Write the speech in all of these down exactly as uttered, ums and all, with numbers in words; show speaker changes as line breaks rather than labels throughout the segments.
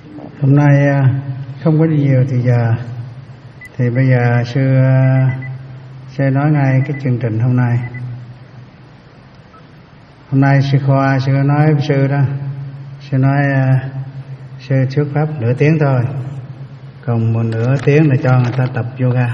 Hôm nay không có nhiều thì giờ thì bây giờ sư sẽ nói ngay cái chương trình hôm nay. Hôm nay sư Khoa sư nói với sư đó, sư nói sư thuyết pháp nửa tiếng thôi, còn một nửa tiếng là cho người ta tập yoga.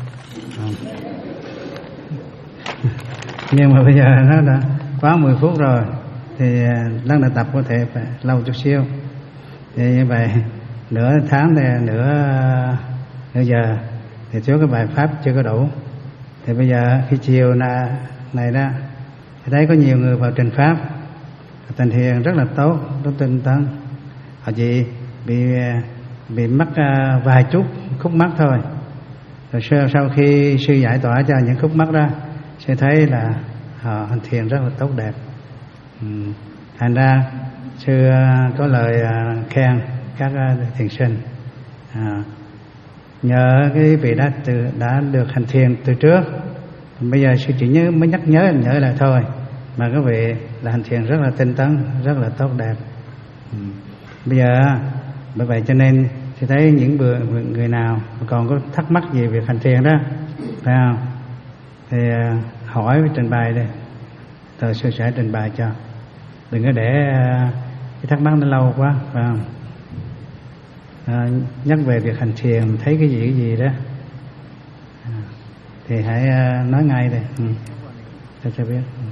Nhưng mà bây giờ nó đã quá mười phút rồi thì lần đầu tập có thể phải lâu chút xíu. Thì như vậy nửa tháng thì nửa nửa giờ thì thiếu cái bài pháp chưa có đủ. Thì bây giờ khi chiều là này đó thì thấy có nhiều người vào trình pháp tình thiền rất là tốt, rất tinh tấn. Họ chỉ bị bị mắc vài chút khúc mắc thôi. Rồi sau, sau khi sư giải tỏa cho những khúc mắc đó, sư thấy là họ hành thiền rất là tốt đẹp. Ừ. Thành ra sư có lời khen các thiền sinh. À, nhờ cái vị đã từ đã được hành thiền từ trước, bây giờ sư chỉ nhớ mới nhắc nhớ nhớ lại thôi, mà các vị là hành thiền rất là tinh tấn, rất là tốt đẹp. Ừ. Bây giờ bởi vậy cho nên sư thấy những người nào còn có thắc mắc gì về hành thiền đó, phải không? Thì hỏi với trình bày đây, rồi sư sẽ trình bày cho. Đừng có để cái thắc mắc nó lâu quá, phải không? À, nhắc về việc hành thiền thấy cái gì cái gì đó à, thì hãy nói ngay đây. Ừ. Tôi cho biết. Ừ.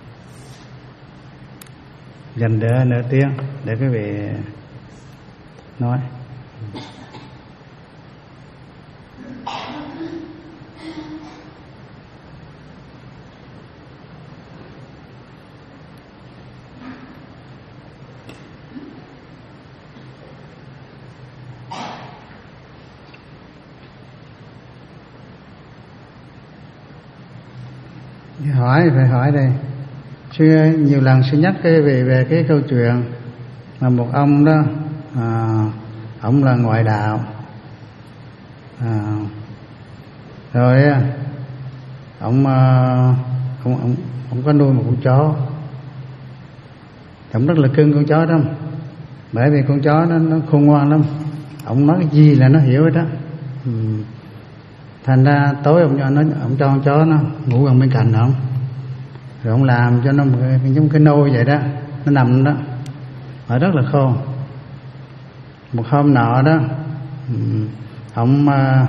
Dành đỡ nửa tiếng để quý vị nói. Hỏi phải hỏi đây. Sư nhiều lần sư nhắc cái về về cái câu chuyện mà một ông đó, à, ông là ngoại đạo, à, rồi ông, ông ông ông có nuôi một con chó, ông rất là cưng con chó đó, bởi vì con chó nó nó khôn ngoan lắm, ông nói cái gì là nó hiểu hết đó. Ừ. Thành ra tối ông cho nó ông cho con chó nó ngủ gần bên cạnh ông, rồi ông làm cho nó một cái, giống cái nôi vậy đó, nó nằm đó, mà rất là khôn. Một hôm nọ đó, ông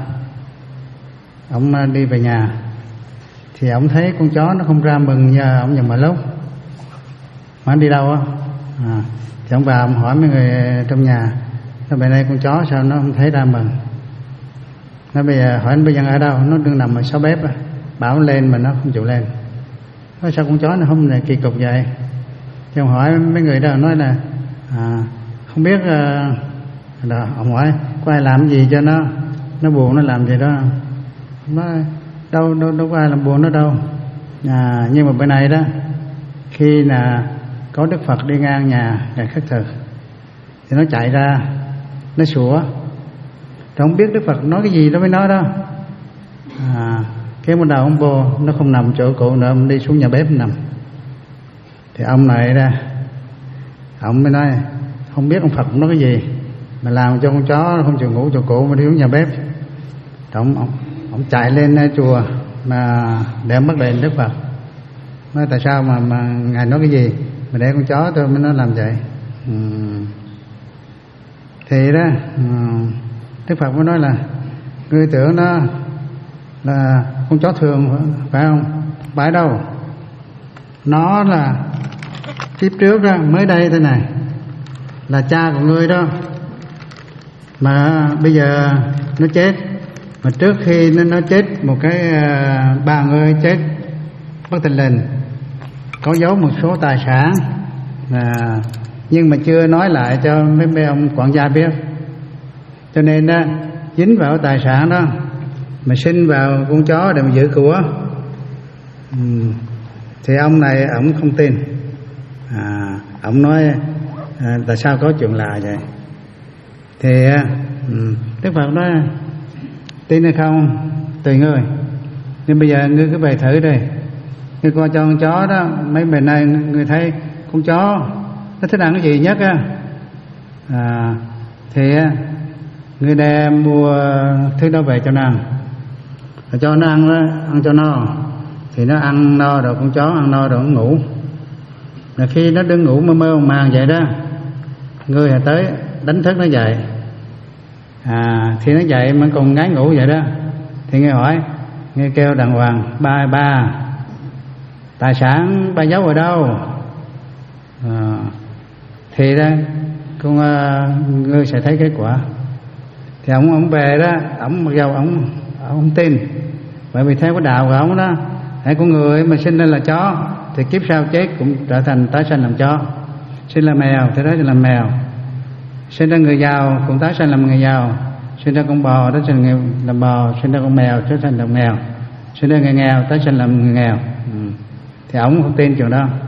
ông đi về nhà thì ông thấy con chó nó không ra mừng nhờ ông nhận mọi lúc, mà đi đâu á, à, thì ông vào ông hỏi mấy người trong nhà, nó bên đây con chó sao nó không thấy ra mừng. Nó bây giờ hỏi anh bây giờ ở đâu, nó đừng nằm ở sau bếp á, bảo lên mà nó không chịu lên. Nói sao con chó nó không này kỳ cục vậy? Thì ông hỏi mấy người đó, nói là à, không biết uh, đó, ông hỏi có ai làm gì cho nó nó buồn, nó làm gì đó. Nó đâu đâu đâu có ai làm buồn nó đâu. À, nhưng mà bên này đó, khi là có Đức Phật đi ngang nhà ngài khất thực thì nó chạy ra, nó sủa. Không biết Đức Phật nói cái gì đó với nó đó. À, cái bắt đầu ông vô, nó không nằm chỗ cụ nữa, ông đi xuống nhà bếp nằm. Thì ông này ra, ông mới nói không biết ông Phật nói cái gì mà làm cho con chó không chịu ngủ chỗ cụ mà đi xuống nhà bếp. Ông, ông, ông chạy lên chùa mà để mất đền Đức Phật. Nói tại sao mà, mà ngài nói cái gì mà để con chó tôi mới nói làm vậy. Ừ. Thì đó, ừ, Đức Phật mới nói là ngươi tưởng nó là con chó thường phải không? Phải đâu. Nó là kiếp trước đó, mới đây thế này, là cha của ngươi đó. Mà bây giờ nó chết. Mà trước khi nó, nó chết một cái uh, ba người chết bất tình lình, có giấu một số tài sản à, nhưng mà chưa nói lại cho mấy, mấy ông quản gia biết. Cho nên đó, dính vào tài sản đó mà sinh vào con chó để mà giữ của. Ừ. Thì ông này ông không tin. À, ông nói à, tại sao có chuyện lạ vậy? Thì ừ, Đức Phật nói tin hay không tùy ngươi, nhưng bây giờ ngươi cứ về thử đi. Ngươi coi cho con chó đó, mấy bề nay ngươi thấy con chó nó thích ăn cái gì nhất á? À, thì người đem mua thứ đó về cho nó ăn, rồi cho nó ăn đó, ăn cho no, thì nó ăn no rồi con chó ăn no rồi nó ngủ. Là khi nó đứng ngủ mơ mơ màng vậy đó, người à tới đánh thức nó dậy. À thì nó dậy mà còn ngái ngủ vậy đó, thì nghe hỏi, nghe kêu đàng hoàng: ba ba, tài sản ba giấu ở đâu? À, thì đó con uh, ngươi sẽ thấy kết quả. Thì ông ông về đó, ông mặc dầu ông ông không tin, bởi vì theo cái đạo của ông đó, hãy con người mà sinh ra là chó thì kiếp sau chết cũng trở thành tái sanh làm chó, sinh là mèo thì đó sẽ làm mèo, sinh ra người giàu cũng tái sanh làm người giàu, sinh ra con bò tái sanh làm, làm bò, sinh ra con mèo tái sanh làm mèo, sinh ra người nghèo tái sanh làm người nghèo. Ừ. Thì ông không tin chuyện đó.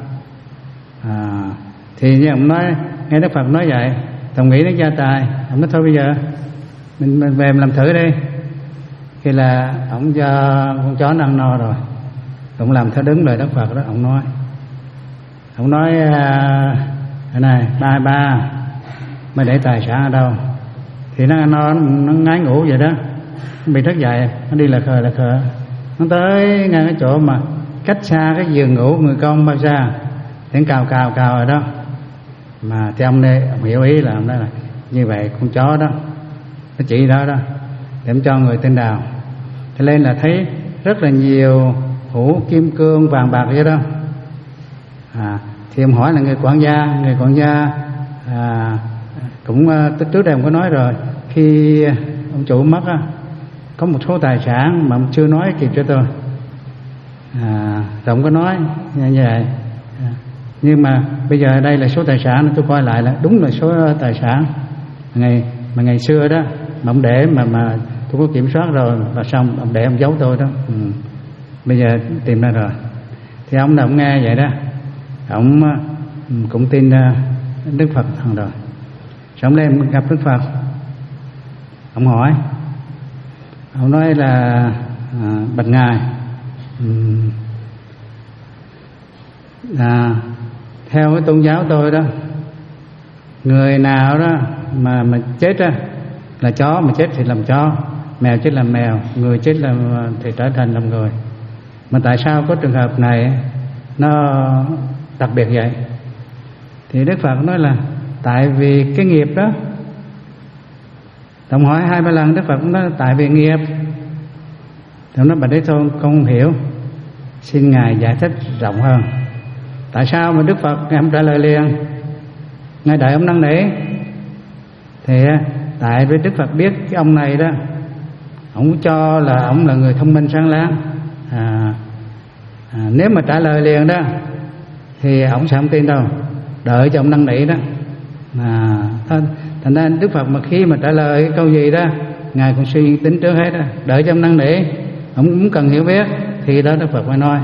À, thì như ông nói, nghe Đức Phật nói vậy, đồng nghĩ đến gia tài, ông nói thôi bây giờ mình, mình về mình làm thử đi. Khi là ông cho con chó nó ăn no rồi, ông làm theo đứng lời Đức Phật đó. Ông nói ông nói cái này: ba ba, mới để tài sản ở đâu? Thì nó ăn no, nó ngái ngủ vậy đó, nó bị thức dậy, nó đi là khờ là khờ, nó tới ngay cái chỗ mà cách xa cái giường ngủ người con bao xa, tiếng cào cào cào rồi đó. Mà thì ông đây, ông hiểu ý là ông nói là như vậy con chó đó nó chỉ đó đó để cho người tên Đào. Cho nên là thấy rất là nhiều hũ kim cương vàng bạc vậy đó. À, thì ông hỏi là người quản gia, người quản gia à, cũng uh, trước đây ông có nói rồi, khi ông chủ mất á, có một số tài sản mà ông chưa nói kịp cho tôi. À, thì ông có nói như vậy. À, nhưng mà bây giờ đây là số tài sản, tôi coi lại là đúng là số tài sản ngày mà ngày xưa đó mà ông để mà mà tôi có kiểm soát rồi, và xong ông để ông giấu tôi đó. Ừ. Bây giờ tìm ra rồi. Thì ông nào ông nghe vậy đó, ông cũng tin Đức Phật thằng rồi. Xong lên gặp Đức Phật, ông hỏi, ông nói là à, bạch ngài, um, à, theo cái tôn giáo tôi đó, người nào đó mà mà chết á là chó, mà chết thì làm chó, mèo chết làm mèo, người chết làm thì trở thành làm người. Mà tại sao có trường hợp này nó đặc biệt vậy? Thì Đức Phật nói là tại vì cái nghiệp đó. Ông hỏi hai ba lần, Đức Phật cũng nói là tại vì nghiệp. Thì ông nói: bạch Thế Tôn, con không hiểu, xin ngài giải thích rộng hơn. Tại sao mà Đức Phật ngài không trả lời liền, ngài đợi ông năn nỉ? Thì tại vì Đức Phật biết cái ông này đó, ông cho là ông là người thông minh sáng láng. À, à, nếu mà trả lời liền đó thì ông sẽ không tin đâu, đợi cho ông năn nỉ đó. À, thành ra Đức Phật mà khi mà trả lời cái câu gì đó, ngài còn suy tính trước hết đó, đợi cho ông năn nỉ, ông cũng cần hiểu biết thì đó Đức Phật mới nói.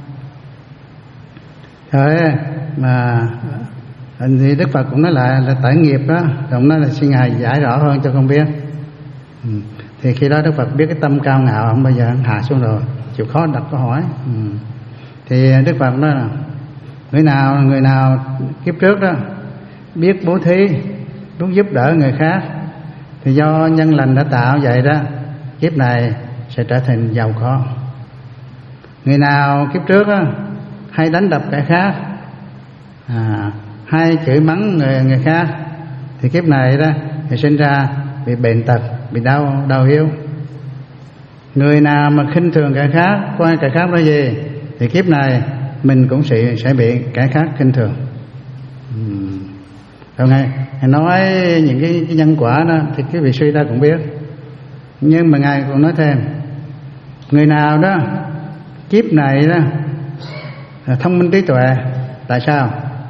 Rồi mà thì Đức Phật cũng nói lại là tại nghiệp đó, ông nói là xin ngài giải rõ hơn cho con biết. Ừ. Thì khi đó Đức Phật biết cái tâm cao ngạo ông bây giờ ông hạ xuống rồi, chịu khó đặt câu hỏi. Ừ. Thì Đức Phật nói là người nào người nào kiếp trước đó biết bố thí, biết giúp đỡ người khác, thì do nhân lành đã tạo vậy đó, kiếp này sẽ trở thành giàu có. Người nào kiếp trước đó hay đánh đập kẻ khác, à, hay chửi mắng người người khác, thì kiếp này đó thì sinh ra bị bệnh tật, bị đau đau yếu. Người nào mà khinh thường kẻ khác, coi kẻ khác là gì, thì kiếp này mình cũng sẽ sẽ bị kẻ khác khinh thường. Rồi ngài, ngài nói những cái, cái nhân quả đó thì quý vị suy ra cũng biết. Nhưng mà ngài còn nói thêm, người nào đó kiếp này đó thông minh trí tuệ, tại sao?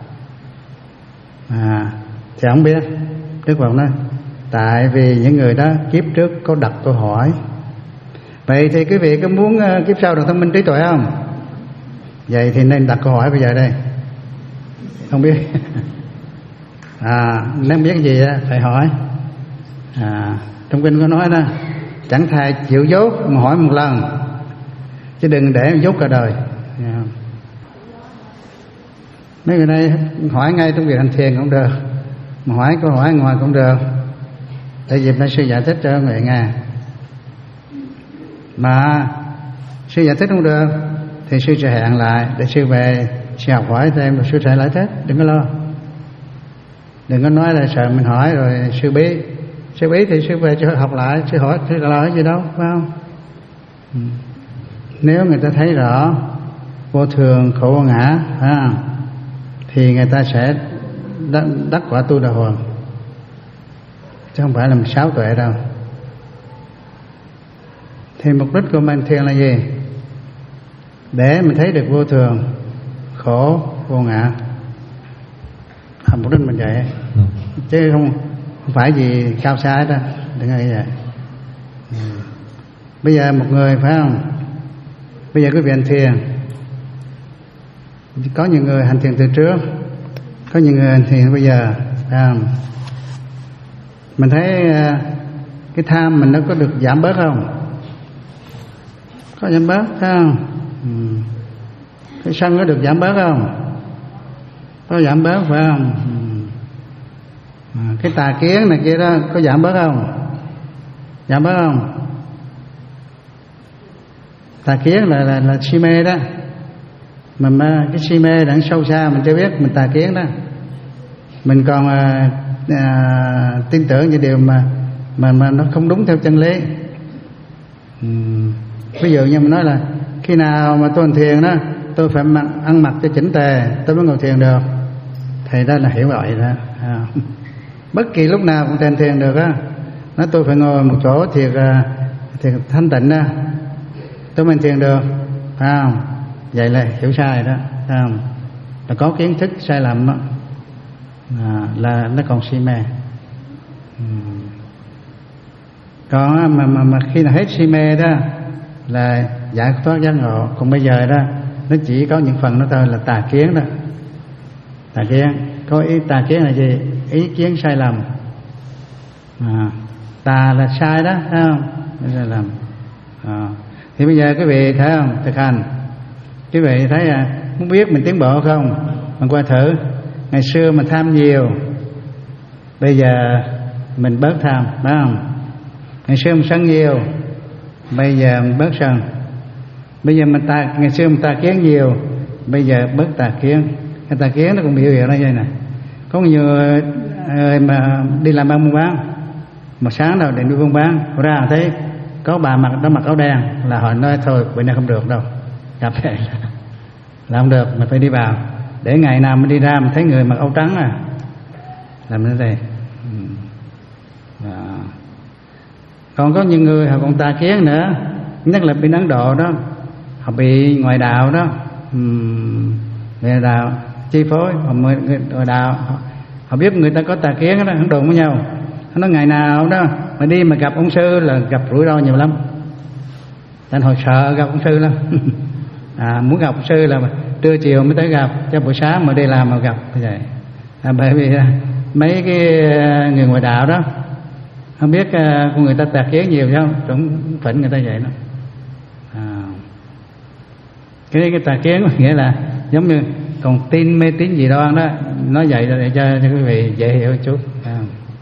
À, thì không biết. Đức Phật nói tại vì những người đó kiếp trước có đặt câu hỏi. Vậy thì quý vị có muốn uh, kiếp sau được thông minh trí tuệ không? Vậy thì nên đặt câu hỏi bây giờ đây. Không biết. À, nếu biết cái gì đó, phải hỏi. À, trong kinh có nói đó, chẳng thà chịu dốt mà hỏi một lần, chứ đừng để dốt cả đời. Yeah. Mấy người đây hỏi ngay trong việc hành thiền cũng được, mà hỏi câu hỏi ngoài cũng được. Tại dịp nay sư giải thích cho người nghe. Mà sư giải thích không được thì sư sẽ hẹn lại để sư về sư học hỏi thêm rồi sư sẽ giải thích, đừng có lo. Đừng có nói là sợ mình hỏi rồi sư bí. Sư bí thì sư về sư học lại, sư hỏi sư lo gì đâu, phải không? Ừ. Nếu người ta thấy rõ vô thường khổ vô ngã à, thì người ta sẽ đắc, đắc quả tu đà hoàng, chứ không phải là sáu tuệ đâu. Thì mục đích của mình thiền là gì? Để mình thấy được vô thường khổ vô ngã, à, mục đích mình vậy. Ừ. Chứ không, không phải gì cao xa đó, đừng nghĩ vậy. Ừ. Bây giờ một người phải không, bây giờ quý vị hành thiền, có những người hành thiền từ trước, có những người hành thiền bây giờ, phải không? Mình thấy cái tham mình nó có được giảm bớt không? Có giảm bớt, phải không? Ừ. Cái sân nó được giảm bớt không? Có giảm bớt, phải không? Ừ. À, cái tà kiến này kia đó có giảm bớt không? Giảm bớt không? Tà kiến là là, là si mê đó, mà, mà cái si mê đằng sâu xa mình chưa biết, mình tà kiến đó. Mình còn à, à, tin tưởng những điều mà mà mà nó không đúng theo chân lý. Ừ. Ví dụ như mình nói là khi nào mà tôi hành thiền đó, tôi phải mặc, ăn mặc cho chỉnh tề tôi mới ngồi thiền được, thì đó là hiểu vậy đó. À. Bất kỳ lúc nào cũng trên thiền được á. Nói tôi phải ngồi một chỗ thiệt thiệt thanh tịnh đó tôi mình thiền được, phải không? Vậy là hiểu sai đó, phải không? Là có kiến thức sai lầm đó. À, là nó còn si mê. Ừ. Còn mà, mà, mà khi nào hết si mê đó là giải thoát giác ngộ. Còn bây giờ đó nó chỉ có những phần nó thôi là tà kiến đó. Tà kiến, có ý tà kiến là gì? Ý kiến sai lầm. À, tà là sai đó, thấy không? Sai lầm. À. Thì bây giờ quý vị thấy không, thực hành, quý vị thấy à, muốn biết mình tiến bộ không? Mình qua thử. Ngày xưa mình tham nhiều, bây giờ mình bớt tham, phải không? Ngày xưa mình sân nhiều, bây giờ mình bớt sân. Bây giờ mình tà, ngày xưa mình tà kiến nhiều, bây giờ bớt tà kiến. Cái tà kiến nó cũng biểu hiện ra vậy nè. Có nhiều người mà đi làm ăn buôn bán, mà sáng đầu để đi buôn bán, ra thấy có bà mặc đó mặc áo đen là họ nói thôi bữa nay không được đâu, gặp vậy là không được, mình phải đi vào. Để ngày nào mình đi ra mình thấy người mặc áo trắng à, làm thế này. Đó. Còn có những người họ còn tà kiến nữa, nhất là bên Ấn Độ đó, họ bị ngoại đạo đó, uhm, ngoại đạo chi phối, họ ngoại đạo họ, họ biết người ta có tà kiến đó, hắn đồn với nhau. Nó ngày nào đó mà đi mà gặp ông sư là gặp rủi ro nhiều lắm. Thành hồi sợ gặp ông sư lắm. À, muốn gặp ông sư là trưa chiều mới tới gặp, cho buổi sáng mà đi làm mà gặp như vậy. À, bởi vì mấy cái người ngoại đạo đó không biết con người ta tà kiến nhiều chứ không, cũng phỉnh người ta vậy đó. À, cái cái tà kiến có nghĩa là giống như còn tin mê tín gì đó đó, nói vậy để cho, cho quý vị dễ hiểu một chút. À.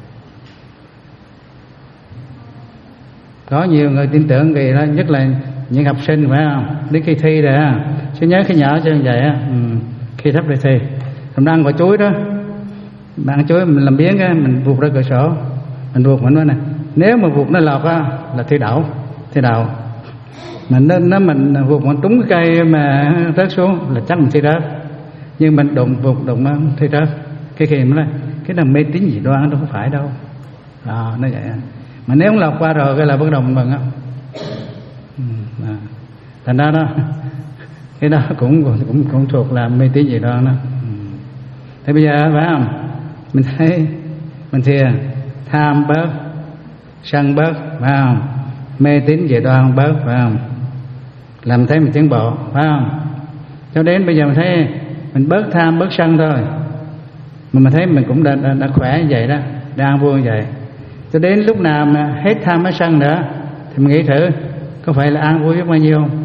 Có nhiều người tin tưởng gì đó, nhất là những học sinh, phải không? Đến khi thi rồi á, chứ nhớ khi nhỏ cho như vậy á, ừ, khi sắp đi thi, mình ăn quả chuối đó, mình ăn chuối mình làm biếng cái mình vụt ra cửa sổ, mình vụt mình nói nè, nếu mà vụt nó lọt á là thi đậu, thi đậu. Mình nó, nó mình vụt mình trúng cái cây mà rớt xuống là chắc mình thi rớt, nhưng mình đụng vụt đụng nó thi rớt. Cái khi mình nói cái là mê tín gì đoan, đâu có phải đâu. À, nó vậy. Mà nếu lọt qua rồi cái là bắt đầu mình mừng á. À, thành ra đó cái đó cũng cũng cũng thuộc là mê tín gì đó đó. Thế bây giờ phải không, mình thấy mình thiền tham bớt, sân bớt, phải không, mê tín gì đó bớt, phải không, làm thấy mình tiến bộ, phải không? Cho đến bây giờ mình thấy mình bớt tham bớt sân thôi, mà mình thấy mình cũng đã, đã, đã khỏe như vậy đó, đang vui như vậy. Cho đến lúc nào mà hết tham hết sân nữa thì mình nghĩ thử có phải là an vui biết bao nhiêu không?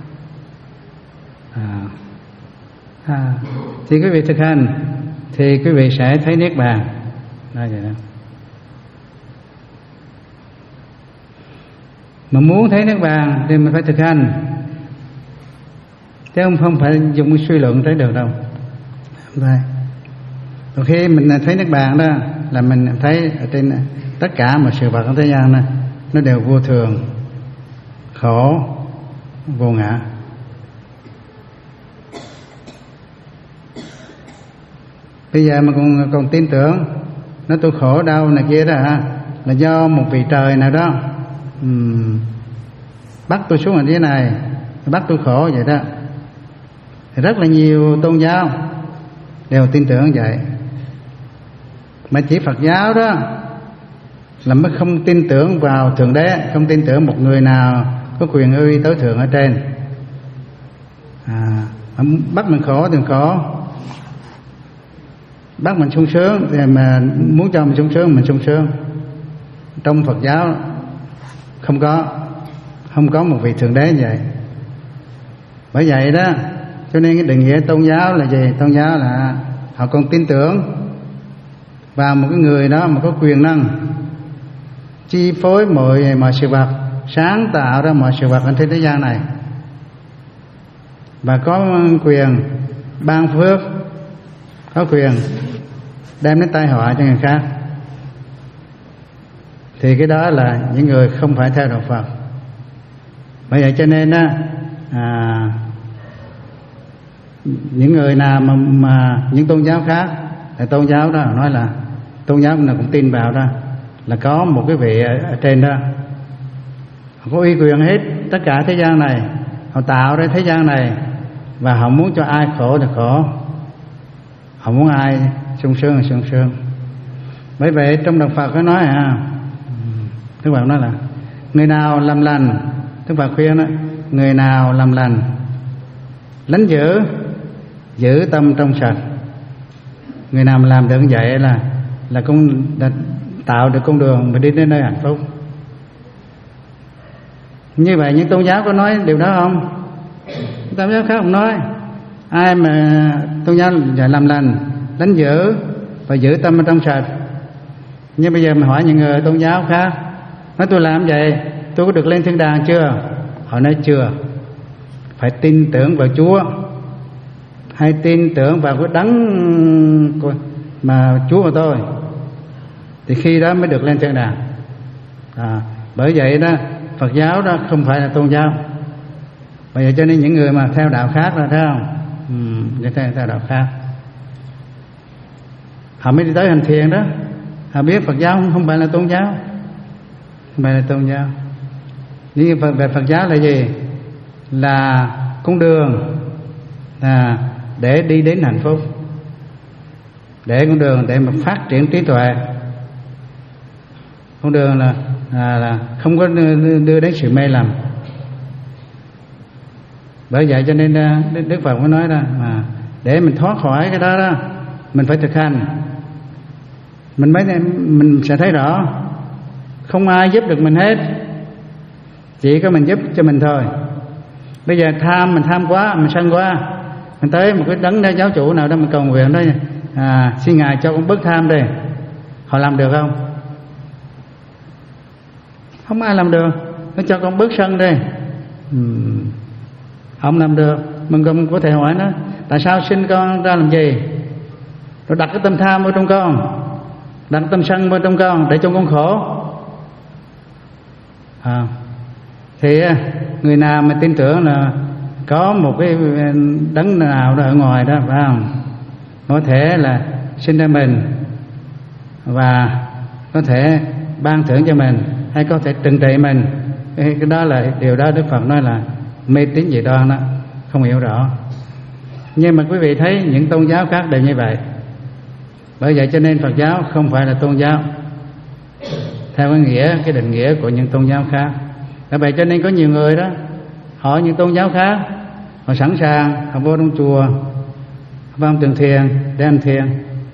À. À. Thì quý vị thực hành thì quý vị sẽ thấy niết bàn. Đó vậy đó. Mà muốn thấy Niết Bàn thì mình phải thực hành, chứ không không phải dùng suy luận thấy được đâu. Đây. Rồi khi mình thấy Niết Bàn đó là mình thấy ở trên tất cả mọi sự vật ở thế gian này nó đều vô thường, khổ, vô ngã. Bây giờ mà còn còn tin tưởng nó tôi khổ đau này kia đó hả, là do một vị trời nào đó uhm, bắt tôi xuống ở thế này, bắt tôi khổ vậy đó. Thì rất là nhiều tôn giáo đều tin tưởng vậy, mà chỉ Phật giáo đó là mới không tin tưởng vào Thượng Đế, không tin tưởng một người nào có quyền uy tối thượng ở trên. À, bắt mình khổ thì khổ, bắt mình sung sướng thì mà muốn cho mình sung sướng mình sung sướng. Trong Phật giáo không có không có một vị Thượng Đế vậy. Bởi vậy đó, cho nên cái định nghĩa tôn giáo là gì? Tôn giáo là họ còn tin tưởng vào một cái người đó mà có quyền năng chi phối mọi mọi sự vật, sáng tạo ra mọi sự vật trên thế gian này, và có quyền ban phước, có quyền đem đến tai họa cho người khác. Thì cái đó là những người không phải theo đạo Phật. Bởi vậy cho nên á, à, những người nào mà, mà những tôn giáo khác, là tôn giáo đó nói là tôn giáo nào cũng tin vào đó là có một cái vị ở, ở trên đó, họ có uy quyền hết tất cả thế gian này, họ tạo ra thế gian này, và họ muốn cho ai khổ thì khổ, họ muốn ai sung sướng thì sung sướng. Bởi vậy trong đạo Phật có nói à, Đức Phật nói là người nào làm lành, Đức Phật khuyên đó, người nào làm lành lánh giữ, giữ tâm trong sạch. Người nào mà làm được như vậy là là con đã tạo được con đường mà đi đến nơi hạnh phúc. Như vậy những tôn giáo có nói điều đó không? Tôn giáo khác không nói. Ai mà tôn giáo dạy làm lành, lánh giữ và giữ tâm trong sạch. Nhưng bây giờ mình hỏi những người tôn giáo khác, nói tôi làm vậy, tôi có được lên thiên đàng chưa? Họ nói chưa. Phải tin tưởng vào Chúa, hay tin tưởng vào cái đấng mà Chúa của tôi, thì khi đó mới được lên thiên đàng. À, bởi vậy đó, Phật giáo đó không phải là tôn giáo. Bởi vậy cho nên những người mà theo đạo khác là thấy không? Ừ, theo, theo đạo khác, họ mới đi tới hành thiền đó. Họ biết Phật giáo không, không phải là tôn giáo, không phải là tôn giáo. Nhưng về Phật giáo là gì? Là con đường à, để đi đến hạnh phúc, để con đường để mà phát triển trí tuệ. Con đường là à, là không có đưa đến sự mê lầm. Bởi vậy cho nên Đức Phật mới nói đó, mà để mình thoát khỏi cái đó đó, mình phải thực hành, mình mới mình sẽ thấy rõ. Không ai giúp được mình hết, chỉ có mình giúp cho mình thôi. Bây giờ tham, mình tham quá, mình sân quá, mình tới một cái đấng đó, giáo chủ nào đó mình cầu nguyện đó, à, xin Ngài cho con bớt tham đi. Họ làm được không? Không ai làm được. Nó cho con bớt sân đi, uhm, không làm được. Mình cũng có thể hỏi nó, tại sao sinh con ra làm gì? Rồi đặt cái tâm tham vào trong con, đặt tâm sân vào trong con để cho con khổ. À, thì người nào mà tin tưởng là có một cái đấng nào đó ở ngoài đó, phải không, có thể là sinh ra mình và có thể ban thưởng cho mình, hay có thể trừng trị mình. Cái đó là điều đó Đức Phật nói là mê tín dị đoan đó, không hiểu rõ. Nhưng mà quý vị thấy những tôn giáo khác đều như vậy. Bởi vậy cho nên Phật giáo không phải là tôn giáo theo cái nghĩa, cái định nghĩa của những tôn giáo khác. Bởi vậy cho nên có nhiều người đó, họ những tôn giáo khác, họ sẵn sàng họ vô trong chùa, vào trường thiền để hành thiền.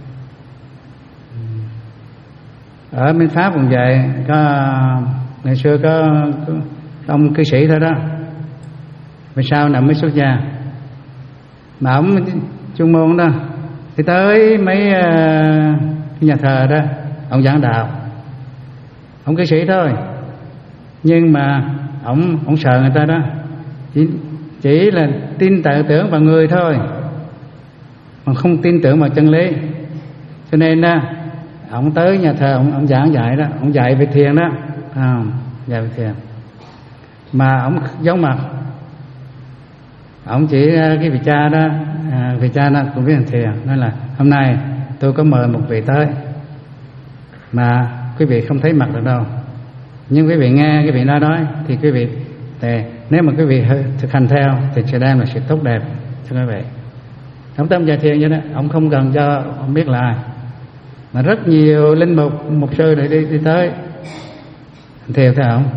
Ở bên Pháp cũng vậy, có ngày xưa có, có ông cư sĩ thôi đó, về sau này mới xuất gia. Mà ông chuyên môn đó thì tới mấy uh, cái nhà thờ đó, ông giảng đạo, ông cư sĩ thôi, Nhưng mà ổng ổng sợ người ta đó, chỉ, chỉ là tin tự tưởng vào người thôi, mà không tin tưởng vào chân lý. Cho nên đó ổng tới nhà thờ, ổng, ổng giảng dạy đó, ổng dạy về thiền đó, à, dạy về thiền. Mà ổng giống mặt, ổng chỉ cái vị cha đó, à, vị cha đó cũng biết hành thiền, nói là hôm nay tôi có mời một vị tới, mà quý vị không thấy mặt được đâu, nhưng quý vị nghe cái vị nói nói thì quý vị thì nếu mà quý vị thực hành theo thì sẽ đem là sự tốt đẹp cho quý vị. Ông tâm dạy thiền vậy đó, ông không cần cho ông biết là ai, mà rất nhiều linh mục mục sư để đi, đi tới thiền theo ông.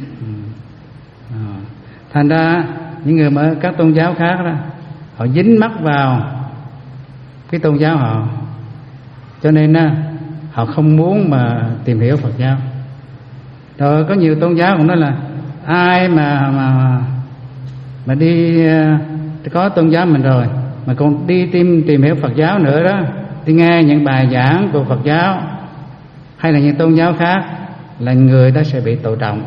Thành ra những người mà các tôn giáo khác đó, họ dính mắc vào cái tôn giáo họ, cho nên đó, họ không muốn mà tìm hiểu Phật giáo. Rồi có nhiều tôn giáo cũng nói là ai mà mà mà đi có tôn giáo mình rồi mà còn đi tìm tìm hiểu Phật giáo nữa đó, đi nghe những bài giảng của Phật giáo hay là những tôn giáo khác, là người đó sẽ bị tội trọng.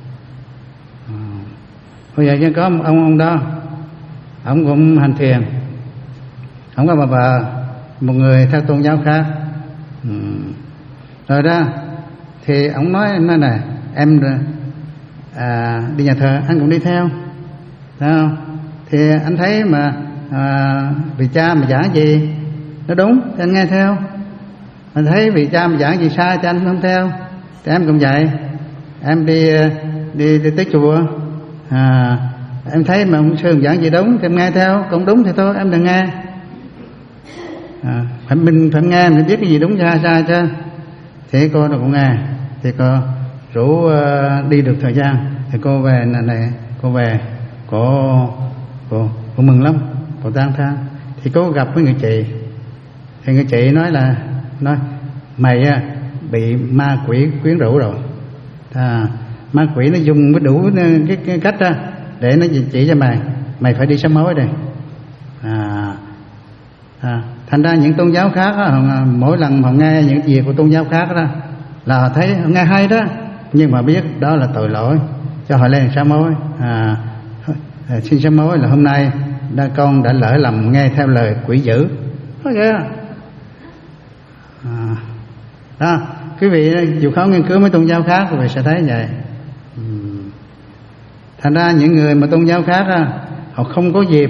Bây giờ có ông ông đó, ông cũng hành thiền, ông có bà vợ, một người theo tôn giáo khác. Ừ. Rồi đó thì ông nói nói này, em à, đi nhà thờ anh cũng đi theo, thấy không? Thì anh thấy mà à, vị cha mà giảng gì nó đúng thì anh nghe theo, anh thấy vị cha mà giảng gì sai thì anh không theo. Thì em cũng vậy, em đi đi, đi tới chùa, à, em thấy mà ông sư giảng gì đúng thì em nghe theo, còn đúng thì thôi em đừng nghe. À, phải mình phải nghe mình biết cái gì đúng sai sai chứ. Thì cô nó cũng nghe, thì cô rủ uh, đi được thời gian thì cô về này, này cô về cô cô cô mừng lắm, cô tán thán. Thì cô gặp với người chị, thì người chị nói là nói mày á bị ma quỷ quyến rũ rồi. À, ma quỷ nó dùng mới đủ cái, cái cách đó để nó chỉ cho mày, mày phải đi sám hối đây. À, à, thành ra những tôn giáo khác đó, mỗi lần mà nghe những gì của tôn giáo khác đó là họ thấy họ nghe hay đó, nhưng mà biết đó là tội lỗi, cho họ lên sám hối. À, xin sám hối là hôm nay đã con đã lỡ lầm nghe theo lời quỷ dữ. Có vậy à? À, đó, quý vị chịu khó nghiên cứu mấy tôn giáo khác quý vị sẽ thấy vậy. Thành ra những người mà tôn giáo khác đó, họ không có dịp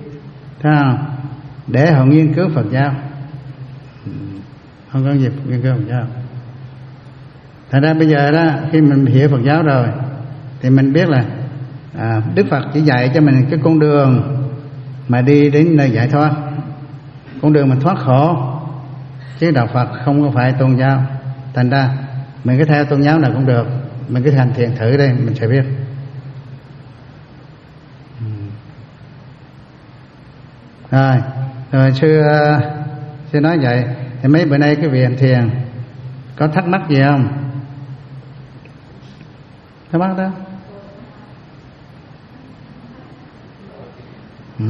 để họ nghiên cứu Phật giáo, không có dịp nghiên cứu Phật giáo. Thành ra bây giờ đó, khi mình hiểu Phật giáo rồi thì mình biết là à, Đức Phật chỉ dạy cho mình cái con đường mà đi đến nơi giải thoát, con đường mình thoát khổ, chứ đạo Phật không có phải tôn giáo. Thành ra mình cứ theo tôn giáo nào cũng được, mình cứ hành thiền thử đây mình sẽ biết. Rồi, rồi sư sư nói vậy thì mấy bữa nay cái vị hành thiền có thắc mắc gì không? Thắc mắc đó. Ừ.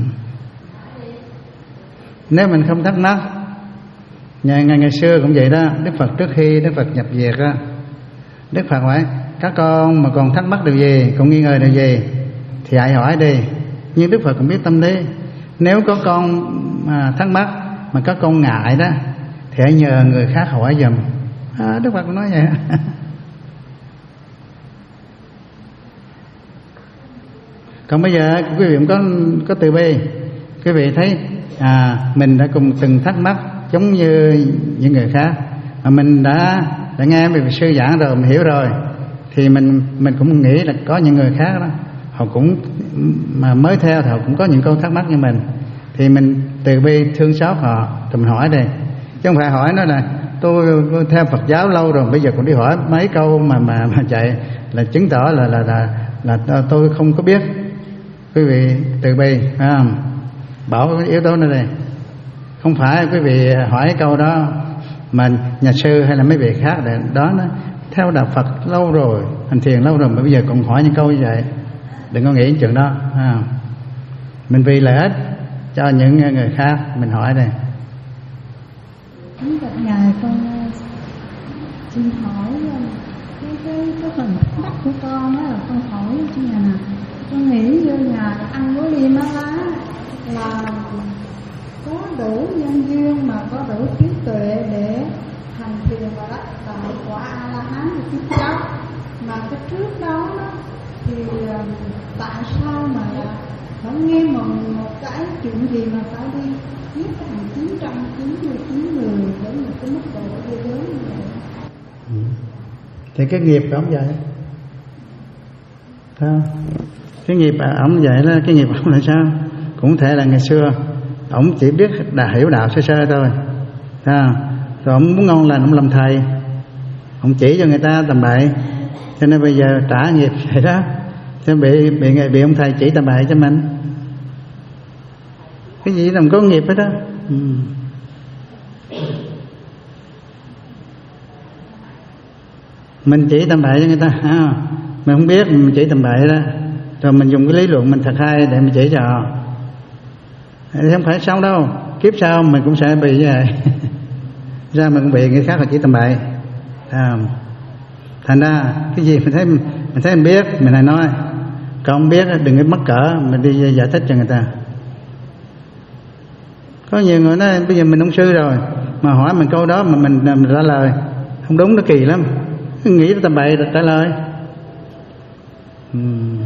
Nếu mình không thắc mắc, ngày, ngày ngày xưa cũng vậy đó, Đức Phật trước khi Đức Phật nhập diệt á, Đức Phật hỏi các con mà còn thắc mắc điều gì, còn nghi ngờ điều gì thì hãy hỏi đi. Nhưng Đức Phật cũng biết tâm lý, nếu có con mà thắc mắc mà các con ngại đó thì hãy nhờ người khác hỏi giùm. À, Đức Phật cũng nói vậy. Còn bây giờ quý vị cũng có có từ bi, quý vị thấy à mình đã cùng từng thắc mắc giống như những người khác, mà mình đã đã nghe vị sư giảng rồi, mình hiểu rồi, thì mình mình cũng nghĩ là có những người khác đó, họ cũng mà mới theo thì họ cũng có những câu thắc mắc như mình, thì mình từ bi thương xót họ thì mình hỏi đi, chứ không phải hỏi nó là tôi, tôi theo Phật giáo lâu rồi bây giờ còn đi hỏi mấy câu mà mà mà chạy là chứng tỏ là là là là, là tôi không có biết. Quý vị từ bi, phải không? Bảo cái yếu tố này đây, không phải quý vị hỏi cái câu đó mà nhà sư hay là mấy vị khác để đó nó theo đạo Phật lâu rồi, hành thiền lâu rồi mà bây giờ còn hỏi những câu như vậy, đừng có nghĩ chuyện đó. À, mình vì lợi ích cho những người khác mình hỏi đây.
Ngài con xin hỏi cái cái cái phần thắc mắc của con á là con hỏi cho nhà nè, con nghĩ vô nhà ăn với ly má lá là có đủ nhân duyên mà có đủ trí tuệ để hành thiền và đắc đạo quả A La Hán và tiếp chấp, mà cái trước đó, đó thì tại sao mà không nghe một, một cái chuyện gì mà phải đi giết hàng chín trăm chín mươi chín người đến một cái mức độ ghê gớm như vậy?
Ừ. Thì cái nghiệp của ông vậy, thấy không? Cái nghiệp ông vậy đó, cái nghiệp ông là sao? Cũng thể là ngày xưa ông chỉ biết đã hiểu đạo sơ sơ thôi, thấy không? Rồi ông muốn ngon lành ông làm thầy, ông chỉ cho người ta tầm bậy, cho nên bây giờ trả nghiệp vậy đó, cho bị bị bị ông thầy chỉ tầm bậy cho mình. Cái gì làm có nghiệp hết đó. Ừ. Mình chỉ tầm bậy cho người ta, à, mình không biết mình chỉ tầm bậy đó, rồi mình dùng cái lý luận mình thật hay để mình chỉ cho. Thì không phải sao đâu, kiếp sau mình cũng sẽ bị như vậy. Ra mình cũng bị người khác là chỉ tầm bậy. À, thành ra cái gì mình thấy mình thấy mình biết mình lại nói, còn không biết đừng có mắc cỡ mình đi giải thích cho người ta. Có nhiều người nói bây giờ mình ông sư rồi mà hỏi mình câu đó mà mình, mình trả lời không đúng, nó kỳ lắm, nghĩ tầm bậy trả lời. uhm.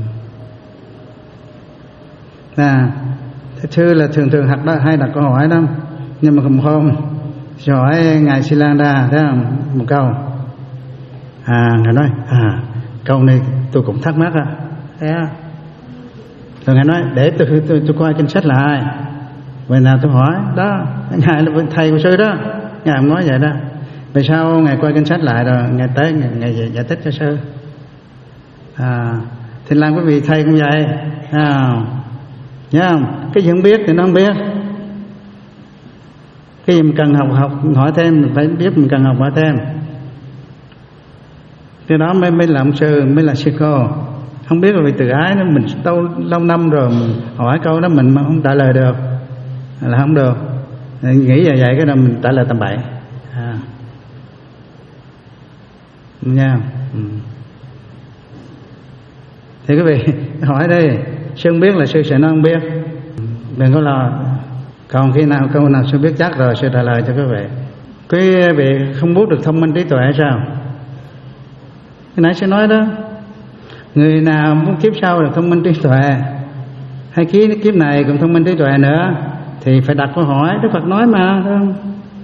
À, thưa là thường thường học đó hay đặt câu hỏi đó, nhưng mà không hôm hỏi ngài Silanda thấy không, một câu à, ngài nói à câu này tôi cũng thắc mắc á, thấy không? Rồi ngài nói để tôi tôi, tôi, tôi coi kinh sách lại, vậy nào tôi hỏi đó, ngài là thầy của sư đó, ngài không nói vậy đó. Vì sao ngài coi kinh sách lại rồi ngài tới ngài, ngài giải, giải thích cho sư. À, thì làm cái vị thầy cũng vậy, à, nhớ không? Cái gì không biết thì nó không biết, cái gì mình cần học học hỏi thêm, mình phải biết mình cần học hỏi thêm. Cái đó mới mới là ông sư, mới là sư cô. Không biết là vì tự ái nó mình lâu lâu năm rồi mình hỏi câu đó mình mà không trả lời được là không được, nghĩ vậy vậy cái đó mình trả lời tầm bậy. À, nha. Ừ. Thì quý vị hỏi đi, sư không biết là sư sẽ nói không biết, đừng có lo. Còn khi nào câu nào sư biết chắc rồi sư trả lời cho quý vị. Quý vị không muốn được thông minh trí tuệ hay sao? Cái nãy sư nói đó, người nào muốn kiếp sau được thông minh trí tuệ, hay kiếp này cũng thông minh trí tuệ nữa, thì phải đặt câu hỏi. Đức Phật nói mà, thấy không?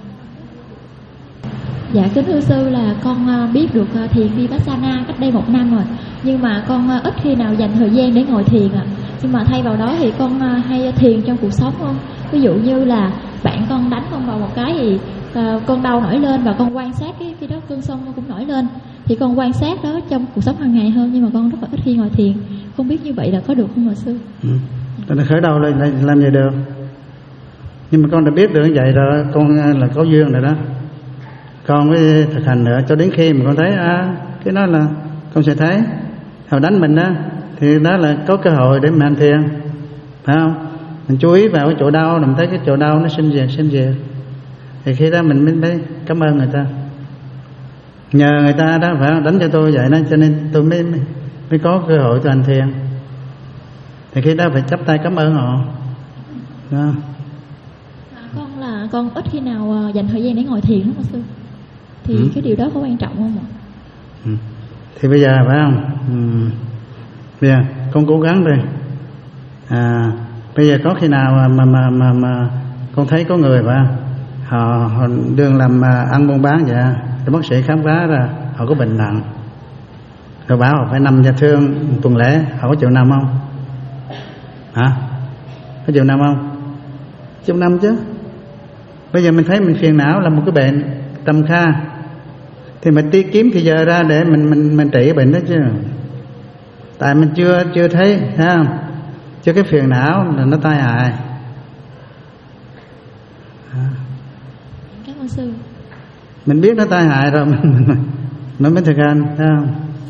Dạ kính thưa sư, là con biết được thiền Vipassana cách đây một năm rồi, nhưng mà con ít khi nào dành thời gian để ngồi thiền ạ. À. Nhưng mà thay vào đó thì con hay thiền trong cuộc sống không? Ví dụ như là bạn con đánh con vào một cái thì con đau nổi lên và con quan sát cái cái đó cơn sông nó cũng nổi lên, thì con quan sát đó trong cuộc sống hàng ngày hơn, nhưng mà con rất là ít khi ngồi thiền. Không biết như vậy là có được không ạ sư?
Ừ. Con đã khởi đầu lên làm vậy được, nhưng mà con đã biết được như vậy rồi, con là có duyên rồi đó, con mới thực hành nữa cho đến khi mà con thấy à cái đó là con sẽ thấy hồi đánh mình đó, thì đó là có cơ hội để mình hành thiền, phải không? Mình chú ý vào cái chỗ đau, mình thấy cái chỗ đau nó sinh về sinh về, thì khi đó mình mới thấy cảm ơn người ta, nhờ người ta đó, phải không? Đánh cho tôi vậy đó, cho nên tôi mới mới có cơ hội tôi hành thiền, thì khi đó phải chắp tay cảm ơn họ đó.
Con là con ít khi nào dành thời gian để ngồi thiền lắm sư, thì ừ. cái điều đó có quan trọng không ạ?
Ừ. Thì bây giờ phải không? Ừ. Bây giờ con cố gắng đi. À, bây giờ có khi nào mà mà mà mà, mà con thấy có người phải không? Họ, họ đương làm ăn buôn bán vậy, thì bác sĩ khám phá ra họ có bệnh nặng, rồi bảo họ phải nằm nhà thương một tuần lễ, họ có chịu nằm không? Hả? Có chịu nằm không? Chịu nằm chứ. Bây giờ mình thấy mình phiền não là một cái bệnh trầm kha, thì mình đi kiếm thì giờ ra để mình mình mình trị cái bệnh đó chứ. Tại mình chưa chưa thấy, thấy không? Chứ cái phiền não là nó tai hại.
Cảm ơn sư.
Mình biết nó tai hại rồi mình mình, mình mới thực hành, thấy không?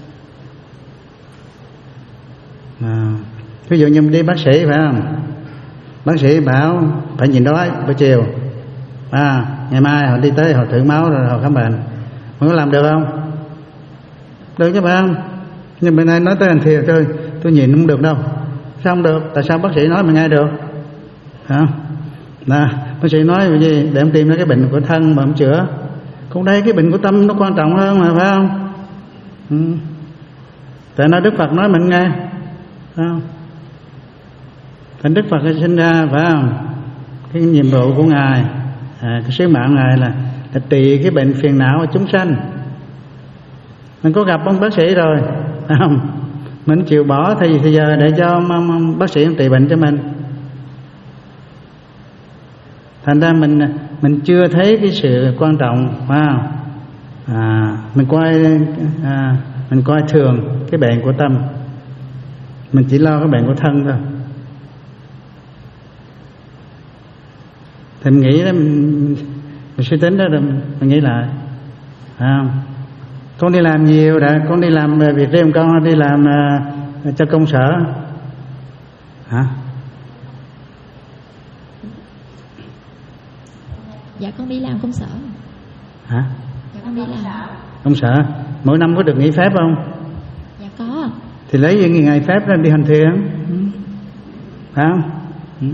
À, ví dụ như mình đi bác sĩ phải không? Bác sĩ bảo phải nhìn đói buổi chiều, à ngày mai họ đi tới họ thử máu rồi họ khám bệnh, mình có làm được không? Được chứ phải không? Nhưng bên này nói tới hành thiền tôi tôi nhìn không được đâu. Sao không được? Tại sao bác sĩ nói mình nghe được? Hả? Nè, bác sĩ nói vì gì? Để em tìm ra cái bệnh của thân mà em chữa. Còn đây cái bệnh của tâm nó quan trọng hơn mà, phải không? Ừ. Tại nói Đức Phật nói mình nghe, phải không? Thành Đức Phật sinh ra, phải không? Cái nhiệm vụ của Ngài, à, cái sứ mạng Ngài là, là trị cái bệnh phiền não của chúng sanh. Mình có gặp ông bác sĩ rồi, phải không? Mình chịu bỏ thì, thì giờ để cho bác sĩ trị bệnh cho mình. Thành ra mình mình chưa thấy cái sự quan trọng, phải không? À, mình coi à, mình coi thường cái bệnh của tâm, mình chỉ lo cái bệnh của thân thôi. Thì mình nghĩ đó, mình, mình suy tính đó rồi mình nghĩ lại, phải không? Con đi làm nhiều đã, con đi làm việc riêng, con đi làm uh, cho công sở hả?
Dạ con đi làm công sở.
Hả?
Dạ con đi làm
công sở. Mỗi năm có được nghỉ phép không?
Dạ có.
Thì lấy những ngày phép ra đi hành thiền, phải không? Ừ.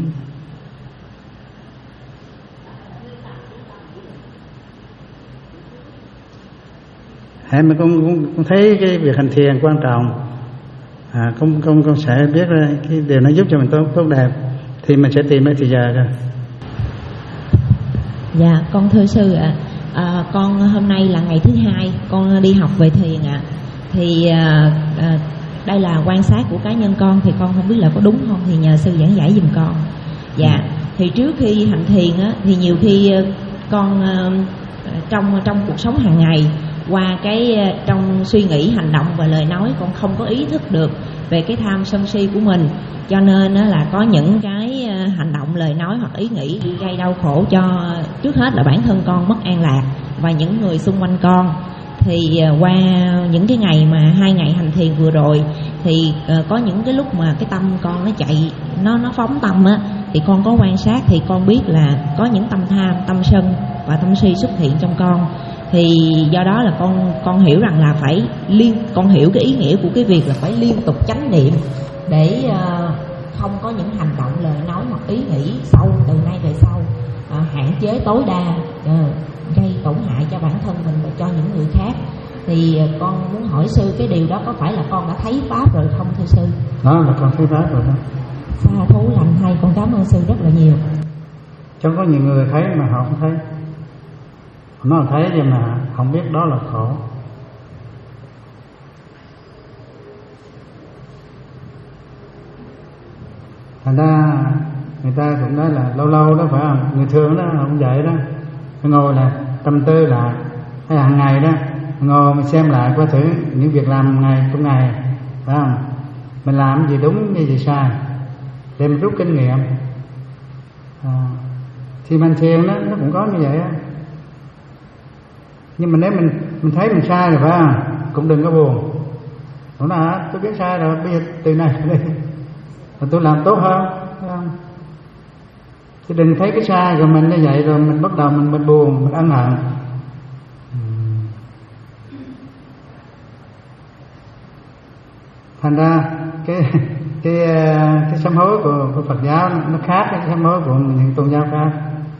Hay mà con, con, con thấy cái việc hành thiền quan trọng, à, con, con, con sẽ biết ra cái điều nó giúp cho mình tốt, tốt đẹp, thì mình sẽ tìm ra thì giờ rồi.
Dạ con thưa sư ạ, à, à, con hôm nay là ngày thứ hai con đi học về thiền ạ. À. Thì à, à, đây là quan sát của cá nhân con, thì con không biết là có đúng không, thì nhờ sư giảng giải giùm con. Dạ, thì trước khi hành thiền á, thì nhiều khi con trong trong cuộc sống hàng ngày, qua cái trong suy nghĩ, hành động và lời nói, con không có ý thức được về cái tham sân si của mình, cho nên là có những cái hành động, lời nói hoặc ý nghĩ gây đau khổ cho trước hết là bản thân con mất an lạc và những người xung quanh con. Thì qua những cái ngày mà hai ngày hành thiền vừa rồi, thì có những cái lúc mà cái tâm con nó chạy, nó nó phóng tâm á, thì con có quan sát, thì con biết là có những tâm tham, tâm sân và tâm si xuất hiện trong con. Thì do đó là con con hiểu rằng là phải liên con hiểu cái ý nghĩa của cái việc là phải liên tục chánh niệm để uh, không có những hành động, lời nói hoặc ý nghĩ sâu từ nay về sau, uh, hạn chế tối đa uh, gây tổn hại cho bản thân mình và cho những người khác. Thì uh, con muốn hỏi sư cái điều đó có phải là con đã thấy pháp rồi không thưa sư?
Đó là con thấy pháp rồi đó.
Sa thú lành thay, con cảm ơn sư rất là nhiều.
Chẳng có nhiều người thấy mà họ không thấy. Nó thấy nhưng mà không biết đó là khổ. Thành ra người ta cũng nói là lâu lâu đó, phải không? Người thường đó không vậy đó, phải ngồi là tâm tư lại, hay hàng ngày đó ngồi mình xem lại qua thử những việc làm ngày trong ngày, phải không? Mình làm gì đúng, gì gì sai, để mình rút kinh nghiệm. À, thì mình thiền đó nó cũng có như vậy á. Nhưng mà nếu mình mình thấy mình sai rồi, phải không? Cũng đừng có buồn. Nói là tôi biết sai rồi, bây giờ từ này đi rồi tôi làm tốt hơn, phải không? Chứ đừng thấy cái sai rồi mình như vậy rồi mình bắt đầu mình mình buồn, mình ân hận. Thành ra cái cái cái sám hối của, của Phật giáo nó khác cái sám hối của những tôn giáo khác.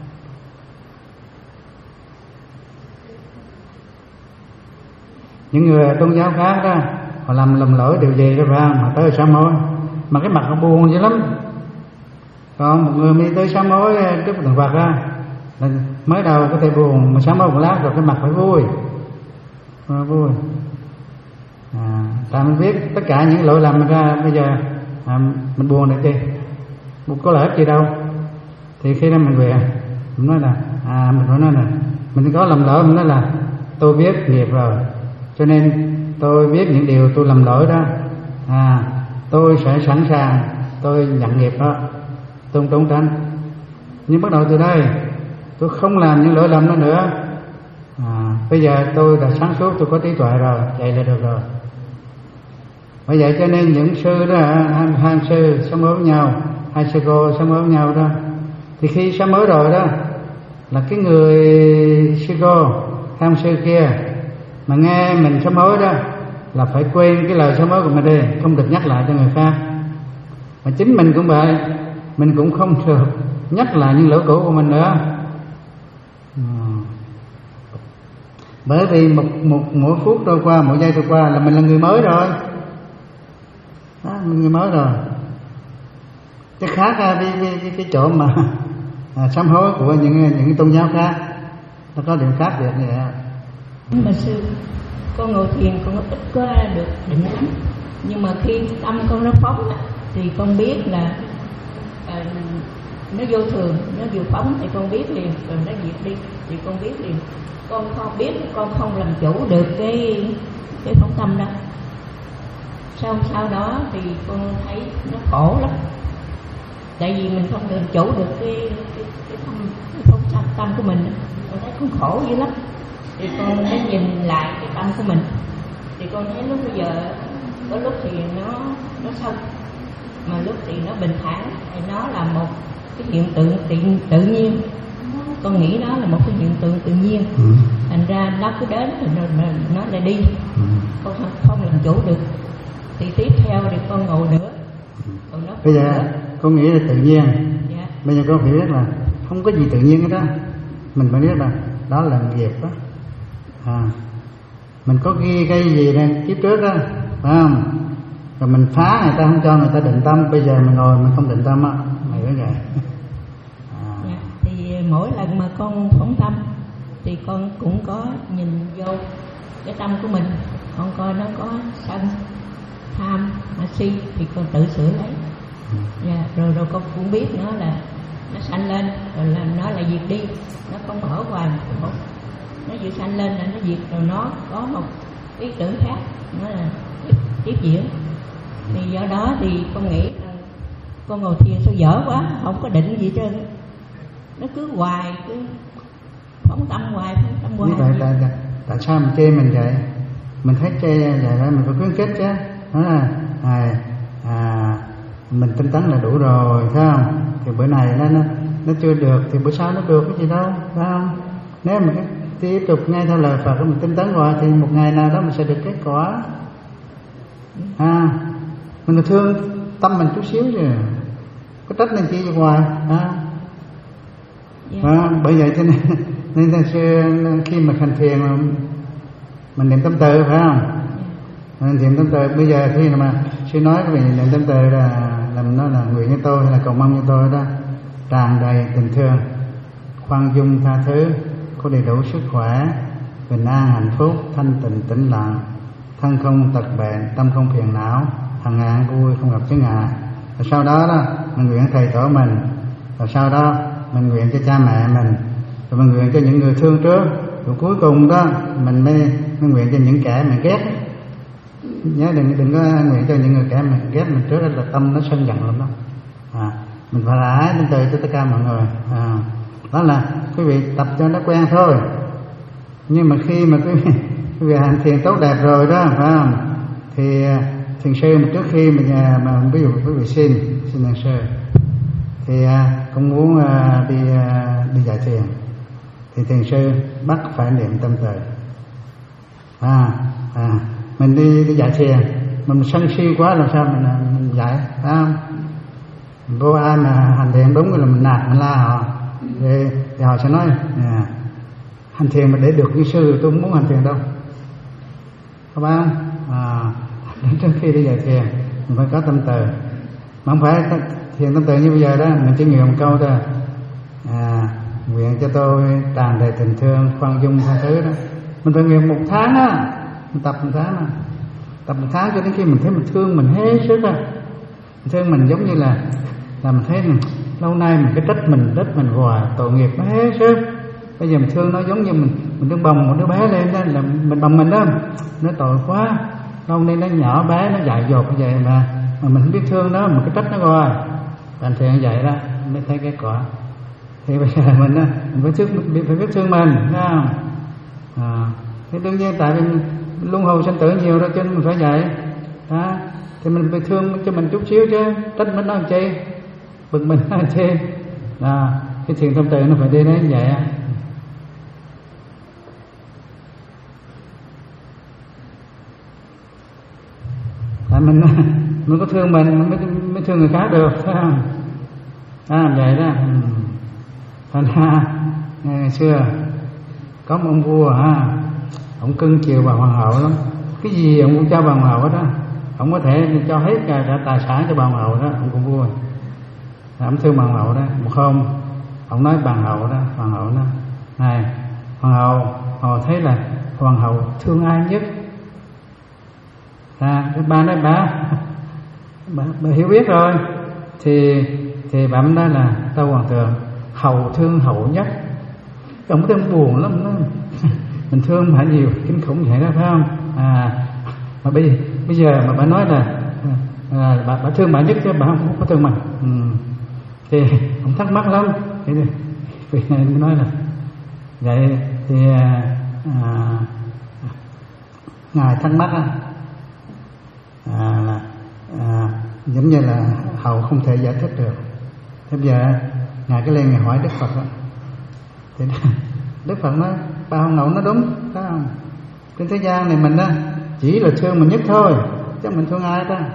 Những người tôn giáo khác đó, họ làm lầm lỗi điều gì đó, phải không? Họ tới sám hối mà cái mặt họ buồn dữ lắm. Còn một người đi tới sám hối trước tượng Phật á, mới đầu có thể buồn, mà sám hối một lát rồi cái mặt phải vui, phải vui. À, ta mới biết tất cả những lỗi lầm ra bây giờ à, mình buồn được chi, một có lợi ích gì đâu. Thì khi đó mình về mình nói là à mình phải nói là mình có lầm lỗi, mình nói là tôi biết nghiệp rồi, cho nên tôi biết những điều tôi làm lỗi đó, à tôi sẽ sẵn sàng tôi nhận nghiệp đó, tôi không trốn tránh. Nhưng bắt đầu từ đây tôi không làm những lỗi lầm đó nữa. À, bây giờ tôi đã sáng suốt, tôi có trí tuệ rồi, vậy là được rồi. Bởi vậy cho nên những sư đó, hai, hai sư sám hối với nhau, hai sư cô sám hối với nhau đó, thì khi sám hối rồi đó là cái người sư cô, hai sư kia mà nghe mình sám hối đó là phải quên cái lời sám hối của mình đi, không được nhắc lại cho người khác. Mà chính mình cũng vậy, mình cũng không được nhắc lại những lỗi cũ của mình nữa. Bởi vì một, một mỗi phút trôi qua, mỗi giây trôi qua là mình là người mới rồi. Đó, mình người mới rồi. Cái khác cái, cái, cái, cái chỗ mà à, sám hối của những những tôn giáo khác, nó có điểm khác biệt như vậy.
Nhưng mà sư, con ngồi thiền con ít có được định lắm. Nhưng mà khi tâm con nó phóng thì con biết là à, nó vô thường, nó vừa phóng thì con biết liền, rồi nó diệt đi thì con biết liền. Con không biết, con không làm chủ được cái cái phóng tâm đó. Sau sau đó thì con thấy nó khổ lắm. Tại vì mình không làm chủ được cái cái cái tâm, cái phóng tâm, tâm của mình, con thấy con khổ dữ lắm. Thì con mới nhìn lại cái tâm của mình, thì con thấy lúc bây giờ có lúc thì nó nó sâu, mà lúc thì nó bình thản, thì nó là một cái hiện tượng tự, tự nhiên. Con nghĩ nó là một cái hiện tượng tự nhiên, ừ. Thành ra nó cứ đến thì nó, nó lại đi, ừ. Con không, không làm chủ được. Thì tiếp theo thì con ngồi nữa. Còn nó
bây giờ nữa. Con nghĩ là tự nhiên,
dạ.
Bây giờ con phải biết là không có gì tự nhiên hết đó. Mình phải biết là đó là nghiệp đó. À, mình có ghi cái gì đây kiếp trước đó, phải không? Rồi mình phá người ta, không cho người ta định tâm. Bây giờ mình ngồi mình không định tâm á, mày biết vậy.
À. Dạ, thì mỗi lần mà con phóng tâm thì con cũng có nhìn vô cái tâm của mình, con coi nó có sân, tham, mà si thì con tự sửa lấy. Dạ, rồi rồi con cũng biết nó là nó sanh lên rồi là nó lại diệt đi, nó không ở hoài một. Nó vừa sanh lên là nó diệt, rồi nó có một ý tưởng khác, nó là tiếp, tiếp diễn. Thì do đó thì con nghĩ là con ngồi thiền sao dở quá, không có định gì trơn, nó cứ hoài, cứ phóng tâm hoài, phóng tâm hoài.
Như vậy tại, tại, tại sao mình chê mình vậy? Mình thấy chê vậy đó, mình phải khuyến khích chứ. Đó là à, à, mình tinh tấn là đủ rồi, phải không? Thì bữa này nó nó, nó chưa được thì bữa sau nó được cái gì đâu, phải không? Nếu mình cái tiếp tục nghe theo lời Phật của mình tinh tấn rồi thì một ngày nào đó mình sẽ được kết quả. À, mình còn thương tâm mình chút xíu chứ, có trách nên chi hoài. À, yeah. À, bởi vậy cho nên nên là khi mà hành thiền mình niệm tâm từ, phải không? Mình niệm tâm từ. Bây giờ khi mà sư nói về niệm tâm từ là làm nó là nguyện cho tôi hay là cầu mong cho tôi đó, tràn đầy tình thương, khoan dung tha thứ, có đầy đủ sức khỏe, bình an hạnh phúc, thanh tịnh tĩnh lặng, thân không tật bệnh, tâm không phiền não, hằng ngày an vui, không gặp chướng ngại. Rồi sau đó đó mình nguyện thầy tổ mình, rồi sau đó mình nguyện cho cha mẹ mình, rồi mình nguyện cho những người thương trước, rồi cuối cùng đó mình mới, mới nguyện cho những kẻ mình ghét. Nhớ đừng đừng có nguyện cho những người kẻ mình ghét mình trước, đó là tâm nó sân giận lắm đó. À, mình phải rải đến từ cho tất cả mọi người. À, đó là quý vị tập cho nó quen thôi. Nhưng mà khi mà quý vị, quý vị hành thiền tốt đẹp rồi đó, phải không? Thì thiền sư mà trước khi mình mà ví dụ quý vị xin xin thiền sư thì cũng muốn đi đi dạy thiền, thì thiền sư bắt phải niệm tâm từ. À, à mình đi đi dạy thiền mình sân si quá làm sao mình, mình dạy, phải không? Vô ai mà hành thiền đúng là mình nạt mình la họ thì, thì họ sẽ nói à, hành thiền mà để được như sư tôi không muốn hành thiền đâu, các bạn. À, trước khi đi dạy thiền mình phải có tâm từ, mà không phải thiền tâm từ như bây giờ đó mình chỉ nguyện một câu thôi, à, nguyện cho tôi tràn đầy tình thương, khoan dung tha thứ đó. Mình phải nguyện một tháng á, mình tập một tháng á, tập một tháng cho đến khi mình thấy mình thương mình hết sức á, mình thương mình giống như là là mình thấy mình lâu nay mình cái trách mình trách mình hoài, tội nghiệp nó hết sức. Bây giờ mình thương nó giống như mình mình đang bồng một đứa bé lên đó, là mình bồng mình đó, nó tội quá, lâu nay nó nhỏ bé nó dại dột như vậy mà mà mình không biết thương nó, mình cái trách nó rồi, thành thiện vậy đó mới thấy kết quả. Thì bây giờ mình á, mình phải thương, phải biết thương mình, thấy không? À, thì đương nhiên tại vì luân hồi sanh tử nhiều đó cho nên mình phải vậy đó. Thì mình phải thương cho mình chút xíu chứ, trách mình nói làm chi, bực mình nói làm chi. Đó, cái thiền tâm từ nó phải đi đến vậy. mình mình có thương mình mới mới thương người khác được, phải không? À, vậy đó. Thành ra ngày xưa có một ông vua ha, ông cưng chiều bà hoàng hậu lắm, cái gì ông cũng cho bà hoàng hậu đó, ông có thể cho hết cả, cả tài sản cho bà hoàng hậu đó, ông cũng vui. Ông thương bà hoàng hậu đó. Một hôm ông nói bà hoàng hậu đó, hoàng hậu đó, này hoàng hậu, họ thấy là hoàng hậu thương ai nhất? À, cái bà nói bà, bà, bà hiểu biết rồi, thì thì bà nói là tâu hoàng thượng, hầu thương hậu nhất. Ông thấy buồn lắm đó. Mình thương bà nhiều kinh khủng vậy đó, phải không? À, mà bây, bây giờ mà bà nói là à, bà, bà thương bà nhất chứ bà không, không có thương mình. Ừ. Thì ông thắc mắc lắm. Thì vị này nói là vậy thì à, ngài thắc mắc á, à, là à, giống như là hầu không thể giải thích được. Thế bây giờ ngài cái lên ngài hỏi Đức Phật đó. Thì Đức Phật nói bà hoàng hậu nó đúng, phải không? Trên thế gian này mình đó chỉ là thương mình nhất thôi, chứ mình thương ai ta?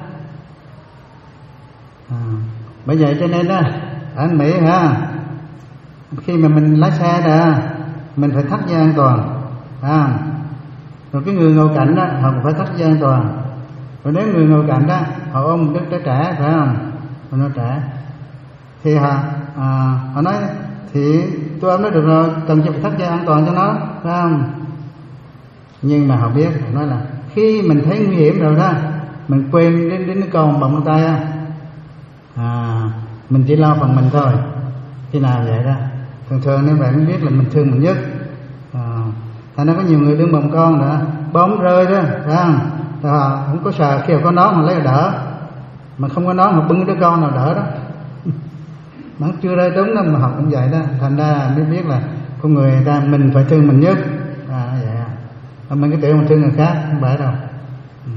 À, bởi vậy cho nên đó ở Mỹ ha, khi mà mình lái xe ra mình phải thắt dây an toàn, à, rồi cái người ngồi cạnh đó họ cũng phải thắt dây an toàn. Rồi nếu người ngồi cạnh đó họ ôm một đứa trẻ trẻ, phải không? Một đứa trẻ thì họ à, họ nói thì tôi ôm nó được rồi, cần phải thắt dây an toàn cho nó, phải không? Nhưng mà họ biết, họ nói là khi mình thấy nguy hiểm rồi đó, mình quên đến đến cái con bằng tay á, à, mình chỉ lo phần mình thôi. Khi nào vậy đó? Thường thường nếu vậy mới biết là mình thương mình nhất. À, thành ra có nhiều người đương bồng con nữa, bóng rơi đó, phải không? Thì họ không có sợ, khi họ có nón họ lấy đỡ, mà không có nón họ bưng đứa con nào đỡ đó. Mà chưa rơi trúng đâu mà họ cũng vậy đó. Thành ra mới biết là con người, người ta mình phải thương mình nhất. À vậy à. Mình cái tưởng mình thương người khác không phải đâu. Ừ.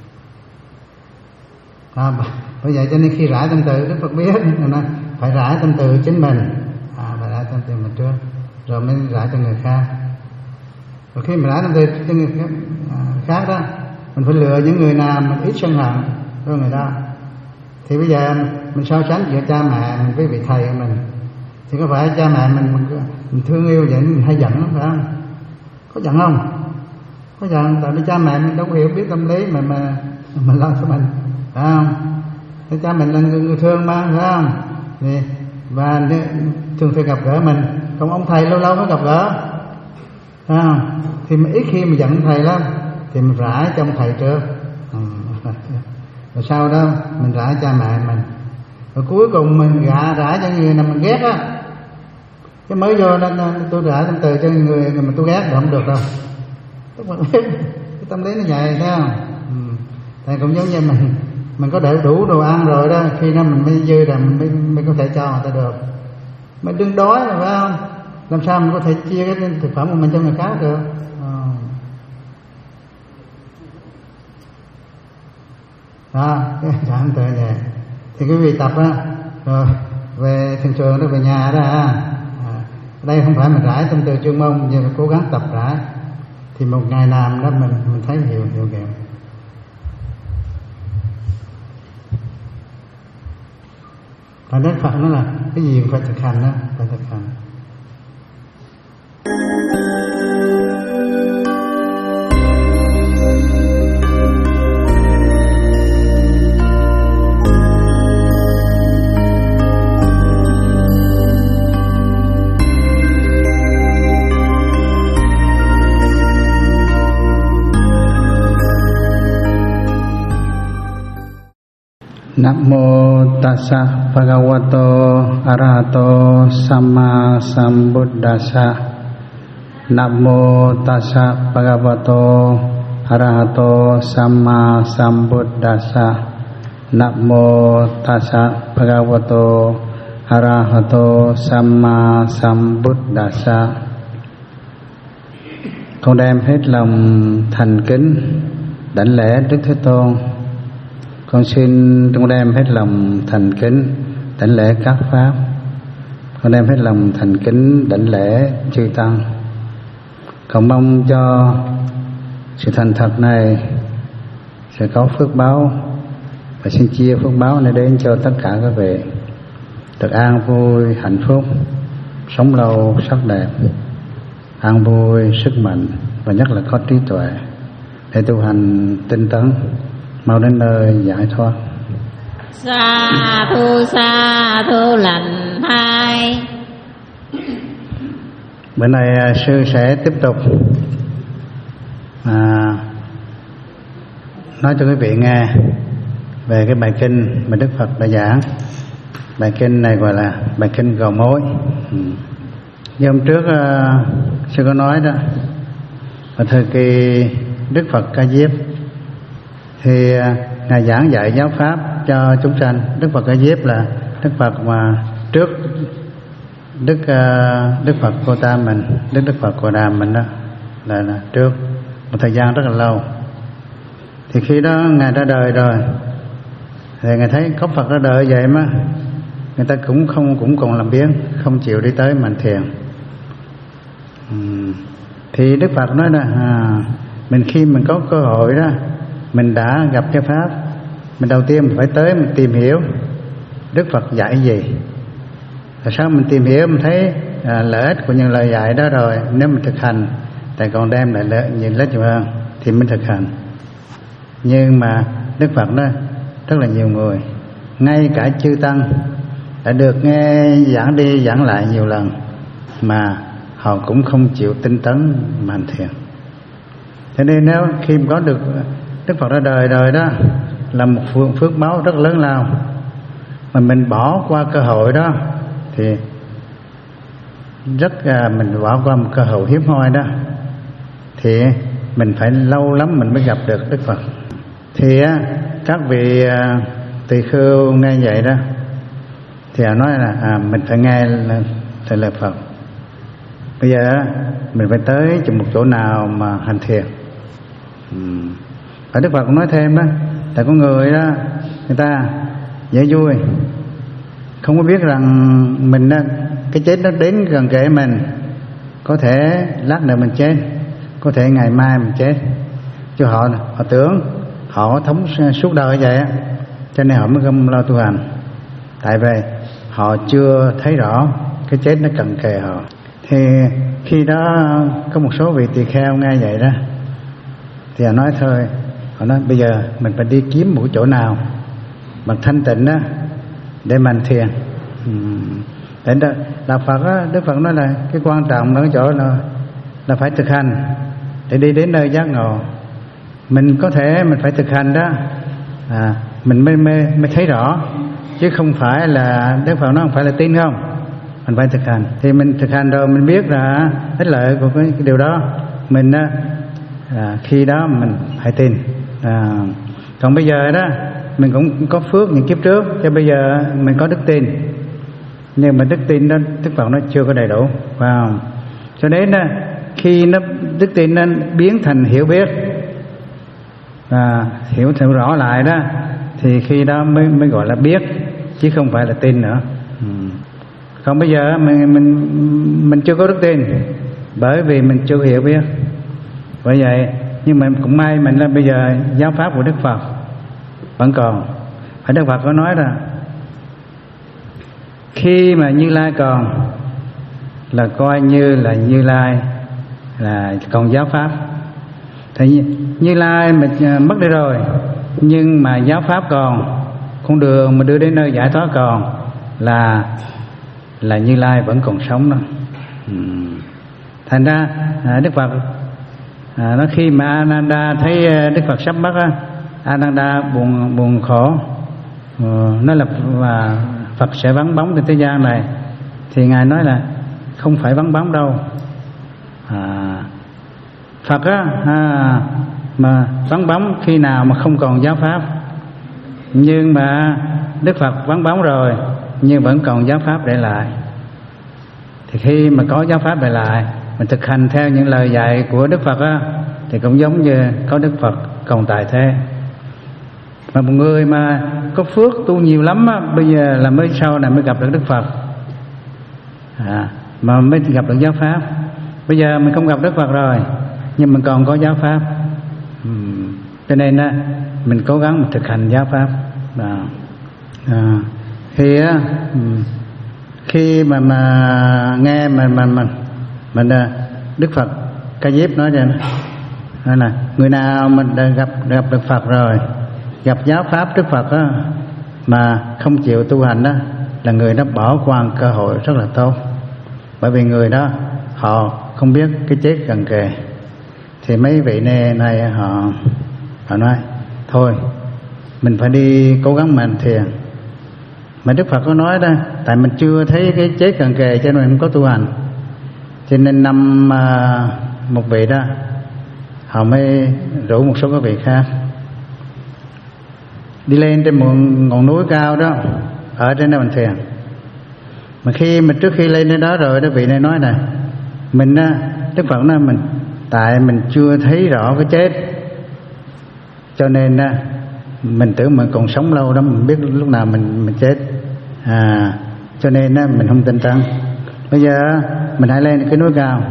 À, bởi vậy cho nên khi rải tâm từ, Đức Phật biết là phải rải tâm từ chính mình, à, phải rải tâm từ mình trước, rồi mới rải cho người khác. Rồi khi mình rải tâm từ cho người khác, à, khác đó, mình phải lựa những người nào mình ít sân hận cho người đó. Thì bây giờ mình so sánh giữa cha mẹ mình với vị thầy của mình, thì có phải cha mẹ mình mình, mình thương yêu vậy mình hay giận lắm, phải không? Có giận không? Có giận, tại vì cha mẹ mình đâu có hiểu biết tâm lý mà mà mình lo cho mình, phải không? Thì cha mình là người, người thương mà, phải không? Thì, và thường thường gặp gỡ mình, còn ông thầy lâu lâu mới gặp gỡ, phải không? Thì mình ít khi mà giận thầy lắm, thì mình rải cho ông thầy trước, rồi sau đó mình rải cha mẹ mình, rồi cuối cùng mình gạ rải cho người nào mình ghét á. Cái mới vô nên tôi rải tâm từ cho người mà tôi ghét thì không được đâu. Cái tâm lý nó vậy, thấy không? Ừ. Tại cũng giống như mình mình có để đủ đồ ăn rồi đó, khi đó mình mới dư rồi mình mới, mới có thể cho người ta được. Mình đừng đói rồi, phải không? Làm sao mình có thể chia cái thực phẩm của mình cho người khác được? À. Đó, cái trạng tự vậy. Thì quý vị tập á, rồi về thường trường đó, về nhà đó à, đây không phải mình rải tâm từ chuyên môn, nhưng mà cố gắng tập rải, thì một ngày làm đó mình mình thấy hiệu hiệu nghiệm. Và Đức Phật nói là cái gì cũng phải thực hành đó, phải thực hành.
Nam mô tassa bhagavato arahato samma sambuddhassa. Nam mô tassa bhagavato arahato samma sambuddhassa. Nam mô tassa bhagavato arahato samma sambuddhassa. Con đem hết lòng thành kính đảnh lễ Đức Thế Tôn. Con xin con đem hết lòng thành kính đảnh lễ các pháp. Con đem hết lòng thành kính đảnh lễ chư tăng. Cầu mong cho sự thành thật này sẽ có phước báo, và xin chia phước báo này đến cho tất cả các vị được an vui, hạnh phúc, sống lâu, sắc đẹp, an vui, sức mạnh và nhất là có trí tuệ để tu hành tinh tấn, mau đến nơi giải thoát.
Sa thu sa thu lành thai.
Bữa nay sư sẽ tiếp tục à, nói cho quý vị nghe về cái bài kinh mà Đức Phật đã giảng. Bài kinh này gọi là bài kinh cầu mối. ừ. Như hôm trước uh, sư có nói đó, ở thời kỳ Đức Phật Ca Diếp thì uh, ngài giảng dạy giáo pháp cho chúng sanh. Đức Phật Ca Diếp là Đức Phật mà trước Đức uh, Đức Phật Cô Ta mình, Đức Đức Phật Cô Đàm mình đó, là, là trước một thời gian rất là lâu. Thì khi đó ngài ra đời rồi thì ngài thấy có Phật ra đời vậy mà người ta cũng không cũng còn làm biếng, không chịu đi tới mạnh thiền. uhm. Thì Đức Phật nói là à, mình khi mình có cơ hội đó, mình đã gặp cái pháp, mình đầu tiên mình phải tới mình tìm hiểu Đức Phật dạy gì. Tại sao mình tìm hiểu mình thấy à, lợi ích của những lời dạy đó rồi, nếu mình thực hành tại còn đem lại lợi nhiều lợi nhiều hơn thì mình thực hành. Nhưng mà Đức Phật đó rất là nhiều người, ngay cả chư tăng đã được nghe giảng đi giảng lại nhiều lần mà họ cũng không chịu tinh tấn mà hành thiền. Cho nên nếu khi có được Đức Phật ra đời đời đó là một phước báo rất lớn lao, mà mình bỏ qua cơ hội đó thì rất à, mình bỏ qua một cơ hội hiếm hoi đó thì mình phải lâu lắm mình mới gặp được Đức Phật. Thì á, các vị à, tỳ khưu nghe vậy đó thì họ nói là à, mình phải nghe lời, lời Phật. Bây giờ mình phải tới một chỗ nào mà hành thiền. uhm. Và Đức Phật cũng nói thêm đó, tại có người đó người ta dễ vui, không có biết rằng mình đó, cái chết nó đến gần kề mình, có thể lát nữa mình chết, có thể ngày mai mình chết. Chứ họ họ tưởng họ thống suốt đời vậy á, cho nên họ mới không lo tu hành. Tại vì họ chưa thấy rõ cái chết nó cận kề họ. Thì khi đó có một số vị tỳ kheo nghe vậy đó thì họ nói thôi, họ nói bây giờ mình phải đi kiếm một chỗ nào mà thanh tịnh đó để mình thiền. Để đó, đạo Phật đó, Đức Phật nói là cái quan trọng ở chỗ là là phải thực hành để đi đến nơi giác ngộ. Mình có thể mình phải thực hành đó, à, mình mới, mới mới thấy rõ, chứ không phải là Đức Phật nói không phải là tin không, mình phải thực hành. Thì mình thực hành rồi mình biết là ích lợi của cái, cái điều đó, mình à, khi đó mình phải tin. À, còn bây giờ đó mình cũng có phước những kiếp trước, cho bây giờ mình có đức tin, nhưng mà đức tin đó Đức Phật nó chưa có đầy đủ, phải không? Cho nên đó, khi nó đức tin nó biến thành hiểu biết, à, hiểu hiểu rõ lại đó, thì khi đó mới mới gọi là biết, chứ không phải là tin nữa. ừ. Còn bây giờ mình mình mình chưa có đức tin, bởi vì mình chưa hiểu biết. Bởi vậy, nhưng mà cũng may mình là bây giờ giáo pháp của Đức Phật vẫn còn. Phải Đức Phật có nói là khi mà Như Lai còn là coi như là Như Lai là còn giáo pháp. Thì Như Lai mà mất đi rồi, nhưng mà giáo pháp còn, con đường mà đưa đến nơi giải thoát còn, là là Như Lai vẫn còn sống đó. ừ. Thành ra Đức Phật à, nó khi mà Ananda thấy Đức Phật sắp mất á, Ananda buồn buồn khổ, ừ, nói là và Phật sẽ vắng bóng trên thế gian này. Thì ngài nói là không phải vắng bóng đâu, à, Phật á à, mà vắng bóng khi nào mà không còn giáo pháp. Nhưng mà Đức Phật vắng bóng rồi nhưng vẫn còn giáo pháp để lại. Thì khi mà có giáo pháp để lại, mình thực hành theo những lời dạy của Đức Phật á, thì cũng giống như có Đức Phật còn tại thế. Mà một người mà có phước tu nhiều lắm á, bây giờ là mới sau này mới gặp được Đức Phật, à, mà mới gặp được giáo pháp. Bây giờ mình không gặp Đức Phật rồi, nhưng mình còn có giáo pháp. uhm. Cho nên á, mình cố gắng mình thực hành giáo pháp. À, à, khi á khi mà mà nghe mà mà mà mình Đức Phật Ca Diếp nói cho nó là người nào mình đã gặp gặp được Phật rồi, gặp giáo pháp Đức Phật á, mà không chịu tu hành đó, là người đó bỏ qua cơ hội rất là tốt. Bởi vì người đó họ không biết cái chết gần kề. Thì mấy vị này, này họ họ nói thôi mình phải đi cố gắng mà hành thiền. Mà Đức Phật có nói đó, tại mình chưa thấy cái chết gần kề cho nên mình không có tu hành. Cho nên năm à, một vị đó họ mới rủ một số các vị khác đi lên trên một ngọn núi cao đó, ở trên đó mình thiền. Mà khi mà trước khi lên đến đó rồi đó, vị này nói này, mình á, Đức Phật nói mình tại mình chưa thấy rõ cái chết, cho nên á, mình tưởng mình còn sống lâu đó, mình biết lúc nào mình mình chết, à, cho nên á, mình không tin tấn. Bây giờ mình hãy lên cái núi cao,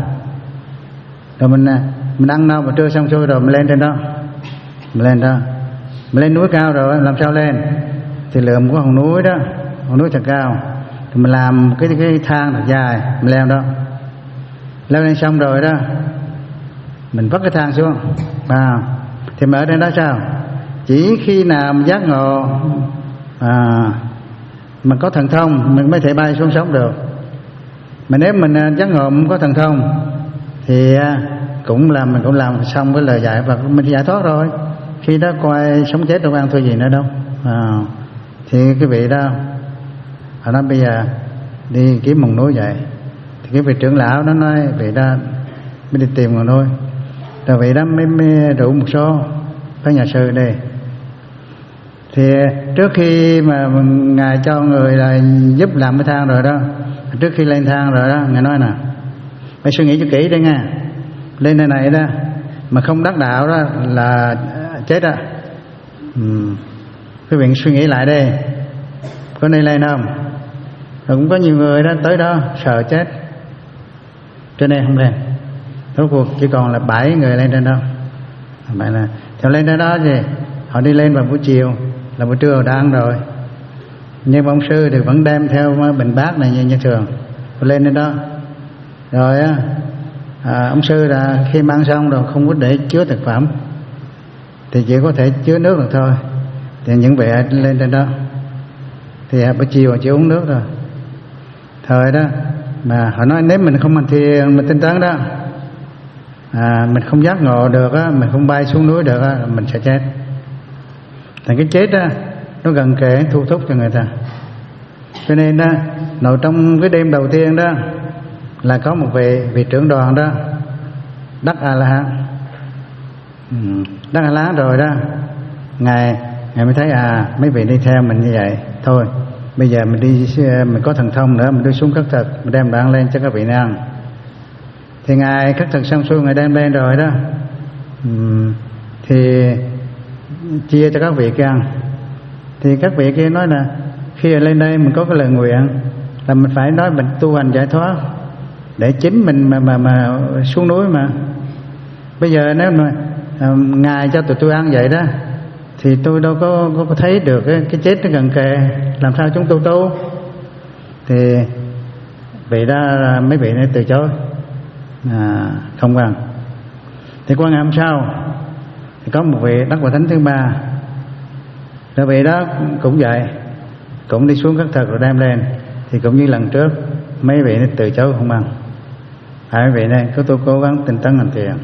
rồi mình mình ăn no mà trưa xong xuôi rồi mình lên trên đó, mình lên đó, mình lên núi cao rồi làm sao lên? Thì lượm có hòn núi đó, hòn núi thật cao, thì mình làm cái cái thang thật dài, mình leo đó, leo lên xong rồi đó, mình vắt cái thang xuống, à, thì mình ở trên đó sao? Chỉ khi nào mình giác ngộ, à, mình có thần thông mình mới thể bay xuống sống được. Mà nếu mình giác ngộ không có thần thông thì cũng làm mình cũng làm xong với lời dạy và mình giải thoát rồi. Khi đó coi sống chết đâu ăn thua gì nữa đâu. À, thì cái vị đó họ nói bây giờ đi kiếm một núi vậy. Thì cái vị trưởng lão nó nói vị đó mới đi tìm một núi. Rồi vị đó mới, mới rủ một số các nhà sư đi. Thì trước khi mà Ngài cho người là giúp làm cái thang rồi đó, trước khi lên thang rồi đó, Ngài nói nè, phải suy nghĩ cho kỹ đi nha. Lên nơi này đó mà không đắc đạo đó là chết đó. Ừ. Quý vị suy nghĩ lại đi, có nên lên không? Rồi cũng có nhiều người đó tới đó sợ chết, cho nên không lên. Rốt cuộc chỉ còn là bảy người lên trên đó. Vậy là theo lên trên đó thì họ đi lên vào buổi chiều, là buổi trưa đã ăn rồi, nhưng mà ông sư thì vẫn đem theo bình bát này như, như thường lên đến đó. Rồi á, à, ông sư là khi mang xong rồi không có để chứa thực phẩm thì chỉ có thể chứa nước được thôi. Thì những vị lên trên đó thì buổi chiều chỉ uống nước rồi. Thời đó mà họ nói nếu mình không hành thiền mình tinh tấn đó, à, mình không giác ngộ được á, mình không bay xuống núi được á, mình sẽ chết. Thì cái chết đó nó gần kề thu thúc cho người ta. Cho nên đó, nội trong cái đêm đầu tiên đó là có một vị vị trưởng đoàn đó đắc A La Hán. Ừ, đắc A La Hán rồi đó, ngài ngài mới thấy à mấy vị đi theo mình như vậy, thôi bây giờ mình đi mình có thần thông nữa, mình đi xuống khất thực, mình đem đồ ăn lên cho các vị ăn. Thì ngài khất thực xong xuôi ngài đem lên rồi đó, ừ, thì chia cho các vị kia ăn. Thì các vị kia nói là khi lên đây mình có cái lời nguyện là mình phải nói mình tu hành giải thoát để chính mình mà mà mà xuống núi mà. Bây giờ nếu mà à, ngài cho tụi tôi ăn vậy đó thì tôi đâu có có, có thấy được cái, cái chết nó gần kề, làm sao chúng tôi tu? Thì vị đó mấy vị này từ chối, à, không cần. Thì qua ngày hôm sau thì có một vị đắc quả thánh thứ ba, rồi vị đó cũng vậy, cũng đi xuống khất thực rồi đem lên. Thì cũng như lần trước mấy vị này từ chối không ăn. Hai vị này cứ tôi cố gắng tinh tấn hành thiền.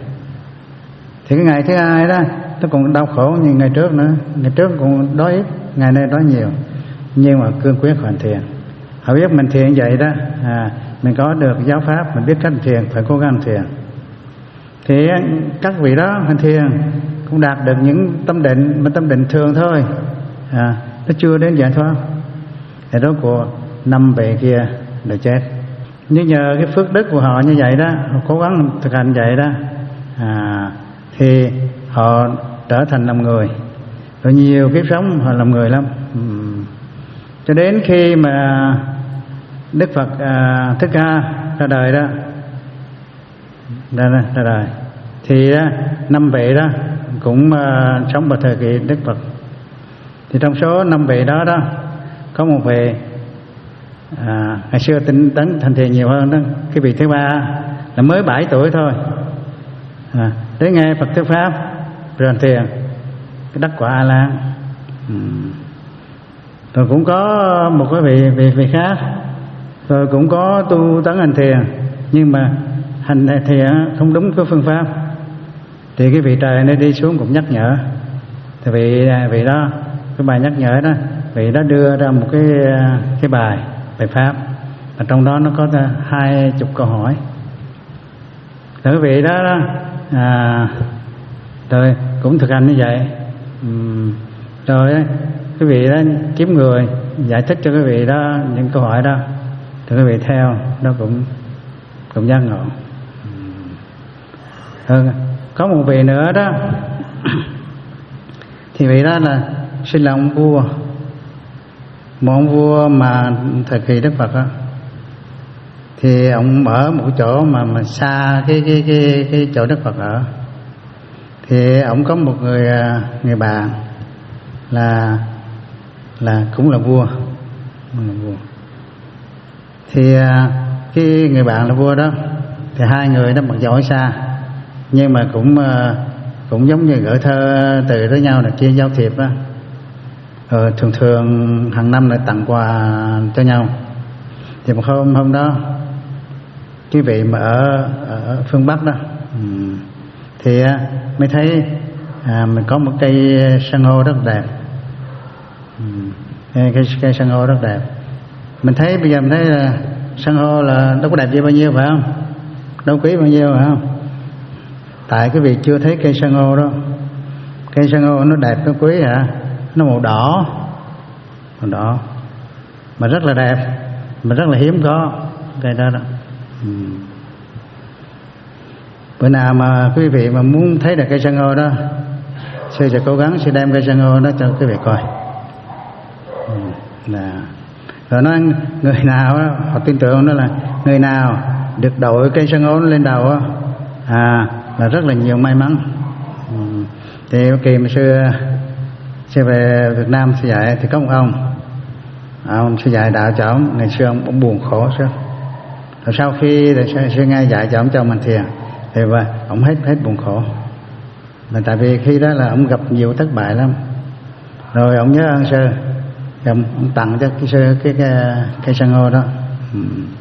Thì cái ngày thứ hai đó nó còn đau khổ như ngày trước nữa. Ngày trước còn đói ít, ngày nay đói nhiều, nhưng mà cương quyết hành thiền. Họ biết mình thiền vậy đó, à, mình có được giáo pháp, mình biết cách thiền, phải cố gắng thiền. Thì các vị đó hành thiền cũng đạt được những tâm định, mà tâm định thường thôi, à, nó chưa đến giải thoát. Thì đó của năm vị kia đều chết. Nhưng nhờ cái phước đức của họ như vậy đó, họ cố gắng thực hành vậy đó, à, thì họ trở thành làm người. Rồi nhiều kiếp sống họ làm người lắm, ừ. Cho đến khi mà Đức Phật à, Thích Ca ra đời đó, ra, ra, ra đời thì đó, năm vị đó
cũng uh, sống vào thời kỳ Đức Phật. Thì trong số năm vị đó đó có một vị à, ngày xưa tinh tấn thành thiền nhiều hơn đó. Cái vị thứ ba là mới bảy tuổi thôi, à, đến nghe Phật thuyết pháp rồi hành thiền, cái đắc quả A La. Ừ. Rồi cũng có một cái vị vị vị khác, rồi cũng có tu tấn hành thiền, nhưng mà hành thiền không đúng cái phương pháp. Thì cái vị trời này đi xuống cũng nhắc nhở. Thì vị vị đó, cái bài nhắc nhở đó, vị đó đưa ra một cái cái bài bài pháp, và trong đó nó có hai chục câu hỏi. Rồi vị đó, đó à, rồi cũng thực hành như vậy. Uhm, rồi cái vị đó kiếm người giải thích cho cái vị đó những câu hỏi đó, thì cái vị theo nó cũng cũng giác ngộ. Uhm. Có một vị nữa đó thì vị đó là sinh là ông vua, một ông vua mà thời kỳ Đức Phật đó. Thì ông ở một chỗ mà mà xa cái cái cái cái chỗ Đức Phật ở. Thì ông có một người người bạn là là cũng là vua, cũng là vua. Thì cái người bạn là vua đó, thì hai người đó mặc dẫu ở xa nhưng mà cũng cũng giống như gửi thơ từ với nhau là chia giao thiệp đó. Rồi thường thường hàng năm lại tặng quà cho nhau. Thì một hôm hôm đó quý vị mà ở, ở phương Bắc đó, thì mới thấy à, mình có một cây san hô rất đẹp. Cây, cây, cây san hô rất đẹp. Mình thấy bây giờ mình thấy là san hô là đâu có đẹp gì bao nhiêu phải không? Đâu quý bao nhiêu phải không? Tại cái vị chưa thấy cây san hô đó. Cây san hô nó đẹp, nó quý hả? Nó màu đỏ, màu đỏ mà rất là đẹp, mà rất là hiếm có cây đó đó. Ừ. Bữa nào mà quý vị mà muốn thấy được cây san hô đó, sư sẽ cố gắng sẽ đem cây san hô đó cho quý vị coi. Ừ. Là rồi nói người nào đó, họ tin tưởng đó là người nào được đội cây san hô lên đầu đó, à là rất là nhiều may mắn. Ừ. Thì kỳ mà sư sư về Việt Nam sư dạy thì có một ông, à, ông sư dạy đạo cho ông. Ngày xưa ông, ông buồn khổ sư. Rồi sau khi sư, sư nghe dạy cho ông cho mình thiền thì và ông hết hết buồn khổ. Mà tại vì khi đó là ông gặp nhiều thất bại lắm. Rồi ông nhớ ơn sư, ông, ông tặng cho cái sư cái cái cây san hô đó. Ừ.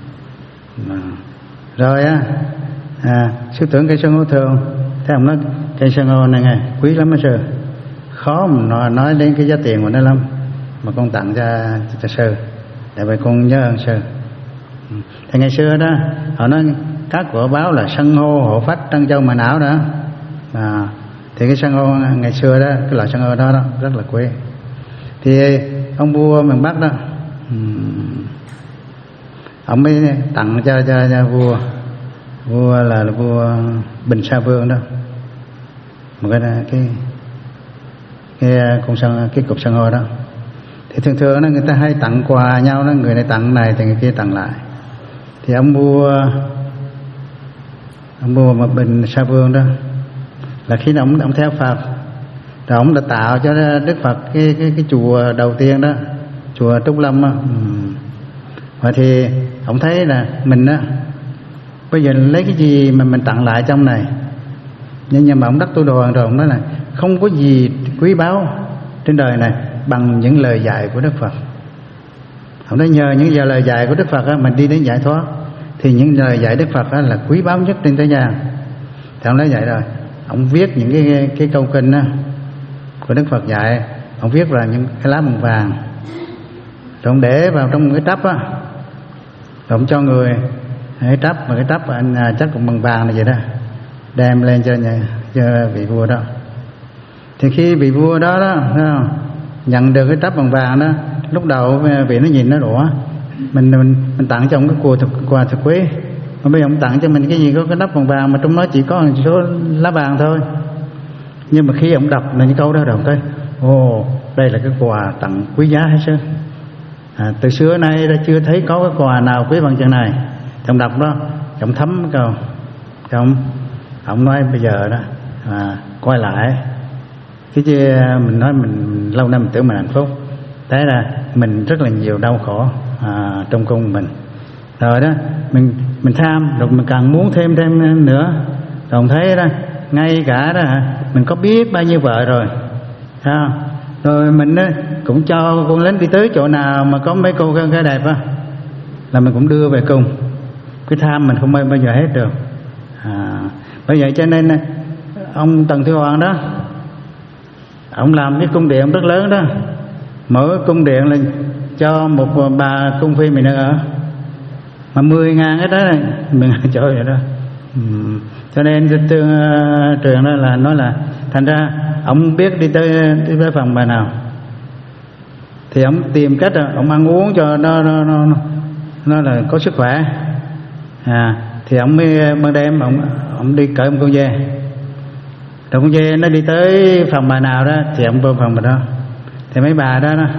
Rồi á, à, sư tưởng cây san hô thường, thế ông nói cây san hô này nghe quý lắm á sư, khó mà nói đến cái giá tiền của nó lắm, mà con tặng cho, cho, cho sư, tại vì con nhớ ơn sư. Thì ngày xưa đó họ nói các của báo là san hô hộ phách trân châu mà não đó, à, thì cái san hô ngày xưa đó, cái loại san hô đó, đó rất là quý. Thì ông vua miền Bắc đó, um, ông mới tặng cho, cho, cho vua vua là, là vua Bình Sa Vương đó một cái cái cái con san cái cục san hô đó. Thì thường thường đó, người ta hay tặng quà nhau đó, người này tặng này thì người kia tặng lại. Thì ông vua ông vua mà Bình Sa Vương đó là khi ông ông theo Phật, rồi ông đã tạo cho Đức Phật cái cái cái chùa đầu tiên đó, chùa Trúc Lâm đó. Ừ. Và thì ông thấy là mình đó bây giờ lấy cái gì mà mình tặng lại trong này. Nhưng, nhưng mà ông đắc tu đồ rồi ông nói là không có gì quý báu trên đời này bằng những lời dạy của Đức Phật. Ông nói nhờ những giờ lời dạy của Đức Phật á, mình đi đến giải thoát. Thì những lời dạy Đức Phật á, là quý báu nhất trên thế gian. Thì ông nói vậy rồi, ông viết những cái cái câu kinh á, của Đức Phật dạy, ông viết là những cái lá bằng vàng, rồi ông để vào trong cái trắp á, rồi ông cho người cái trắp, mà cái trắp anh à, chắc cũng bằng vàng này vậy đó, đem lên cho nhà, cho vị vua đó. Thì khi vị vua đó đó nhận được cái trắp bằng vàng đó, lúc đầu vị nó nhìn nó đổ, mình mình mình tặng cho ông cái quà thực quà thực quý, mà bây giờ ông tặng cho mình cái gì có cái nắp bằng vàng mà trong nó chỉ có một số lá vàng thôi. Nhưng mà khi ông đọc là những câu đó rồi ông thấy ồ, đây là cái quà tặng quý giá hết sức. À, từ xưa nay đã chưa thấy có cái quà nào quý bằng chuyện này. Thì ông đọc đó, ông thấm câu, ông ông nói bây giờ đó à, quay lại
cái chứ mình nói mình lâu năm mình tưởng mình hạnh phúc, thế ra mình rất là nhiều đau khổ à, trong cung mình. Rồi đó mình mình tham, rồi mình càng muốn thêm thêm nữa. Rồi thấy đó, ngay cả đó mình có biết bao nhiêu vợ rồi, thấy không? Rồi mình đó, cũng cho con lính đi tới chỗ nào mà có mấy cô gái đẹp á, là mình cũng đưa về cung. Cái tham mình không bao giờ hết được à, bởi vậy cho nên ông Tần Thủy Hoàng đó, ông làm cái cung điện rất lớn đó, mỗi cung điện là cho một bà cung phi mình ở, mà mười ngàn cái đó mình chơi vậy đó. Ừ. Cho nên trường, trường đó là nói là thành ra ông biết đi tới đi tới phòng bà nào thì ông tìm cách ông ăn uống cho nó nó nó, nó là có sức khỏe à, thì ông mới ban đêm ông ông đi cởi một con dê, rồi con dê nó đi tới phòng bà nào đó thì ông vô phòng bà đó, thì mấy bà đó, đó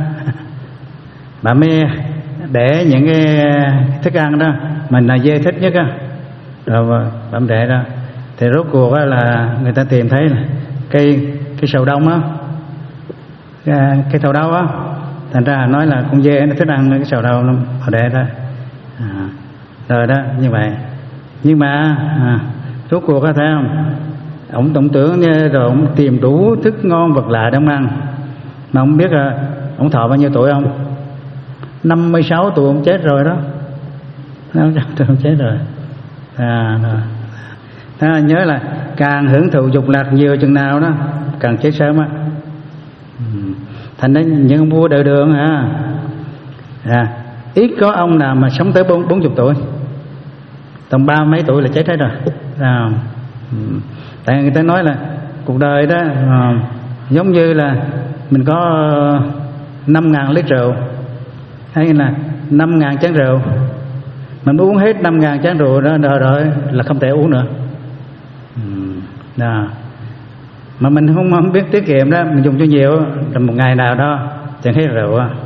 bà mới để những cái thức ăn đó mình là dê thích nhất á, rồi bà mới để đó. Thì rốt cuộc á là người ta tìm thấy là cây cái sầu đông á, cái, cái sầu đâu á, thành ra nói là con dê nó thích ăn cái sầu đâu lắm, họ để đó à, rồi đó như vậy. Nhưng mà à, rốt cuộc có thấy không, ông tổng tưởng như rồi ông tìm đủ thức ngon vật lạ để ông ăn, mà ông biết là ông thọ bao nhiêu tuổi không? Năm mươi sáu tuổi ông chết rồi đó, năm mươi sáu tuổi ông chết rồi à, rồi. Đó, nhớ là càng hưởng thụ dục lạc nhiều chừng nào đó càng chết sớm á. Ừ. Thành ra những ông vua đời Đường à, à ít có ông nào mà sống tới bốn bốn chục tuổi, tầm ba mấy tuổi là chết hết rồi à. Ừ. Tại người ta nói là cuộc đời đó à, giống như là mình có năm ngàn lít rượu hay là năm ngàn chén rượu, mình uống hết năm ngàn chén rượu đó rồi, rồi là không thể uống nữa. Đó. Mà mình không, không biết tiết kiệm đó, mình dùng cho nhiều rồi một ngày nào đó chẳng hết rượu à.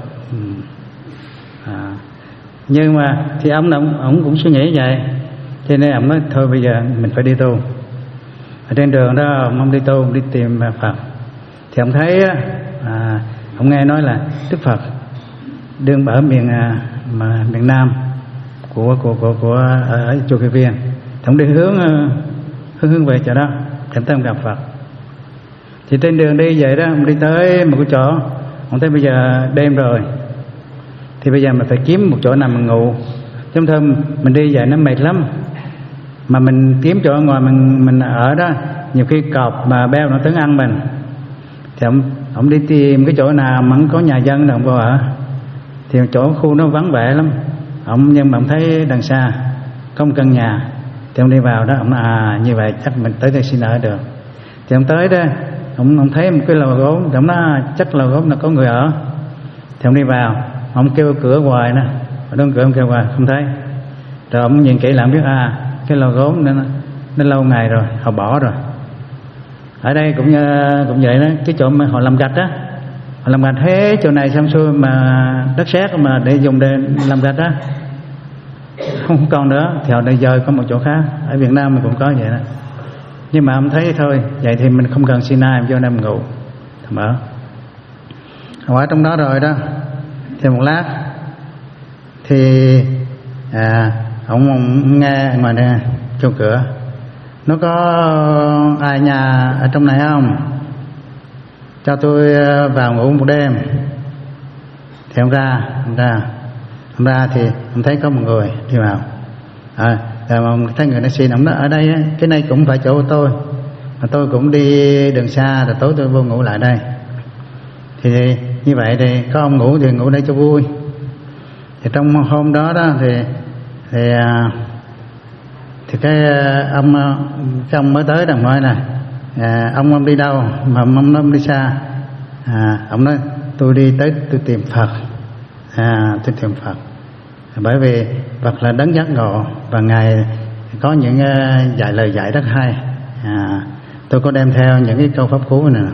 À. Nhưng mà thì ông ông, ông cũng suy nghĩ vậy, cho nên ông nói thôi bây giờ mình phải đi tu. Ở trên đường đó ông, ông đi tu, ông đi tìm Phật, thì ông thấy à, ông nghe nói là Đức Phật đương ở miền mà miền Nam của của của của ở chùa Kỳ Viên, thì ông đi hướng hướng hướng về chỗ đó, cảm thấy ông gặp Phật. Thì trên đường đi vậy đó, ông đi tới một cái chỗ, ông thấy bây giờ đêm rồi, thì bây giờ mình phải kiếm một chỗ nào mình ngủ. Trong thơm mình đi vậy nó mệt lắm, mà mình kiếm chỗ ngoài mình mình ở đó, nhiều khi cọp mà beo nó tới ăn mình. Thì ông ông đi tìm cái chỗ nào mà có nhà dân nào ông vô ở. Thì chỗ khu nó vắng vẻ lắm. Ông nhưng mà ông thấy đằng xa có một căn nhà, thì ông đi vào đó, ông nói à như vậy chắc mình tới đây xin ở được. Thì ông tới đó, ông ông thấy một cái lò gốm, ông nói chắc lò gốm là có người ở. Thì ông đi vào, ông kêu cửa hoài nè, ở đó cửa ông kêu hoài không thấy. Rồi ông nhìn kỹ lại biết à cái lò gốm nó, nó lâu ngày rồi, họ bỏ rồi. Ở đây cũng cũng vậy đó, cái chỗ mà họ làm gạch á, họ làm gạch hết chỗ này xong xuôi mà đất sét mà để dùng để làm gạch á không còn nữa, thì họ đã dời có một chỗ khác. Ở Việt Nam mình cũng có vậy đó. Nhưng mà ông thấy thôi, vậy thì mình không cần xin ai, vô đây mình ngủ, mở. Ở trong đó rồi đó, thì một lát thì à ông, ông nghe ngoài đây chỗ cửa, nó có ai nhà ở trong này không, cho tôi vào ngủ một đêm. Thì ông ra, ông ra, ông ra thì ông thấy có một người đi vào. À, rồi ông thấy người nó xin, ông nói ở đây cái này cũng phải chỗ của tôi, mà tôi cũng đi đường xa, rồi tối tôi vô ngủ lại đây. Thì như vậy thì có ông ngủ thì ngủ đây cho vui. Thì trong hôm đó đó thì thì thì cái ông cái ông mới tới đồng nói này à, ông ông đi đâu mà ông ông đi xa à, ông nói tôi đi tới tôi tìm Phật à, tôi tìm Phật bởi vì Phật là đấng giác ngộ và ngài có những uh, dạy lời dạy rất hay à, tôi có đem theo những cái câu pháp cú này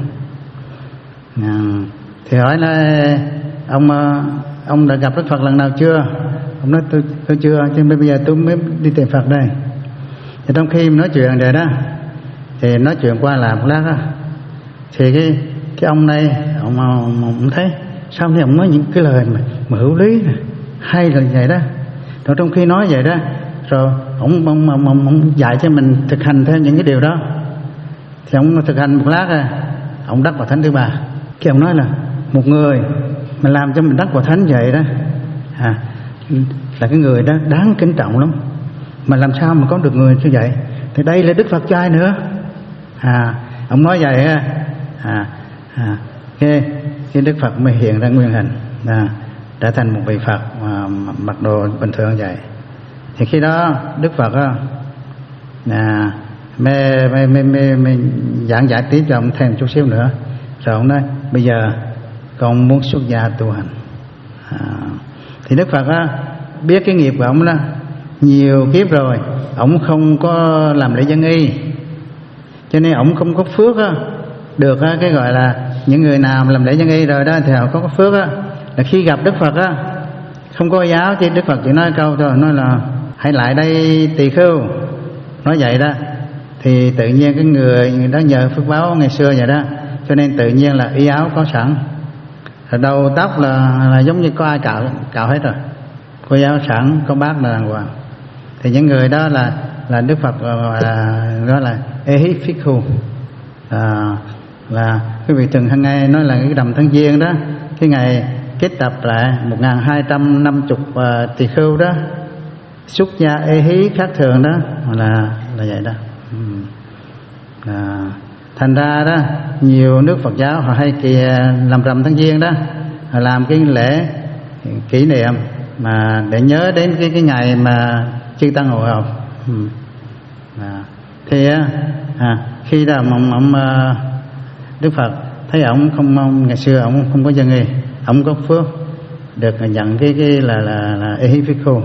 à, thì hỏi là ông ông đã gặp Đức Phật lần nào chưa? Ông nói tôi tôi chưa, cho nên bây giờ tôi mới đi tìm Phật đây. Thì trong khi nói chuyện rồi đó, thì nói chuyện qua làm một lát đó, thì cái
cái ông này ông, ông, ông thấy sao thì ông nói những cái lời mà, mà hữu lý này, hay là vậy đó. Rồi trong khi nói vậy đó, rồi ông, ông, ông, ông, ông dạy cho mình thực hành theo những cái điều đó. Thì ông thực hành một lát à, ông đắc vào thánh thứ ba. Cái ông nói là một người mà làm cho mình đắc vào thánh vậy đó à, là cái người đó đáng kính trọng lắm. Mà làm sao mà có được người như vậy? Thì đây là Đức Phật trai nữa à. Ông nói vậy à, à, à cái, cái Đức Phật mới hiện ra nguyên hình à, trở thành một vị Phật à, mặc đồ bình thường vậy. Thì khi đó Đức Phật á à, mê, mê, mê, mê, mê giảng giải tiếp cho ông thêm chút xíu nữa. Rồi ông nói bây giờ con muốn xuất gia tu hành à, thì Đức Phật á biết cái nghiệp của ông đó nhiều kiếp rồi, ông không có làm lễ dân y, cho nên ông không có phước á, được á, cái gọi là những người nào làm lễ dân y rồi đó thì họ có, có phước á, là khi gặp Đức Phật á không có giáo chứ Đức Phật chỉ nói câu thôi, nói là hãy lại đây tỳ khưu, nói vậy đó. Thì tự nhiên cái người, người đó nhờ phước báo ngày xưa vậy đó, cho nên tự nhiên là y áo có sẵn, rồi đầu tóc là, là giống như có ai cạo cạo hết rồi, có áo sẵn, có bát là đàng hoàng. Thì những người đó là là Đức Phật gọi là đó là Ehiphiku, à, là cái vị thường hằng ngày nói là cái đầm tháng giêng đó, cái ngày kết tập lại một nghìn hai trăm năm mươi uh, tỳ khưu đó xuất gia ê hí khác thường đó là là vậy đó. Ừ. À, thành ra đó nhiều nước Phật giáo họ hay kỳ làm rằm tháng giêng đó, họ làm cái lễ kỷ niệm mà để nhớ đến cái cái ngày mà chư tăng hội họp. Ừ. À, thì à, khi đó ông, ông Đức Phật thấy ông không ông, ngày xưa ông không có dân y, ông có phước được nhận cái cái là là là Ehiphiku.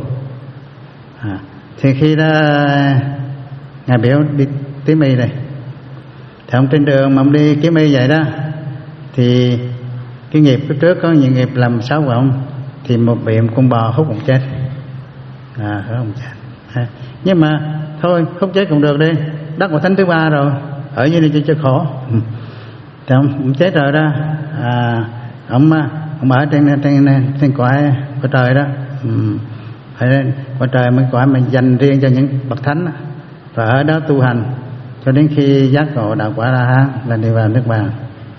À, thì khi đó ngài biểu đi kiếm y này, thì ông trên đường mà ông đi kiếm y vậy đó, thì cái nghiệp phía trước có những nghiệp làm xấu của ông, thì một bị con bò hút ông chết, à hút ông chết. À, nhưng mà thôi không chết cũng được đi, đắc vào thánh thứ ba rồi, ở dưới đây cho, cho khổ. Thì ông, ông chết rồi đó, à, ông ông ở trên trên trên cõi cõi trời đó, ừ, phải cõi trời mới cõi mình dành riêng cho những bậc thánh đó. Và ở đó tu hành cho đến khi giác ngộ đạo quả La Hán là đi vào nước bàn.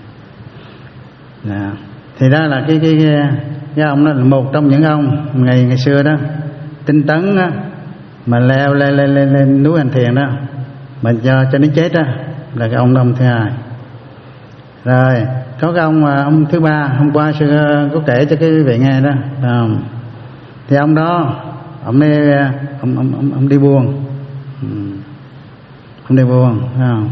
À, thì đó là cái cái, cái, cái ông đó là một trong những ông ngày ngày xưa đó tinh tấn đó, mà leo lên lên lên, lên núi Hành Thiền đó, mà cho cho đến chết đó, là cái ông ông thứ hai. Rồi có cái ông ông thứ ba, hôm qua sư có kể cho cái vị nghe đó, à, thì ông đó ông đi ông ông ông, ông đi buôn, ừ, ông đi buôn, không?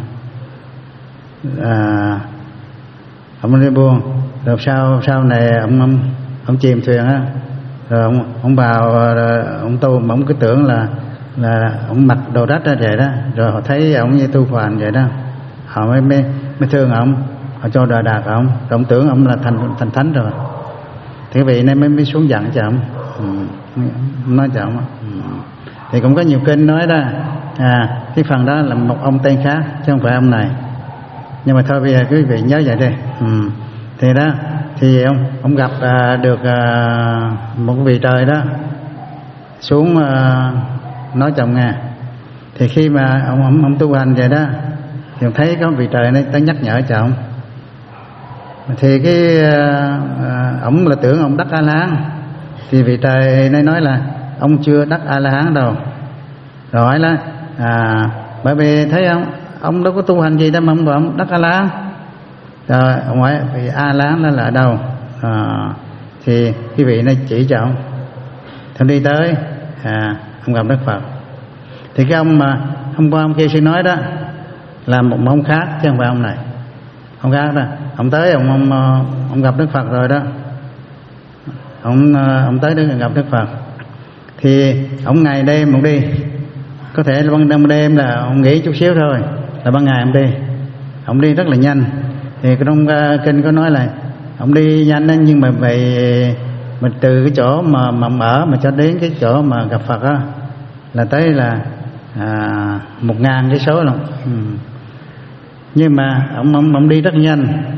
À, ông đi buôn, rồi sau sau này ông ông ông chìm thuyền á, rồi ông ông vào ông tu, mà ông cứ tưởng là là ông mặc đồ rách ra vậy đó, rồi họ thấy ông như tu hoàn vậy đó, họ mới mới, mới thương ông, họ cho đà đạt ông, rồi ông tưởng ông là thành thành thánh rồi, thì vị này mới mới xuống dặn cho ông, ừ, nói cho ông, ừ. Thì cũng có nhiều kinh nói đó, à cái phần đó là một ông tên khác chứ không phải ông này, nhưng mà thôi bây giờ quý vị nhớ vậy đi. Ừ. Thì đó thì ông ông gặp à, được à, một vị trời đó xuống à, nói chồng nghe. Thì khi mà ông ông, ông tu hành vậy đó, thì ông thấy có vị trời này tới nhắc nhở cho ông. Thì cái à, ông là tưởng ông đắc A La Hán, thì vị trời này nói là ông chưa đắc A La Hán đâu. Rồi hỏi là à, bởi vì thấy ông ông đâu có tu hành gì đâu mà ông bảo ông đắc A La Hán. Rồi ông hỏi vì A La Hán đó là ở đâu? À, thì cái vị này chỉ cho ông. Thì đi tới à, ông gặp Đức Phật. Thì cái ông mà hôm qua ông kia sư nói đó là một ông khác chứ không phải ông này. Ông khác đó, ông tới ông ông ông gặp Đức Phật rồi đó. Ông ông tới Đức gặp Đức Phật. Thì ông ngày đêm ông đi, có thể là ban đêm là ông nghỉ chút xíu thôi, là ban ngày ông đi, ông đi rất là nhanh. Thì trong uh, kinh có nói là ông đi nhanh đó, nhưng mà về mình từ cái chỗ mà mà ông ở mà cho đến cái chỗ mà gặp Phật á là tới là à, một ngàn cái số luôn. Ừ. Nhưng mà ông ông ông đi rất nhanh. Thì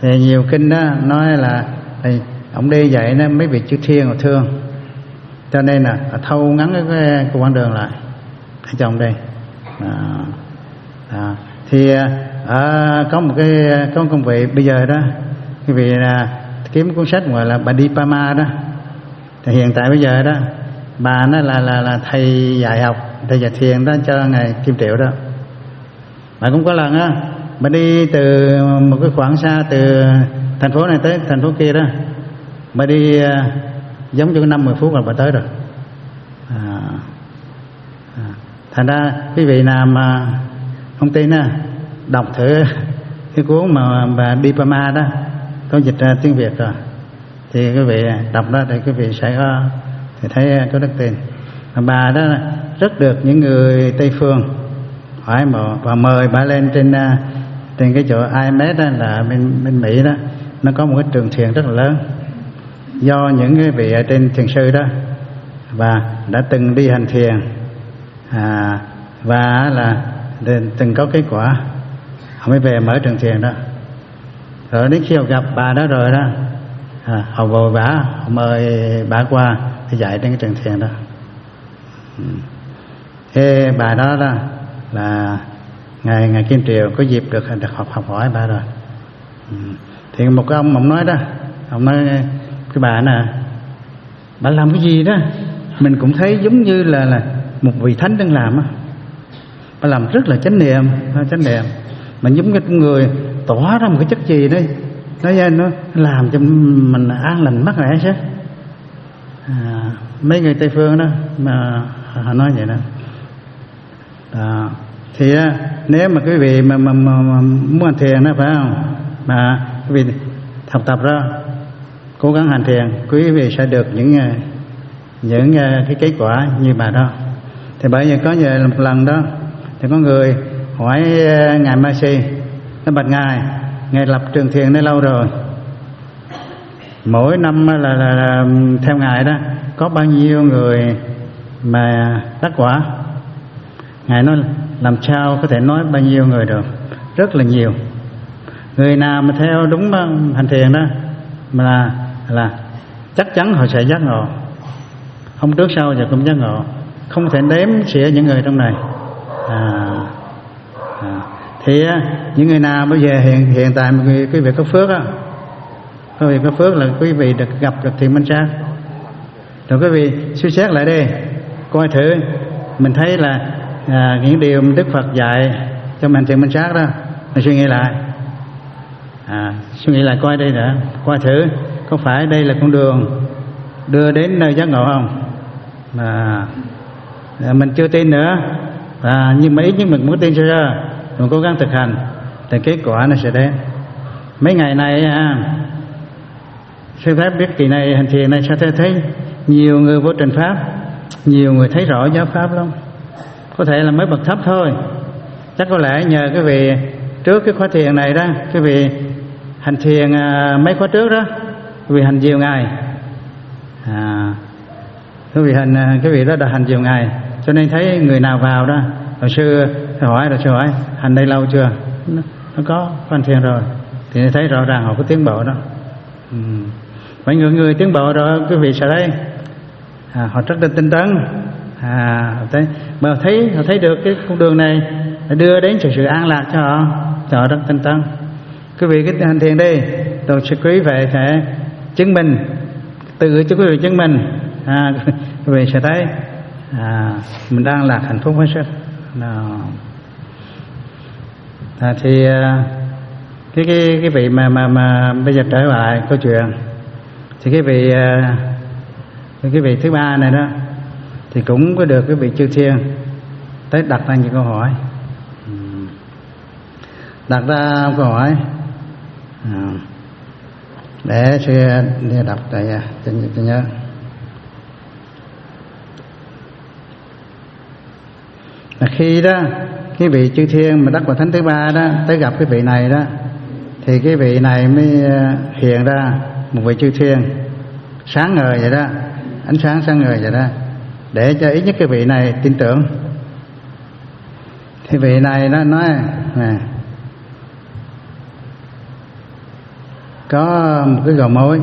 Thì nhiều kinh đó nói là thì ông đi vậy nó mấy vị chư thiên mà thương, cho nên là thâu ngắn cái, cái quãng đường lại ở trong đây. À, à, thì à, có một cái có một công vị bây giờ đó, cái vị là kiếm cuốn sách gọi là Padipama đó, thì hiện tại bây giờ đó bà nó là là là thầy dạy học, thầy dạy thiền đó cho ngài Kim Triệu đó. Bà cũng có lần á, bà đi từ một cái khoảng xa từ thành phố này tới thành phố kia đó, bà đi uh, giống như năm mười phút là bà tới rồi. À, à, thành ra quý vị nào mà không tin á, đọc thử cái cuốn mà bà Dipama đó, có dịch ra tiếng Việt rồi, thì quý vị đọc đó thì quý vị sẽ có thì thấy có đức tin. Bà đó rất được những người Tây phương hỏi mà và mời bà lên trên trên cái chỗ I M S đó, là bên bên Mỹ đó, nó có một cái trường thiền rất là lớn do những cái vị ở trên thiền sư đó và đã từng đi hành thiền à, và là từng có kết quả, họ mới về mở trường thiền đó. Rồi đến khi họ gặp bà đó rồi đó, à, họ vội vã họ mời bà qua để dạy trên cái trường thiền đó. Thế bà đó đó là ngài ngài Kim Triều có dịp được được học học hỏi bà rồi. Thì một cái ông ông nói đó, ông nói cái bà nè, bà làm cái gì đó mình cũng thấy giống như là là một vị thánh đang làm á. Bà làm rất là chánh niệm, chánh niệm mà giống như con người tỏa ra một cái chất gì đấy, nó nó làm cho mình an lành mát mẻ chứ. À, mấy người Tây phương đó mà họ nói vậy đó. À, thì á, nếu mà quý vị mà, mà, mà, mà muốn hành thiền đó phải không, mà quý vị học tập đó, cố gắng hành thiền, quý vị sẽ được những những cái kết quả như bà đó. Thì bởi vì có như một lần đó thì có người hỏi ngài Mercy, nó bạch ngài, ngài lập trường thiền đây lâu rồi, mỗi năm là, là, là theo ngài đó có bao nhiêu người mà đắc quả. Ngài nói làm sao có thể nói bao nhiêu người được, rất là nhiều. Người nào mà theo đúng hành thiền đó mà là, là chắc chắn họ sẽ giác ngộ, không trước sau giờ cũng giác ngộ, không thể đếm xỉa những người trong này. À, à, thì những người nào bây giờ hiện hiện tại một người quý vị có phước á, quý vị có phước là quý vị được gặp được thiền minh sát. Rồi quý vị suy xét lại đi, coi thử mình thấy là à, những điều Đức Phật dạy cho mình thiền minh sát đó, mình suy nghĩ lại, à, suy nghĩ lại coi đây đã, coi thử có phải đây là con đường đưa đến nơi giác ngộ không. Mà à, mình chưa tin nữa, à, nhưng mà ít nhất mình muốn tin cho ra, mình cố gắng thực hành thì kết quả nó sẽ đến. Mấy ngày này à, sư Pháp biết kỳ này hành thiền này sao thấy, thấy nhiều người vô trình pháp, nhiều người thấy rõ giáo pháp lắm. Có thể là mới bậc thấp thôi, chắc có lẽ nhờ cái vị trước cái khóa thiền này đó, cái vị hành thiền à, mấy khóa trước đó, cái vị hành nhiều ngày, à, cái vị hành cái vị đó đã hành nhiều ngày, cho nên thấy người nào vào đó, rồi sư hỏi rồi sư hỏi hành đây lâu chưa, nó, nó có hành thiền rồi, thì thấy rõ ràng họ có tiến bộ đó. Ừ. Mấy người người tiến bộ rồi quý vị sẽ thấy à, họ rất là tinh tấn, à, họ thấy, mà họ thấy họ thấy được cái con đường này đưa đến sự, sự an lạc cho họ, cho họ rất tinh tấn. Quý vị cái hành thiền đi, rồi sẽ quý vị phải chứng minh, tự cho quý vị chứng minh, à, quý vị sẽ thấy à, mình đang lạc hạnh phúc hết sức. À, thì cái cái cái vị mà mà mà bây giờ trở lại câu chuyện, thì cái vị cái vị thứ ba này đó thì cũng có được cái vị chư thiên tới đặt ra những câu hỏi, đặt ra câu hỏi à, để sẽ để đọc tại cho, cho nhớ. Là khi đó cái vị chư thiên mà đắc quả thánh thứ ba đó tới gặp cái vị này đó, thì cái vị này mới hiện ra một vị chư thiên sáng ngời vậy đó, ánh sáng sáng ngời vậy đó, để cho ít nhất cái vị này tin tưởng. Thì vị này nó nói nè, có một cái gò mối,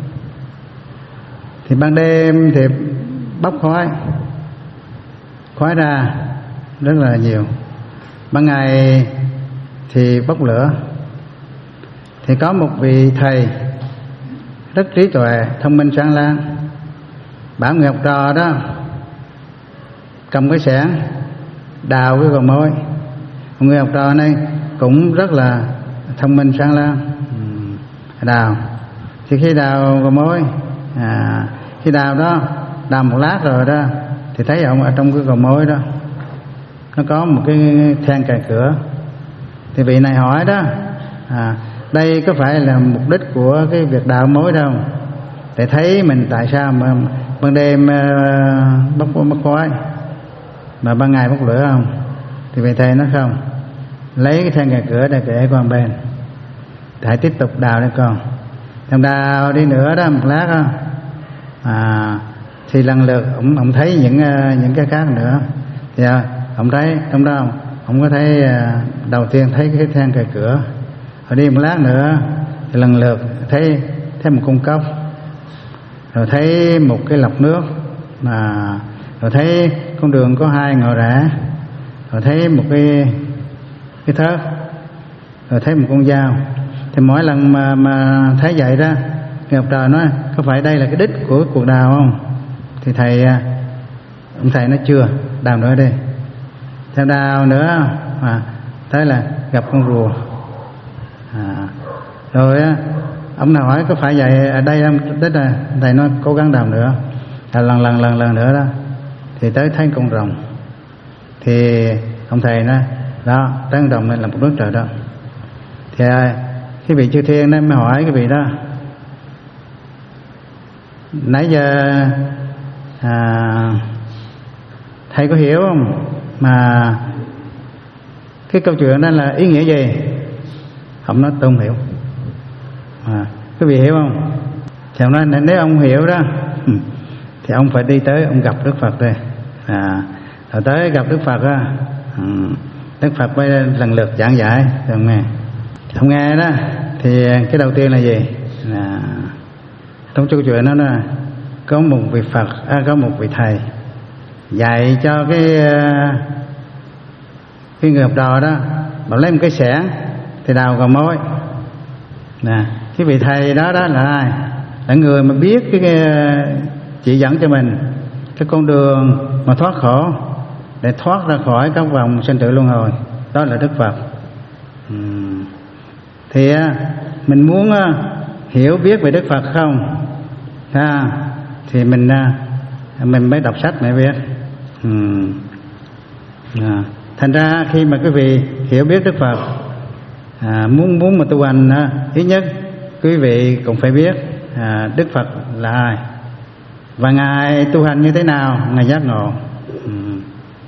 thì ban đêm thì bốc khói khói ra rất là nhiều, ban ngày thì bốc lửa. Thì có một vị thầy rất trí tuệ, thông minh sáng láng, bảo người học trò đó cầm cái xẻng đào cái gò mối. Người học trò này cũng rất là thông minh sáng láng, đào. Thì khi đào gò mối, à, khi đào đó, đào một lát rồi đó, thì thấy ông ở trong cái gò mối đó nó có một cái then cài cửa. Thì vị này hỏi đó, à, đây có phải là mục đích của cái việc đào mối đâu, để thấy mình tại sao mà ban đêm uh, bốc bốc khói mà ban ngày bốc lửa không? Thì vị thầy nói không, lấy cái then cài cửa để kể con bên, hãy tiếp tục đào đi con. Thằng đào đi nữa đó, một lát đó, à, thì lần lượt ông ông thấy những uh, những cái khác nữa. Thì uh, ông thấy trong đó ông có thấy uh, đầu tiên thấy cái then cài cửa, rồi đi một lát nữa thì lần lượt thấy thấy một con cốc, rồi thấy một cái lọc nước, mà rồi thấy con đường có hai ngõ rẽ, rồi thấy một cái cái thớt, rồi thấy một con dao. Thì mỗi lần mà mà thấy vậy đó, người học trò nói có phải đây là cái đích của cuộc đào không? Thì thầy ông thầy nói chưa, đào nữa đi. Theo đào nữa mà thấy là gặp con rùa. À, rồi á, ông nào hỏi có phải vậy ở đây không? Tức là thầy nói cố gắng đào nữa. À, lần lần lần lần nữa đó thì tới thấy con rồng. Thì ông thầy nói đó, tới con rồng này là một đứa trời đó. Thì cái vị chư thiên đó mới hỏi cái vị đó, nãy giờ à, thầy có hiểu không, mà cái câu chuyện đó là ý nghĩa gì? Ông nói tôi không hiểu. À, quý vị hiểu không? Thì ông nói nếu ông hiểu đó thì ông phải đi tới ông gặp Đức Phật đây. À, rồi tới gặp Đức Phật á, Đức Phật mới lần lượt giảng giải rồi nghe. Ông nghe đó thì cái đầu tiên là gì? Là trong câu chuyện đó là có một vị Phật, à, có một vị thầy dạy cho cái cái người học trò đó, bảo lấy một cái xẻng thì đào gò mối. Nè, cái vị thầy đó đó là ai? Là người mà biết cái, cái chỉ dẫn cho mình cái con đường mà thoát khổ, để thoát ra khỏi các vòng sinh tử luân hồi, đó là Đức Phật. uhm. Thì mình muốn hiểu biết về Đức Phật không, à, thì mình mình mới đọc sách mới biết. uhm. à, thành ra khi mà quý vị hiểu biết Đức Phật, à, muốn muốn mà tu hành á, ít nhất quý vị cũng phải biết à, Đức Phật là ai và ngài tu hành như thế nào, ngài giác ngộ. uhm.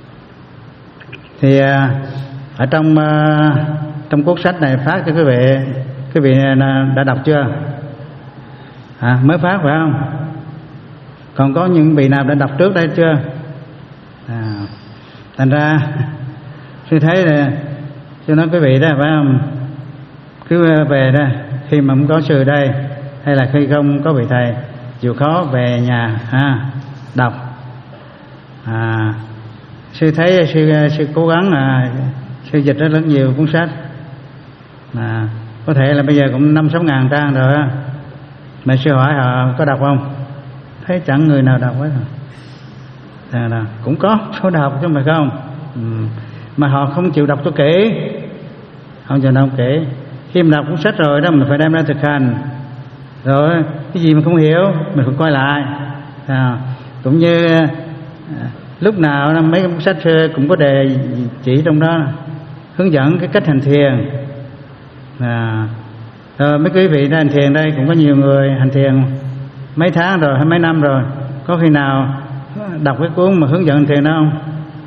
Thì à, ở trong à, trong cuốn sách này phát cho quý vị, quý vị đã đọc chưa? À, mới phát phải không? Còn có những vị nào đã đọc trước đây chưa? À, thành ra tôi thấy là tôi nói quý vị đó phải không, cứ về đó khi mà không có sư đây hay là khi không có vị thầy, chịu khó về nhà ha, đọc. À, sư thấy sư sư cố gắng là sư dịch rất, rất nhiều cuốn sách, à, có thể là bây giờ cũng năm sáu ngàn trang rồi á. Mà sư hỏi họ có đọc không? Thấy chẳng người nào đọc hết. À, là cũng có số đọc chứ mà không. Ừ. Mà họ không chịu đọc cho kỹ, không chịu đọc kỹ. Khi mà đọc cuốn sách rồi đó, mình phải đem ra thực hành. Rồi cái gì mà không hiểu mình phải coi lại. À, cũng như à, lúc nào mấy cuốn sách cũng có đề chỉ trong đó hướng dẫn cái cách hành thiền. À, rồi mấy quý vị ra hành thiền đây cũng có nhiều người hành thiền mấy tháng rồi hay mấy năm rồi, có khi nào đọc cái cuốn mà hướng dẫn hành thiền đó không?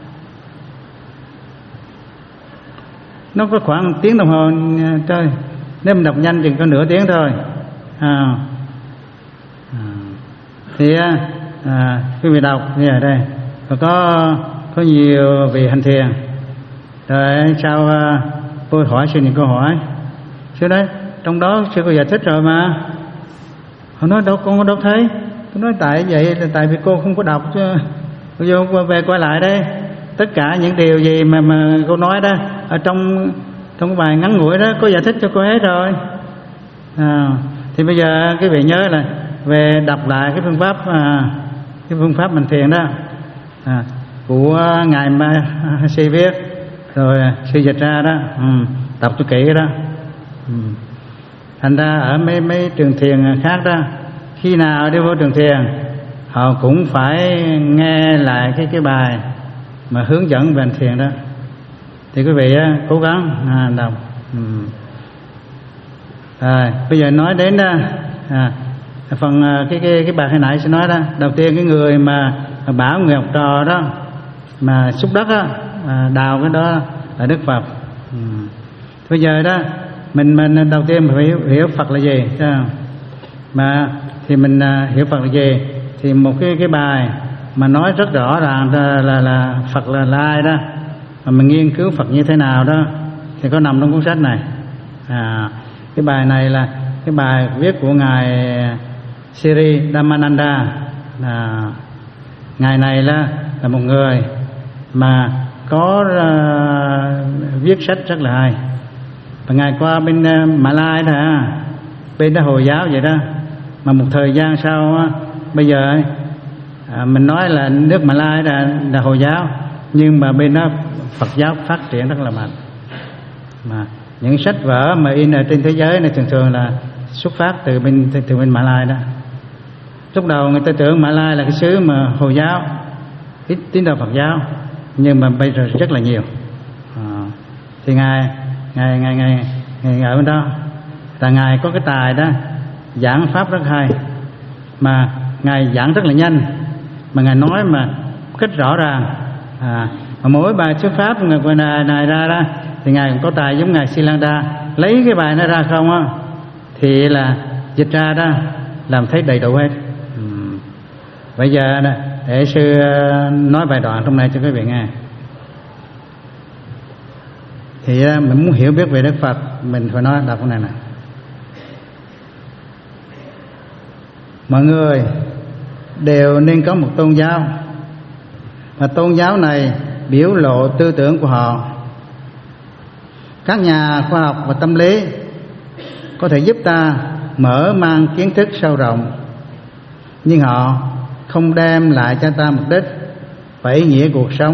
Nó có khoảng một tiếng đồng hồ thôi, nếu mình đọc nhanh chừng có nửa tiếng thôi. À, à, thì à, quý vị đọc như ở đây và có có nhiều vị hành thiền rồi sao à, tôi hỏi xin những câu hỏi. Chứ đấy trong đó sư cô giải thích rồi mà. Họ nói đâu con đâu thấy. Tôi nói tại vậy là tại vì cô không có đọc chứ. Vô về quay lại đây, tất cả những điều gì mà mà cô nói đó ở trong trong cái bài ngắn ngủi đó có giải thích cho cô hết rồi. À, thì bây giờ quý vị nhớ là về đọc lại cái phương pháp à, cái phương pháp mình thiền đó à, của ngài Mahasi viết rồi sư dịch ra đó, ừ, đọc cho kỹ đó. Ừ. Thành ra ở mấy mấy trường thiền khác đó, khi nào đi vô trường thiền họ cũng phải nghe lại cái cái bài mà hướng dẫn về thiền đó. Thì quý vị á, cố gắng à, đọc. Ừ. À, bây giờ nói đến đó, à, phần cái cái cái bài hồi nãy sẽ nói đó. Đầu tiên cái người mà bảo người học trò đó mà xúc đất á, à, đào cái đó là Đức Phật. Ừ. Bây giờ đó mình mình đầu tiên mình phải hiểu, hiểu Phật là gì, mà thì mình uh, hiểu Phật là gì thì một cái cái bài mà nói rất rõ ràng là là, là Phật là, là ai đó, mà mình nghiên cứu Phật như thế nào đó thì có nằm trong cuốn sách này. À, cái bài này là cái bài viết của ngài Sri Dhammananda. À, ngài này là là một người mà có uh, viết sách rất là hay. Và ngài qua bên uh, Mã Lai đó, bên đó Hồi giáo vậy đó, mà một thời gian sau á, bây giờ à, mình nói là nước Mã Lai là, là Hồi giáo, nhưng mà bên đó Phật giáo phát triển rất là mạnh. Mà những sách vở mà in ở trên thế giới này thường thường là xuất phát từ bên từ bên Mã Lai đó. Lúc đầu người ta tưởng Mã Lai là cái xứ mà Hồi giáo, ít tín đồ Phật giáo, nhưng mà bây giờ rất là nhiều. À, thì ngài ngài ngài ngài ngài ở bên đó, là ngài có cái tài đó giảng pháp rất hay, mà ngài giảng rất là nhanh, mà ngài nói mà cách rõ ràng. À, mà mỗi bài thuyết pháp người này, này ra đó thì ngài cũng có tài giống ngài Silanda, lấy cái bài nó ra không á thì là dịch ra đó làm thấy đầy đủ hết. Ừ. Bây giờ đó, để sư nói vài đoạn trong này cho quý vị nghe. Thì mình muốn hiểu biết về Đức Phật, mình phải nói đọc cái này nè. Mọi người đều nên có một tôn giáo, và tôn giáo này biểu lộ tư tưởng của họ. Các nhà khoa học và tâm lý có thể giúp ta mở mang kiến thức sâu rộng, nhưng họ không đem lại cho ta mục đích và ý nghĩa cuộc sống.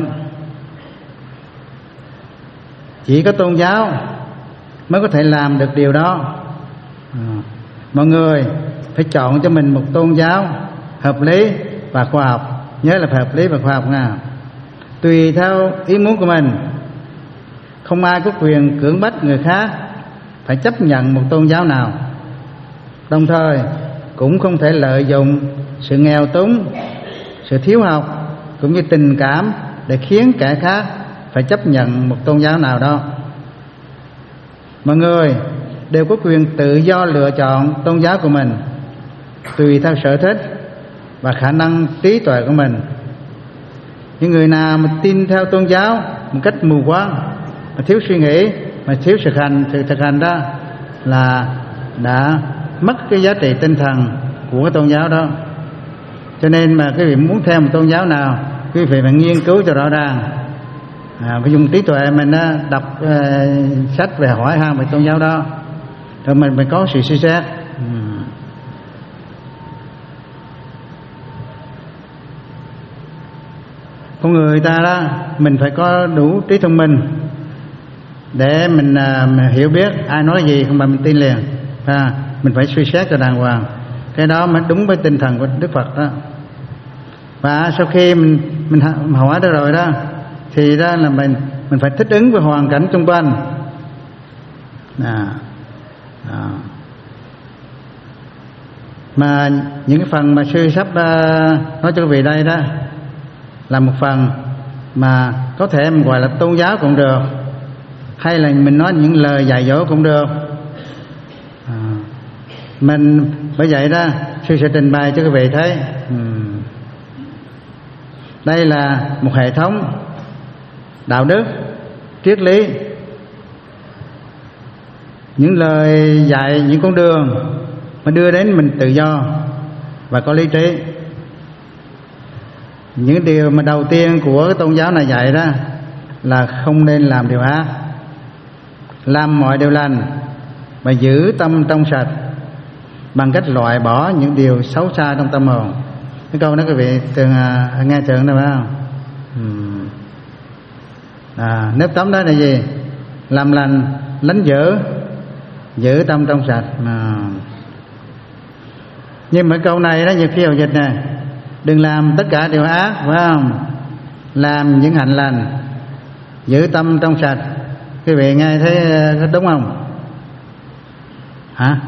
Chỉ có tôn giáo mới có thể làm được điều đó. À, mọi người phải chọn cho mình một tôn giáo hợp lý và khoa học. Nhớ là phải hợp lý và khoa học nha. Tùy theo ý muốn của mình. Không ai có quyền cưỡng bách người khác phải chấp nhận một tôn giáo nào. Đồng thời cũng không thể lợi dụng sự nghèo túng, sự thiếu học cũng như tình cảm để khiến kẻ khác phải chấp nhận một tôn giáo nào đó. Mọi người đều có quyền tự do lựa chọn tôn giáo của mình tùy theo sở thích và khả năng trí tuệ của mình. Những người nào mà tin theo tôn giáo một cách mù quáng, mà thiếu suy nghĩ, mà thiếu thực hành, sự thực hành đó là đã mất cái giá trị tinh thần của cái tôn giáo đó. Cho nên mà quý vị muốn theo một tôn giáo nào, quý vị phải nghiên cứu cho rõ ràng, à, phải dùng trí tuệ mình đó, đọc uh, sách về hỏi han về tôn giáo đó, rồi mình phải có sự suy xét. uhm. Con người ta đó, mình phải có đủ trí thông minh để mình, uh, mình hiểu biết ai nói gì không mà mình tin liền. À, mình phải suy xét cho đàng hoàng, cái đó mới đúng với tinh thần của Đức Phật đó. Và sau khi mình mình hỏi đó rồi đó, thì đó là mình mình phải thích ứng với hoàn cảnh xung quanh. À, à. Mà những cái phần mà sư sắp uh, nói cho quý vị đây đó là một phần mà có thể mình gọi là tôn giáo cũng được, hay là mình nói những lời dạy dỗ cũng được. À, mình bởi vậy đó sư sẽ trình bày cho quý vị thấy. uhm. Đây là một hệ thống đạo đức, triết lý những lời dạy, những con đường mà đưa đến mình tự do và có lý trí. Những điều mà đầu tiên của cái tôn giáo này dạy đó là không nên làm điều ác, làm mọi điều lành và giữ tâm trong sạch bằng cách loại bỏ những điều xấu xa trong tâm hồn. Cái câu đó quý vị từng à, nghe trường đâu phải không? Hmm. À, nếp tấm đó là gì? Làm lành, lánh dữ, giữ tâm trong sạch. À. Nhưng mà câu này đó nhiều khi dịch nè, đừng làm tất cả điều ác, phải không? Làm những hạnh lành, giữ tâm trong sạch. Quý vị nghe thấy có đúng không? Hả?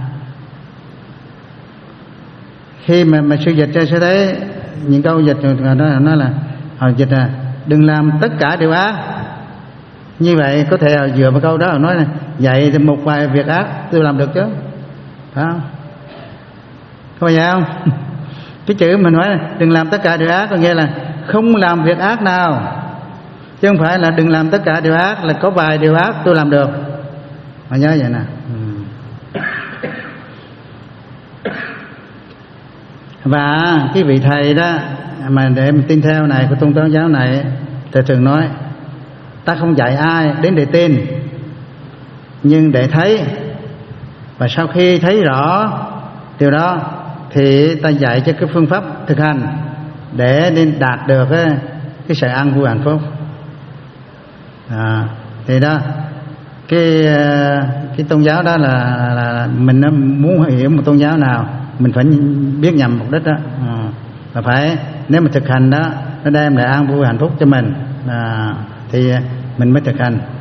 Khi mà mà sư dịch cho sẽ thấy những câu dịch đó nói là họ dịch là đừng làm tất cả điều ác. Như vậy có thể là dựa vào câu đó nói này, vậy thì một vài việc ác tôi làm được chứ, phải không? Có phải vậy không? Cái chữ mình nói là đừng làm tất cả điều ác có nghĩa là không làm việc ác nào, chứ không phải là đừng làm tất cả điều ác là có vài điều ác tôi làm được. Mà nhớ vậy nè. Và cái vị thầy đó mà để mình tin theo này của tôn giáo giáo này, thầy thường nói ta không dạy ai đến để tin, nhưng để thấy. Và sau khi thấy rõ điều đó thì ta dạy cho cái phương pháp thực hành để nên đạt được cái, cái sự an vui hạnh phúc. À, thì đó cái cái tôn giáo đó là, là mình muốn hiểu một tôn giáo nào mình phải biết nhằm mục đích đó. À, là phải nếu mà thực hành đó nó đem lại an vui hạnh phúc cho mình, à, thì mình mới thực hành.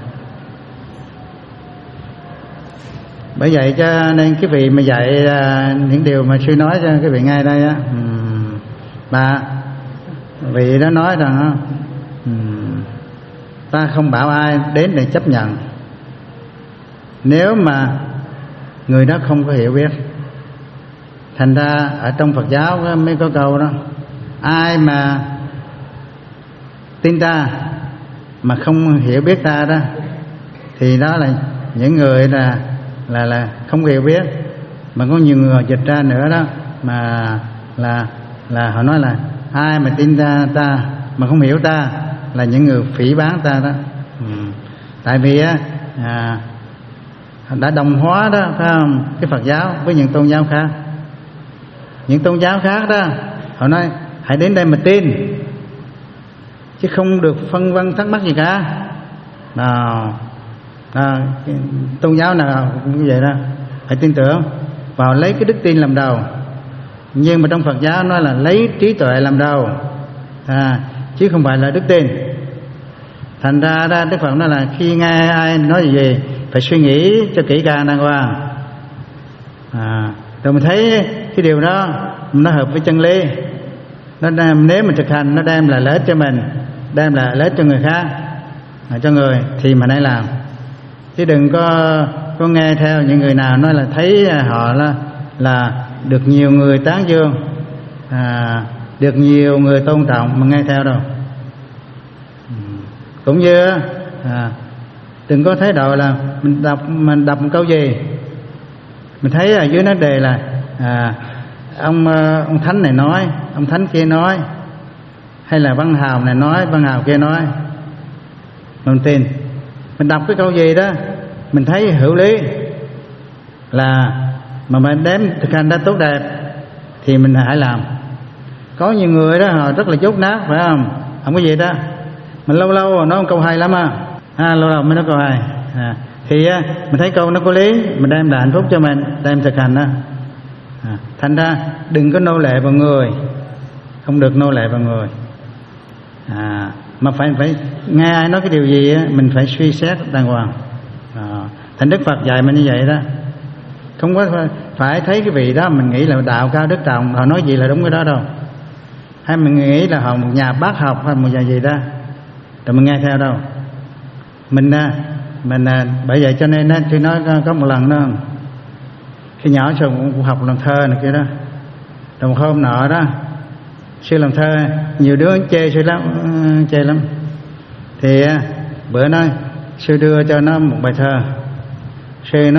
Bởi vậy cho nên cái vị mà dạy à, những điều mà sư nói cho cái vị nghe đây á, um, và vị đó nói rằng um, ta không bảo ai đến để chấp nhận nếu mà người đó không có hiểu biết. Thành ra ở trong Phật giáo mới có câu đó, ai mà tin ta mà không hiểu biết ta đó thì đó là những người là là là không hiểu biết. Mà có nhiều người dịch ra nữa đó mà là là họ nói là ai mà tin ta ta mà không hiểu ta là những người phỉ báng ta đó. Ừ. Tại vì á à, đã đồng hóa đó, phải không, cái Phật giáo với những tôn giáo khác. Những tôn giáo khác đó họ nói hãy đến đây mà tin, chứ không được phân vân thắc mắc gì cả. Nào, à, tôn giáo nào cũng như vậy đó, phải tin tưởng vào, lấy cái đức tin làm đầu. Nhưng mà trong Phật giáo nói là lấy trí tuệ làm đầu, à, chứ không phải là đức tin. Thành ra đó, Đức Phật nói là khi nghe ai nói gì, gì phải suy nghĩ cho kỹ càng đàng hoàng, à, rồi mình thấy cái điều đó nó hợp với chân lý, nó đem, nếu mình thực hành nó đem lại lợi ích cho mình, đem lại lợi ích cho người khác, à, cho người thì mình hãy làm. Chứ đừng có có nghe theo những người nào nói là thấy họ là là được nhiều người tán dương, à, được nhiều người tôn trọng mà nghe theo đâu. Cũng như à, đừng có thái độ là mình đọc mình đọc một câu gì mình thấy ở dưới nó đề là à, ông ông thánh này nói, ông thánh kia nói, hay là văn hào này nói, văn hào kia nói, mình tin. Mình đọc cái câu gì đó mình thấy hữu lý là mà mình đem thực hành đã tốt đẹp thì mình hãy làm. Có nhiều người đó họ rất là dốt nát, phải không, không có gì đó, mình lâu lâu nói một câu hay lắm à, à lâu lâu mới nói câu hay, à, thì á, mình thấy câu nó có lý, mình đem lại hạnh phúc cho mình, đem thực hành đó. À, thành ra đừng có nô lệ vào người, không được nô lệ vào người, à, mà phải phải nghe ai nói cái điều gì á, mình phải suy xét đàng hoàng. À, thành Đức Phật dạy mình như vậy đó, không có phải thấy cái vị đó mình nghĩ là đạo cao đức trọng, họ nói gì là đúng cái đó đâu, hay mình nghĩ là họ một nhà bác học hay một nhà gì đó rồi mình nghe theo đâu. Mình mình bởi vậy cho nên tôi nói có một lần đó, khi nhỏ sư cũng học làm thơ này kia đó, rồi một hôm nọ đó sư làm thơ nhiều đứa chê sư lắm, chê lắm, thì bữa nói sư đưa cho nó một bài thơ. Sư nói này,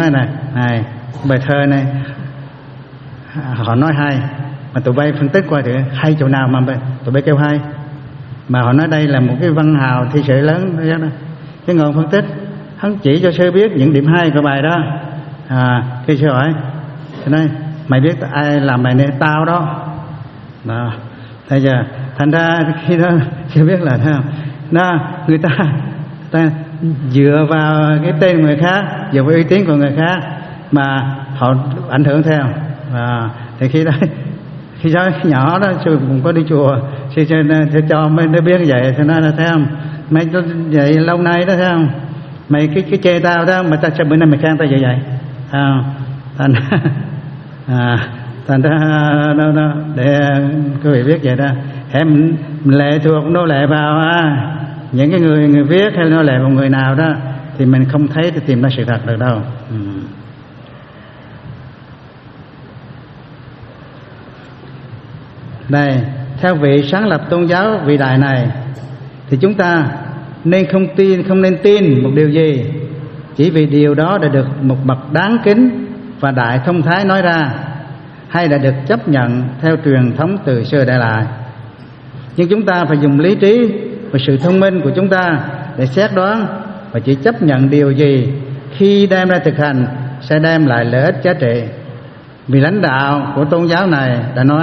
này bài thơ này họ nói hay, mà tụi bay phân tích qua thì hay chỗ nào mà tụi bay kêu hay, mà họ nói đây là một cái văn hào thi sự lớn đó. Cái ngọn phân tích hắn chỉ cho sư biết những điểm hay của bài đó. À, khi sư hỏi sư nói mày biết ai làm bài này? Tao đó. Đó. Thấy chưa? Thành ra khi đó sư biết là sao? Nó người ta, ta dựa vào cái tên người khác, dựa vào uy tín của người khác mà họ ảnh hưởng theo. À, thì khi đó khi đó nhỏ đó sư cũng có đi chùa, sư, sư, sư cho mấy đứa biết vậy, sư nói là thấy không, mày vậy lâu nay đó thấy không, mày cái cái chê tao đó mà ta sao bữa nay mày khen tao vậy vậy, à, thành à, thành ra đó, đó, để quý vị biết vậy đó. Hễ mình lệ thuộc nô lệ vào à, những cái người người viết hay nô lệ vào người nào đó thì mình không thấy thì tìm ra sự thật được đâu. Ừ. Đây, theo vị sáng lập tôn giáo vĩ đại này thì chúng ta nên không tin, không nên tin một điều gì chỉ vì điều đó đã được một bậc đáng kính và đại thông thái nói ra, hay đã được chấp nhận theo truyền thống từ xưa để lại. Nhưng chúng ta phải dùng lý trí và sự thông minh của chúng ta để xét đoán và chỉ chấp nhận điều gì khi đem ra thực hành sẽ đem lại lợi ích giá trị. Vì lãnh đạo của tôn giáo này đã nói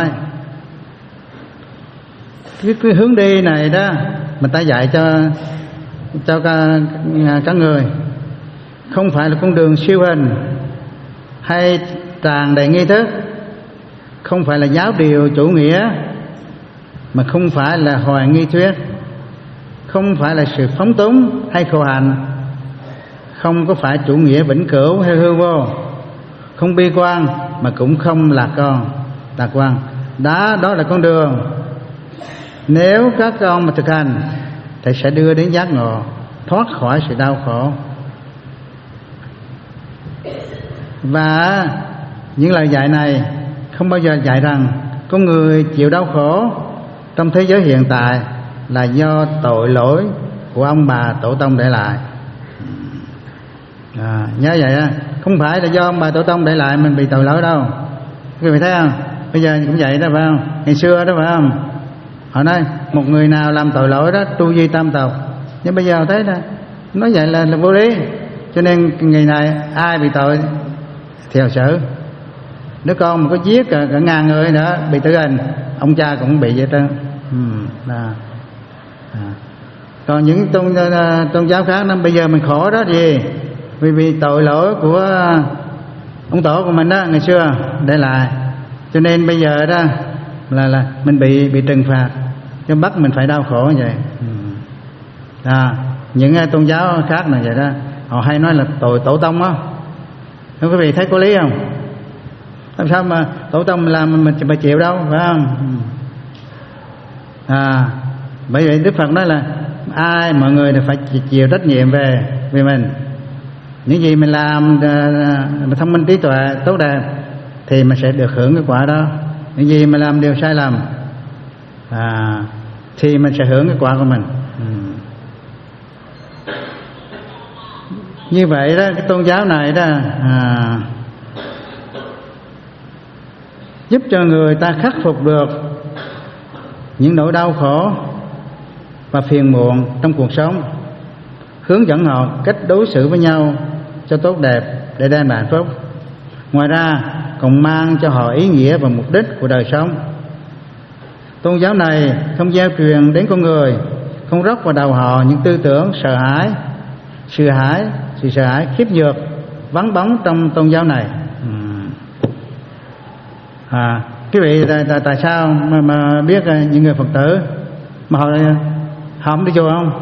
cái, cái hướng đi này đó mà ta dạy cho cho các, các người không phải là con đường siêu hình hay tràn đầy nghi thức, không phải là giáo điều chủ nghĩa, mà không phải là hoài nghi thuyết, không phải là sự phóng túng hay khổ hạnh, không có phải chủ nghĩa vĩnh cửu hay hư vô, không bi quan mà cũng không lạc con lạc quan. Đó đó là con đường nếu các con mà thực hành thì sẽ đưa đến giác ngộ, thoát khỏi sự đau khổ. Và những lời dạy này không bao giờ dạy rằng có người chịu đau khổ trong thế giới hiện tại là do tội lỗi của ông bà tổ tông để lại. À, nhớ vậy á, không phải là do ông bà tổ tông để lại mình bị tội lỗi đâu. Quý vị thấy không? Bây giờ cũng vậy đó phải không? Ngày xưa đó phải không? Họ nói một người nào làm tội lỗi đó tu duy tam tộc, nhưng bây giờ thấy là nói vậy là, là vô lý. Cho nên ngày này ai bị tội theo xử. Đứa con mà có giết cả, cả ngàn người nữa bị tử hình, ông cha cũng bị vậy đó. Ừ, à. À. Còn những tôn, tôn giáo khác nó bây giờ mình khổ đó gì vì vì tội lỗi của ông tổ của mình đó ngày xưa để lại, cho nên bây giờ đó là là mình bị bị trừng phạt, cho bắt mình phải đau khổ như vậy. Ừ. À, những tôn giáo khác là vậy đó, họ hay nói là tội tổ tông á. Quý vị thấy có lý không? Làm sao mà tổ tông làm mình phải chịu đâu, phải không? À, bởi vậy Đức Phật nói là ai mọi người đều phải chịu trách nhiệm về về mình. Những gì mình làm uh, thông minh trí tuệ tốt đẹp thì mình sẽ được hưởng cái quả đó. Những gì mà làm điều sai lầm à, thì mình sẽ hưởng cái quả của mình. Ừ. Như vậy đó, cái tôn giáo này đó à, giúp cho người ta khắc phục được những nỗi đau khổ và phiền muộn trong cuộc sống, hướng dẫn họ cách đối xử với nhau cho tốt đẹp để đem lại hạnh phúc. Ngoài ra còn mang cho họ ý nghĩa và mục đích của đời sống. Tôn giáo này không gieo truyền đến con người, không róc vào đầu họ những tư tưởng sợ hãi, sự hãi, sự sợ hãi khiếp nhược vắng bóng trong tôn giáo này. À, quý vị tại, tại, tại sao mà, mà biết những người Phật tử mà họ họ không đi chùa không?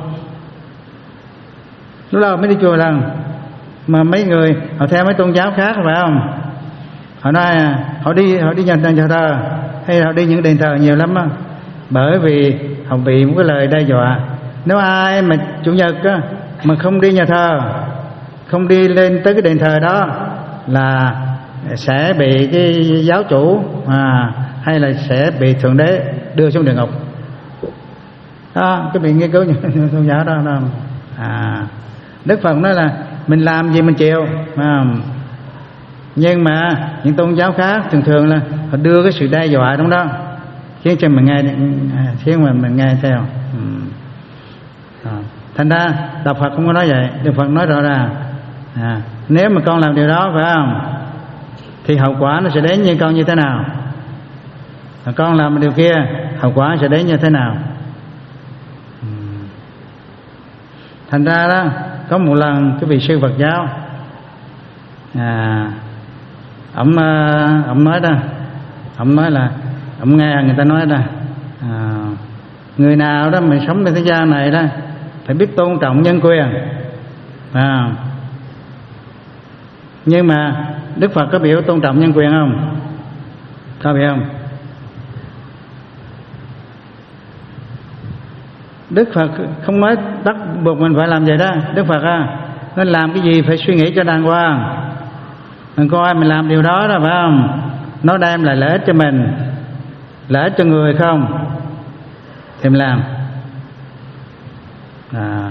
Lúc đầu mới đi chùa lần mà mấy người họ theo mấy tôn giáo khác phải không? Họ nói họ đi họ đi nhà nhà thờ hay họ đi những đền thờ nhiều lắm á, bởi vì họ bị một cái lời đe dọa. Nếu ai mà chủ nhật á, mà không đi nhà thờ, không đi lên tới cái đền thờ đó là sẽ bị cái giáo chủ à, hay là sẽ bị thượng đế đưa xuống địa ngục. Đó, cái bị nghiên cứu những tôn giáo đó, đó. À, Đức Phật nói là mình làm gì mình chịu à, Nhưng mà những tôn giáo khác thường thường là họ đưa cái sự đe dọa trong đó, khiến cho mình nghe, khiến mà mình nghe theo. Ừ. À. Thành ra Đạo Phật không có nói vậy. Đức Phật nói rõ ràng, à, nếu mà con làm điều đó phải không, thì hậu quả nó sẽ đến như con như thế nào. Mà con làm điều kia, hậu quả sẽ đến như thế nào. Ừ. Thành ra đó, có một lần cái vị sư Phật giáo, à, ông ông nói đó, ông nói là ông nghe người ta nói đó, à, người nào đó mình sống trên thế gian này đó phải biết tôn trọng nhân quyền. À, nhưng mà Đức Phật có biểu tôn trọng nhân quyền không? Có biết không? Đức Phật không nói bắt buộc mình phải làm vậy đó. Đức Phật à, nên làm cái gì phải suy nghĩ cho đàng hoàng. Mình coi mình làm điều đó đó phải không, nó đem lại lợi ích cho mình, lợi ích cho người không thì mình làm. À,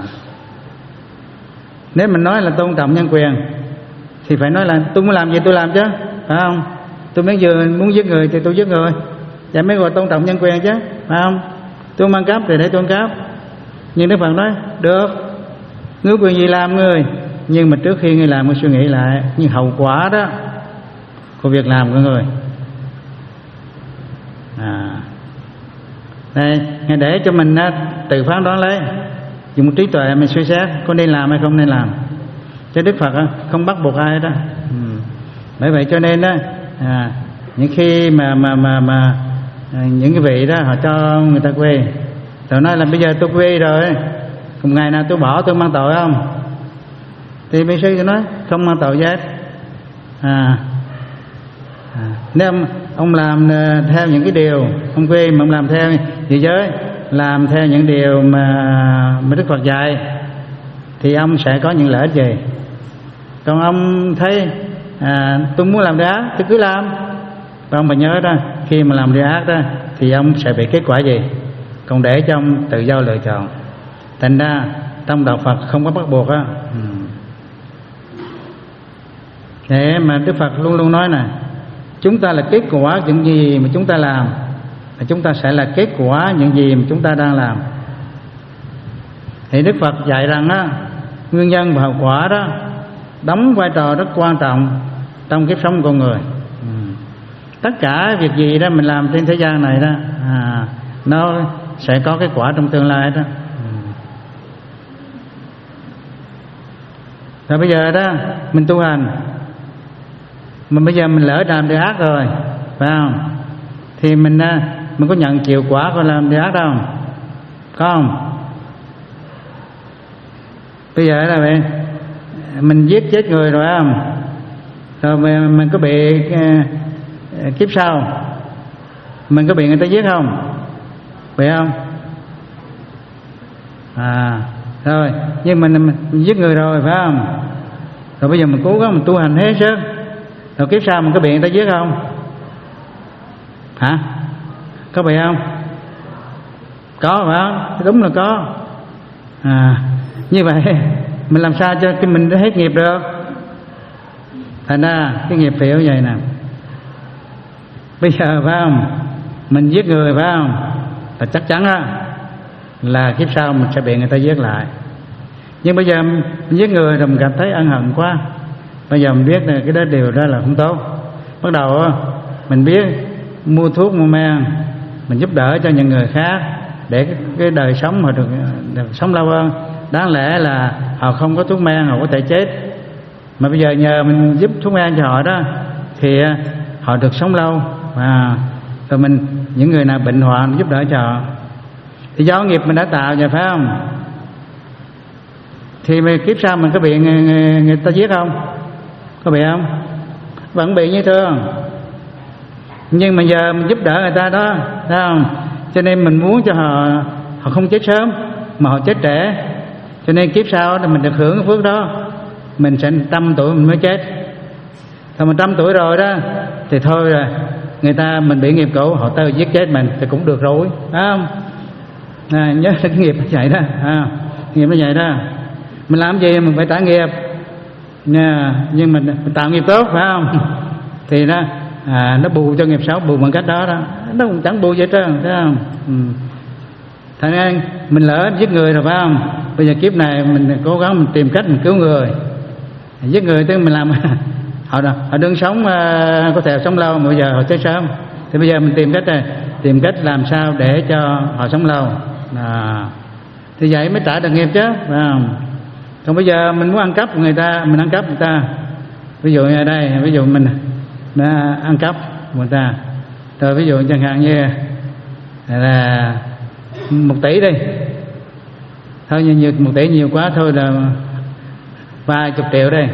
nếu mình nói là tôn trọng nhân quyền thì phải nói là tôi muốn làm gì tôi làm chứ, phải không? Tôi muốn vừa muốn giết người thì tôi giết người, vậy mới gọi tôn trọng nhân quyền chứ, phải không? Tôi mang cắp thì để tôi ăn cắp. Nhưng Đức Phật nói được, ngươi quyền gì làm người, nhưng mà trước khi ngươi làm ngươi suy nghĩ lại những hậu quả đó của việc làm của người. À, đây Ngài để cho mình tự phán đoán lấy, dùng trí tuệ mình suy xét có nên làm hay không nên làm. Chứ Đức Phật không bắt buộc ai đó. Ừ. Bởi vậy cho nên đó, à, những khi mà mà mà mà à, những cái vị đó họ cho người ta quy, rồi nói là bây giờ tôi quy rồi, cùng ngày nào tôi bỏ tôi mang tội không? Thì bác sĩ nói không mang tội hết. À, à, nếu ông, ông làm theo những cái điều ông quy mà ông làm theo dị giới, làm theo những điều mà, mà Đức Phật dạy, thì ông sẽ có những lợi ích gì? Còn ông thấy à, tôi muốn làm điều ác thì cứ làm. Và ông phải nhớ đó, khi mà làm điều ác đó thì ông sẽ bị kết quả gì? Còn để cho ông tự do lựa chọn. Thành ra trong Đạo Phật không có bắt buộc á. Ừ. Thế mà Đức Phật luôn luôn nói nè, chúng ta là kết quả những gì mà chúng ta làm, và chúng ta sẽ là kết quả những gì mà chúng ta đang làm. Thì Đức Phật dạy rằng á, nguyên nhân và hậu quả đó đóng vai trò rất quan trọng trong kiếp sống của con người. Ừ. Tất cả việc gì đó mình làm trên thế gian này đó, à, nó sẽ có kết quả trong tương lai đó. Ừ. Rồi bây giờ đó mình tu hành, mà bây giờ mình lỡ làm điều ác rồi, phải không? Thì mình mình có nhận chịu quả của làm điều ác đâu, có không? Bây giờ là vậy, mình giết chết người rồi không? Rồi mình, mình có bị uh, kiếp sau mình có bị người ta giết không? Bị không? À, rồi nhưng mình, mình, mình giết người rồi phải không? Rồi bây giờ mình cố gắng mình tu hành hết sức, rồi kiếp sau mình có bị người ta giết không? Hả? Có bị không? Có phải không? Đúng là có. À, như vậy mình làm sao cho cái mình hết nghiệp được? Thành ra cái nghiệp phiểu như vậy nè. Bây giờ phải không, mình giết người phải không, và chắc chắn đó là kiếp sau mình sẽ bị người ta giết lại. Nhưng bây giờ mình giết người rồi mình cảm thấy ân hận quá, bây giờ mình biết là cái đó điều đó là không tốt. Bắt đầu mình biết mua thuốc mua men, mình giúp đỡ cho những người khác để cái, cái đời sống họ được, được sống lâu hơn. Đáng lẽ là họ không có thuốc men, họ có thể chết, mà bây giờ nhờ mình giúp thuốc men cho họ đó thì họ được sống lâu. Và rồi mình những người nào bệnh hoạn giúp đỡ cho họ, thì do nghiệp mình đã tạo rồi phải không? Thì kiếp sau mình có bị người, người, người ta giết không? Có bị không? Vẫn bị như thường. Nhưng mà giờ mình giúp đỡ người ta đó, thấy không? Cho nên mình muốn cho họ họ không chết sớm mà họ chết trễ. Cho nên kiếp sau thì mình được hưởng cái phước đó. Mình sẽ trăm tuổi mình mới chết. Thôi mình trăm tuổi rồi đó thì thôi rồi, người ta mình bị nghiệp cũ họ tới giết chết mình thì cũng được rồi, phải không? À, nhớ cái nghiệp nó vậy đó, à, nghiệp nó vậy đó. Mình làm gì mình phải trả nghiệp. Nha, nhưng mình, mình tạo nghiệp tốt phải không? Thì nó à, nó bù cho nghiệp xấu, bù bằng cách đó đó, nó cũng chẳng bù gì hết trơn, phải không? Ừ. Thành ra mình lỡ giết người rồi phải không? Bây giờ kiếp này mình cố gắng mình tìm cách mình cứu người. Giết người tức mình làm họ họ đừng sống uh, có thể sống lâu mà bây giờ họ chết sớm. Thì bây giờ mình tìm cách này, tìm cách làm sao để cho họ sống lâu. À, thì vậy mới trả được nghiệp chứ, phải không? Còn bây giờ mình muốn ăn cắp người ta, mình ăn cắp người ta. Ví dụ như ở đây, ví dụ mình đã ăn cắp người ta. Rồi ví dụ chẳng hạn như là một tỷ đi. Thôi như, như một tỷ nhiều quá thôi là vài chục triệu đây.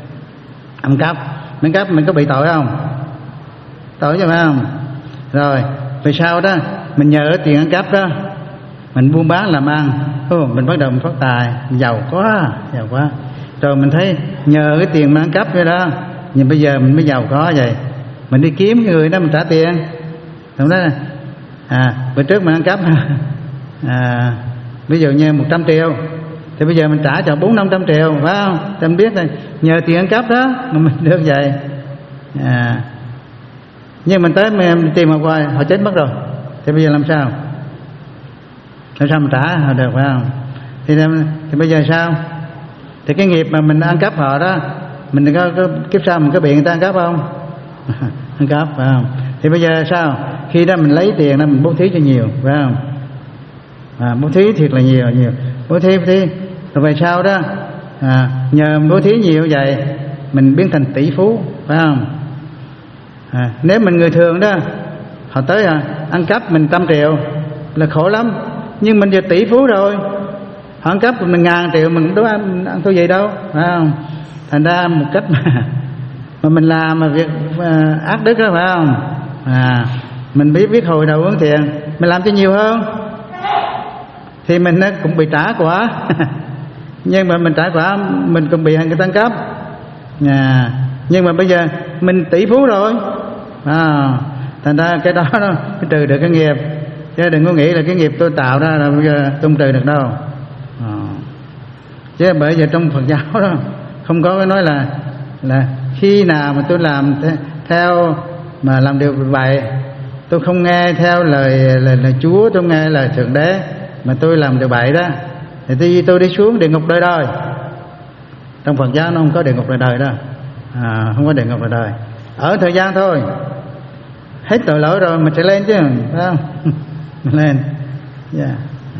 Ăn cắp, ăn cắp mình có bị tội không? Tội chứ phải không? Rồi, về sau đó mình nhờ cái tiền ăn cắp đó mình buôn bán làm ăn, oh, mình bắt đầu mình phát tài, giàu quá, giàu quá. Rồi mình thấy nhờ cái tiền mà ăn cắp vậy đó, nhưng bây giờ mình mới giàu có vậy. Mình đi kiếm cái người đó mình trả tiền. Đúng đó. À, bữa trước mình ăn cắp à, ví dụ như một trăm triệu thì bây giờ mình trả cho bốn năm trăm triệu, phải không? Thì mình biết này, nhờ tiền ăn cắp đó mà mình được vậy. À, nhưng mình tới mình tìm họ qua họ chết mất rồi, thì bây giờ làm sao? Làm sao mình trả họ được, phải không? Thì, thì bây giờ sao? Thì cái nghiệp mà mình ăn cắp họ đó, mình có, có kiếp sau mình có bị người ta ăn cắp không? Ăn cắp, phải không? Thì bây giờ sao? Khi đó mình lấy tiền đó mình bố thí cho nhiều, phải không? À, bố thí thiệt là nhiều, nhiều. Bố thí, bố thí. Rồi về sau đó à, nhờ bố thí nhiều như vậy mình biến thành tỷ phú, phải không? À, nếu mình người thường đó họ tới à, ăn cắp mình trăm triệu là khổ lắm. Nhưng mình giờ tỷ phú rồi, họ ăn cắp mình ngàn triệu mình đâu ăn, ăn thôi vậy đâu, phải không? Thành ra một cách mà, mà mình làm mà việc à, ác đức đó, phải không? À, mình biết biết hồi đầu hướng thiện mình làm cho nhiều hơn thì mình cũng bị trả quả. Nhưng mà mình trả quả mình cũng bị người ta ăn cắp. À, nhưng mà bây giờ mình tỷ phú rồi à, thành ra cái đó nó trừ được cái nghiệp. Chứ đừng có nghĩ là cái nghiệp tôi tạo ra là bây giờ tôi không trừ được đâu. À, chứ bởi vì trong Phật giáo đó không có cái nói là là khi nào mà tôi làm theo mà làm điều vậy, tôi không nghe theo lời lời, lời Chúa, tôi nghe lời Thượng Đế mà tôi làm điều bậy đó thì tôi, tôi đi xuống địa ngục đời đời. Trong Phật giáo nó không có địa ngục đời đời đâu. À, không có địa ngục đời đời. Ở thời gian thôi, hết tội lỗi rồi mình sẽ lên chứ, phải không? Lên. Yeah.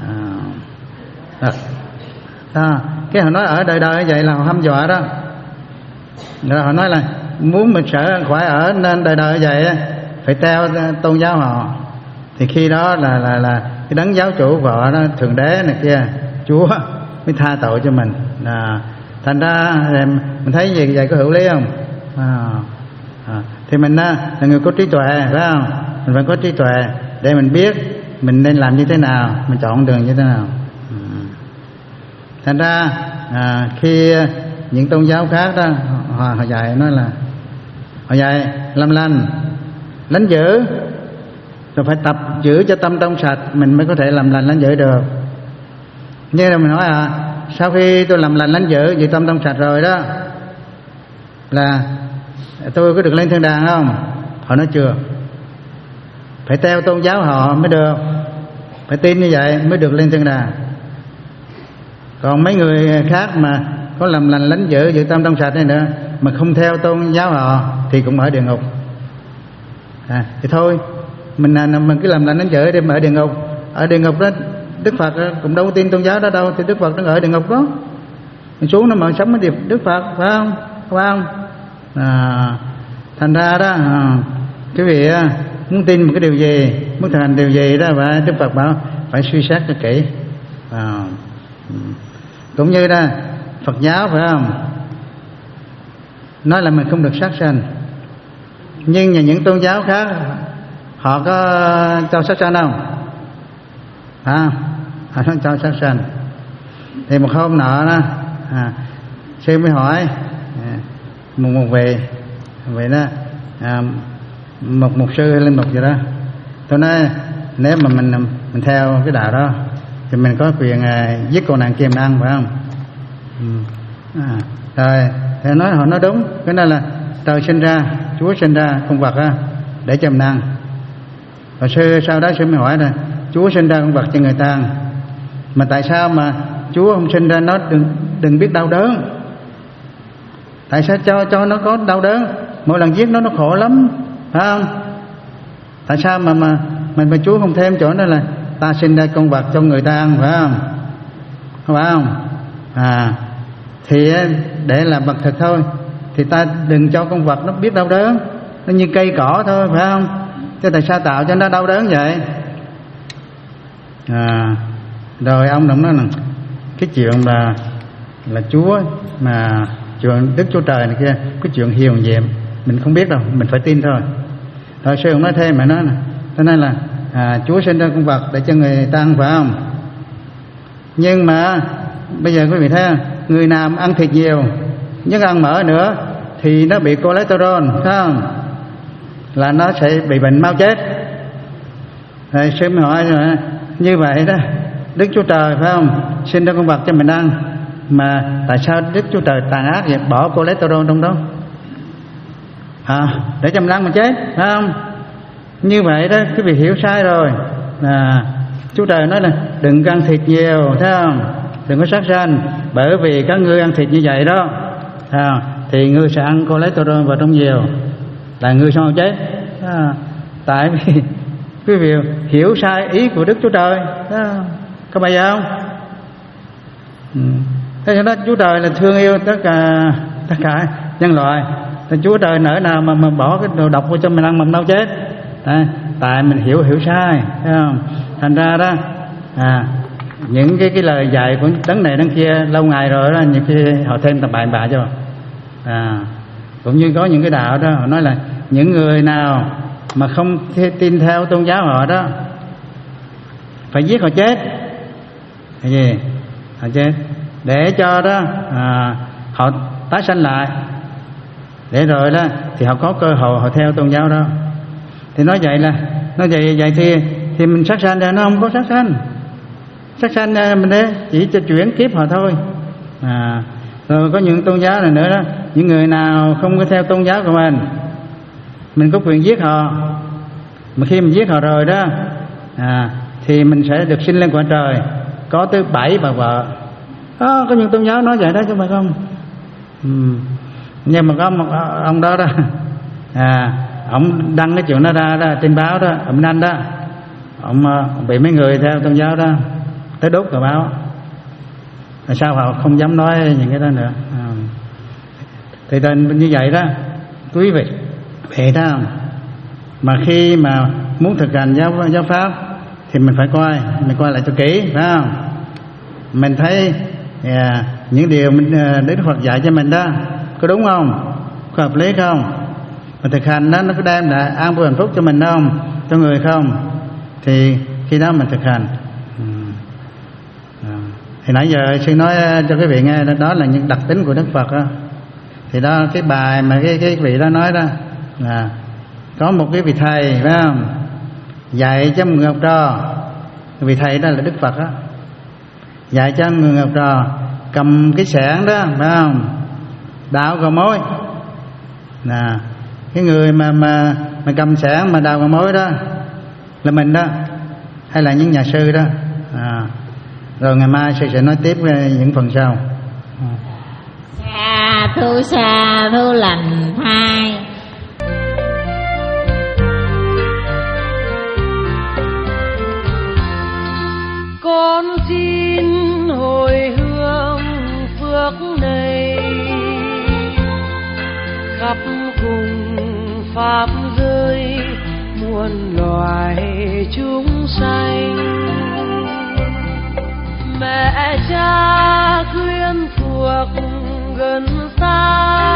À. À, cái họ nói ở đời đời như vậy là họ hăm dọa đó. Rồi họ nói là muốn mình sợ khỏi ở nên đời đời như vậy phải theo tôn giáo họ. Thì khi đó là là là cái đấng giáo chủ của họ đó, Thượng Đế này kia, Chúa mới tha tội cho mình. À, thành ra mình thấy gì vậy có hữu lý không? À, à, thì mình là người có trí tuệ, phải không? Mình phải có trí tuệ để mình biết mình nên làm như thế nào, mình chọn đường như thế nào. Ừ. Thành ra à, khi những tôn giáo khác đó họ, họ dạy nói là họ dạy làm lành, lánh dữ, rồi phải tập giữ cho tâm trong sạch mình mới có thể làm lành lánh dữ được. Như là mình nói à, sau khi tôi làm lành lánh dữ giữ tâm trong sạch rồi đó là tôi có được lên thiên đàng không? Họ nói chưa, phải theo tôn giáo họ mới được, phải tin như vậy mới được lên thiên đàng. Còn mấy người khác mà có làm lành lánh dữ giữ tâm trong sạch này nữa mà không theo tôn giáo họ thì cũng ở địa ngục. À, thì thôi mình mình cứ làm lành lánh dữ để mà ở địa ngục. Ở địa ngục đó Đức Phật cũng đâu có tin tôn giáo đó đâu, thì Đức Phật nó ở địa ngục đó, mình xuống nó mà sống với Đức Phật, phải không? Phải không? À, thành ra đó à, quý vị muốn tin một cái điều gì, muốn thực hành điều gì đó, và Đức Phật bảo phải suy xét cho kỹ. À, cũng như đó Phật giáo, phải không, nói là mình không được sát sanh, nhưng nhà những tôn giáo khác họ có cho sát sanh không? À, họ không cho sát sanh. Thì một hôm nọ đó à, sư mới hỏi à, một một vị vậy đó à, một một sư hay linh mục gì đó, tôi nói nếu mà mình mình theo cái đạo đó thì mình có quyền à, giết con nàng kia mình ăn, phải không? Ừ. À, rồi
thì nói họ nói đúng. Cái này là trời sinh ra, Chúa sinh ra con vật á, để cho mình ăn. Và sư sau đó sư mới hỏi là Chúa sinh ra con vật cho người ta ăn, mà tại sao mà Chúa không sinh ra nó đừng đừng biết đau đớn? Tại sao cho cho nó có đau đớn? Mỗi lần giết nó nó khổ lắm, phải không? Tại sao mà mà mình mà Chúa không thêm chỗ đó là ta sinh ra con vật cho người ta ăn, phải không? Không phải không? À, thì để làm vật thực thôi, thì ta đừng cho con vật nó biết đau đớn, nó như cây cỏ thôi, phải không? Chứ tại sao tạo cho nó đau đớn vậy? À, rồi ông đồng nói là cái chuyện là là Chúa mà chuyện Đức Chúa Trời này kia, cái chuyện hiền diệm mình không biết đâu, mình phải tin thôi. Rồi sư ông nói thêm mà nói nè, cho nên là à, Chúa sinh ra con vật để cho người ta ăn, phải không? Nhưng mà bây giờ quý vị thấy không? Người nào ăn thịt nhiều nhưng ăn mỡ nữa thì nó bị cholesterol, phải không? Là nó sẽ bị bệnh mau chết. Rồi sư mới hỏi rồi, như vậy đó Đức Chúa Trời, phải không, sinh ra con vật cho mình ăn, mà tại sao Đức Chúa Trời tàn ác vậy, bỏ cholesterol trong đó à, để cho mình ăn mà chết, phải không? Như vậy đó quý vị hiểu sai rồi. À, Chúa Trời nói là đừng ăn thịt nhiều, thấy không? Đừng có sát sanh, bởi vì các ngươi ăn thịt như vậy đó à, thì ngươi sẽ ăn cholesterol vào trong nhiều, là ngươi sao chết à, tại vì quý vị hiểu sai ý của Đức Chúa Trời đó. Có bây giờ không? Ừ. Thế cho đó Chúa Trời là thương yêu tất cả tất cả nhân loại. Thì Chúa Trời nỡ nào mà, mà bỏ cái đồ độc vô cho mình ăn mà đâu chết à, tại mình hiểu hiểu sai, thấy không? Thành ra đó à, những cái cái lời dạy của đấng này đấng kia lâu ngày rồi đó, nhiều khi họ thêm tầm bậy bạ cho à, cũng như có những cái đạo đó họ nói là những người nào mà không tin theo tôn giáo họ đó phải giết họ chết. Cái gì? Họ chết để cho đó à, họ tái sanh lại, để rồi đó thì họ có cơ hội họ theo tôn giáo đó. Thì nói vậy là nói vậy vậy thì thì mình sát sanh ra, nó không có sát sanh. Sát sanh mình đấy chỉ cho chuyển kiếp họ thôi à. Rồi có những tôn giáo này nữa đó, những người nào không có theo tôn giáo của mình, mình có quyền giết họ. Mà khi mình giết họ rồi đó à, thì mình sẽ được sinh lên cõi trời, có tới bảy bà vợ đó. Có những tôn giáo nói vậy đó chứ phải không? Ừ. Nhưng mà có một ông đó đó à, ông đăng cái chuyện đó ra đó, trên báo đó, ở Minh Anh đó, ông, ông bị mấy người theo tôn giáo đó tới đốt tờ báo. Tại sao họ không dám nói những cái đó nữa à. Thì tên như vậy đó quý vị vậy đó. Mà khi mà muốn thực hành giáo, giáo pháp thì mình phải coi, mình coi lại cho kỹ, phải không? Mình thấy à, những điều mình Đức Phật dạy cho mình đó có đúng không, có hợp lý không, mà thực hành đó nó có đem lại an vui hạnh phúc cho mình không, cho người không, thì khi đó mình thực hành. À, thì nãy giờ sư nói cho quý vị nghe đó, đó là những đặc tính của Đức Phật đó. Thì đó cái bài mà cái cái vị đó nói đó là có một cái vị thầy, phải không, dạy cho một người học trò. Vị thầy đó là Đức Phật đó, dạy cho người học trò cầm cái xẻng đó, phải không, đào cầu mối. Nè, cái người mà mà mà cầm xẻng mà đào cầu mối đó là mình đó, hay là những nhà sư đó à. Rồi ngày mai sư sẽ nói tiếp những phần sau.
Sa thu sa thu lành thai.
Con xin hồi hương phước này khắp cùng pháp giới muôn loài chúng sanh. Mẹ cha khuyên thuộc gần xa